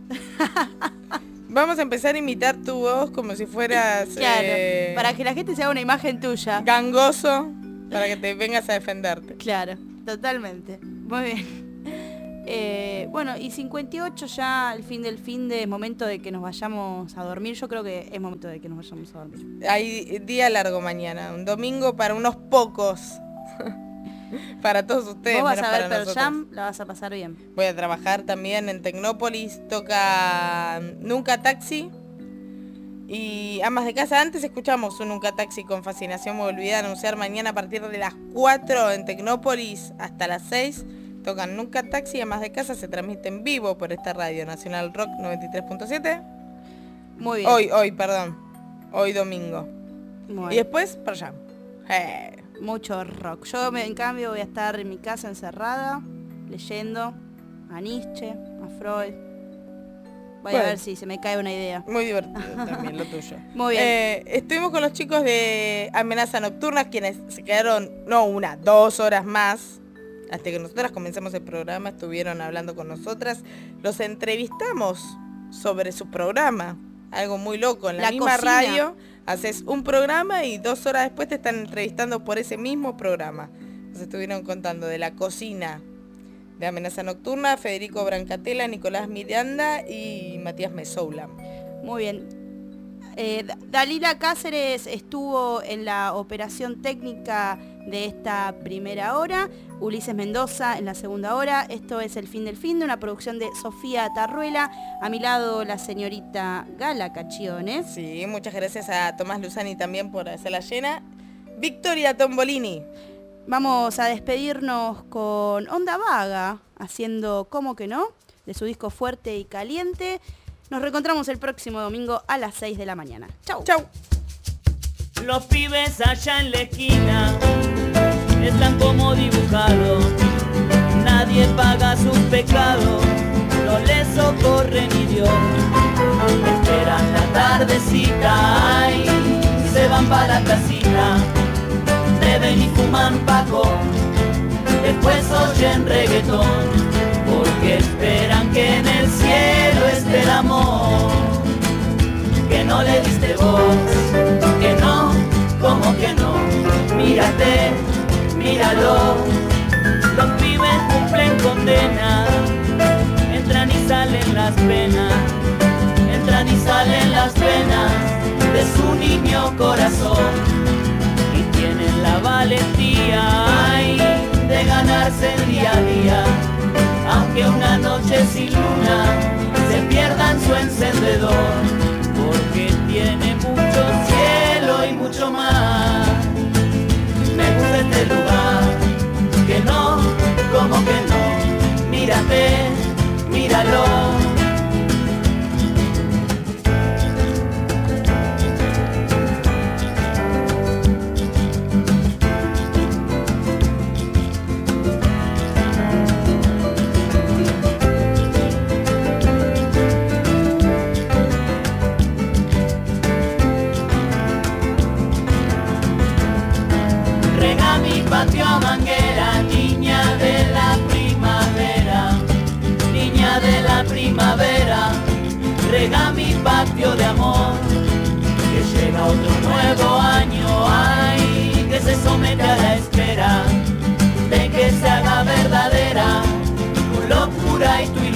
Vamos a empezar a imitar tu voz como si fueras... Claro, eh, para que la gente se haga una imagen tuya. Gangoso, para que te vengas a defenderte. Claro, totalmente. Muy bien. Eh, bueno, y cincuenta y ocho ya, el fin del fin de, es momento de que nos vayamos a dormir. Yo creo que es momento de que nos vayamos a dormir. Hay día largo mañana, un domingo para unos pocos. Para todos ustedes. Vos vas a ver para Pearl nosotros. Jam, la vas a pasar bien. Voy a trabajar también en Tecnópolis, toca Nunca Taxi y Amas de Casa. Antes escuchamos un Nunca Taxi con Fascinación, me olvidé de anunciar mañana a partir de las cuatro en Tecnópolis hasta las seis. Tocan Nunca Taxi y Amas de Casa, se transmite en vivo por esta radio Nacional Rock noventa y tres punto siete. Muy bien. Hoy, hoy, perdón. Hoy domingo. Muy y después Pearl Jam. Eh. Mucho rock. Yo en cambio voy a estar en mi casa encerrada, leyendo a Nietzsche, a Freud. Voy Bueno. a ver si se me cae una idea. Muy divertido también lo tuyo. Muy bien. Eh, estuvimos con los chicos de Amenaza Nocturna, quienes se quedaron, no una, dos horas más. Hasta que nosotras comencemos el programa, estuvieron hablando con nosotras. Los entrevistamos sobre su programa. Algo muy loco. En la, La misma cocina. radio haces un programa y dos horas después te están entrevistando por ese mismo programa. Nos estuvieron contando de la cocina de Amenaza Nocturna, Federico Brancatela, Nicolás Miranda y Matías Mesoula. Muy bien. Eh, Dalila Cáceres estuvo en la operación técnica de esta primera hora, Ulises Mendoza en la segunda hora. Esto es El Fin del Fin, de una producción de Sofía Tarruela. A mi lado la señorita Gala Cachiones. Sí, muchas gracias a Tomás Luzani también por hacerla llena. Victoria Tombolini. Vamos a despedirnos con Onda Vaga, haciendo Como que no, de su disco Fuerte y Caliente. Nos reencontramos el próximo domingo a las seis de la mañana. Chau. Chau. Los pibes allá en la esquina están como dibujados. Nadie paga sus pecados, no les socorre ni Dios. Esperan la tardecita, ay, se van para la casita. Beben y fuman paco, después oyen reggaetón. Porque esperan que en el cielo esté el amor, que no le diste voz, que no, como que no, mírate, míralo. Los pibes cumplen condena, entran y salen las penas, entran y salen las penas de su niño corazón. Y tienen la valentía, ay, de ganarse el día a día. Aunque una noche sin luna se pierdan su encendedor, porque tiene mucho cielo y mucho mar. Me gusta este lugar, que no, como que no, mírate, míralo. Patio Manguera, niña de la primavera, niña de la primavera, rega mi patio de amor, que llega otro nuevo año, ay, que se somete a la espera, de que se haga verdadera tu locura y tu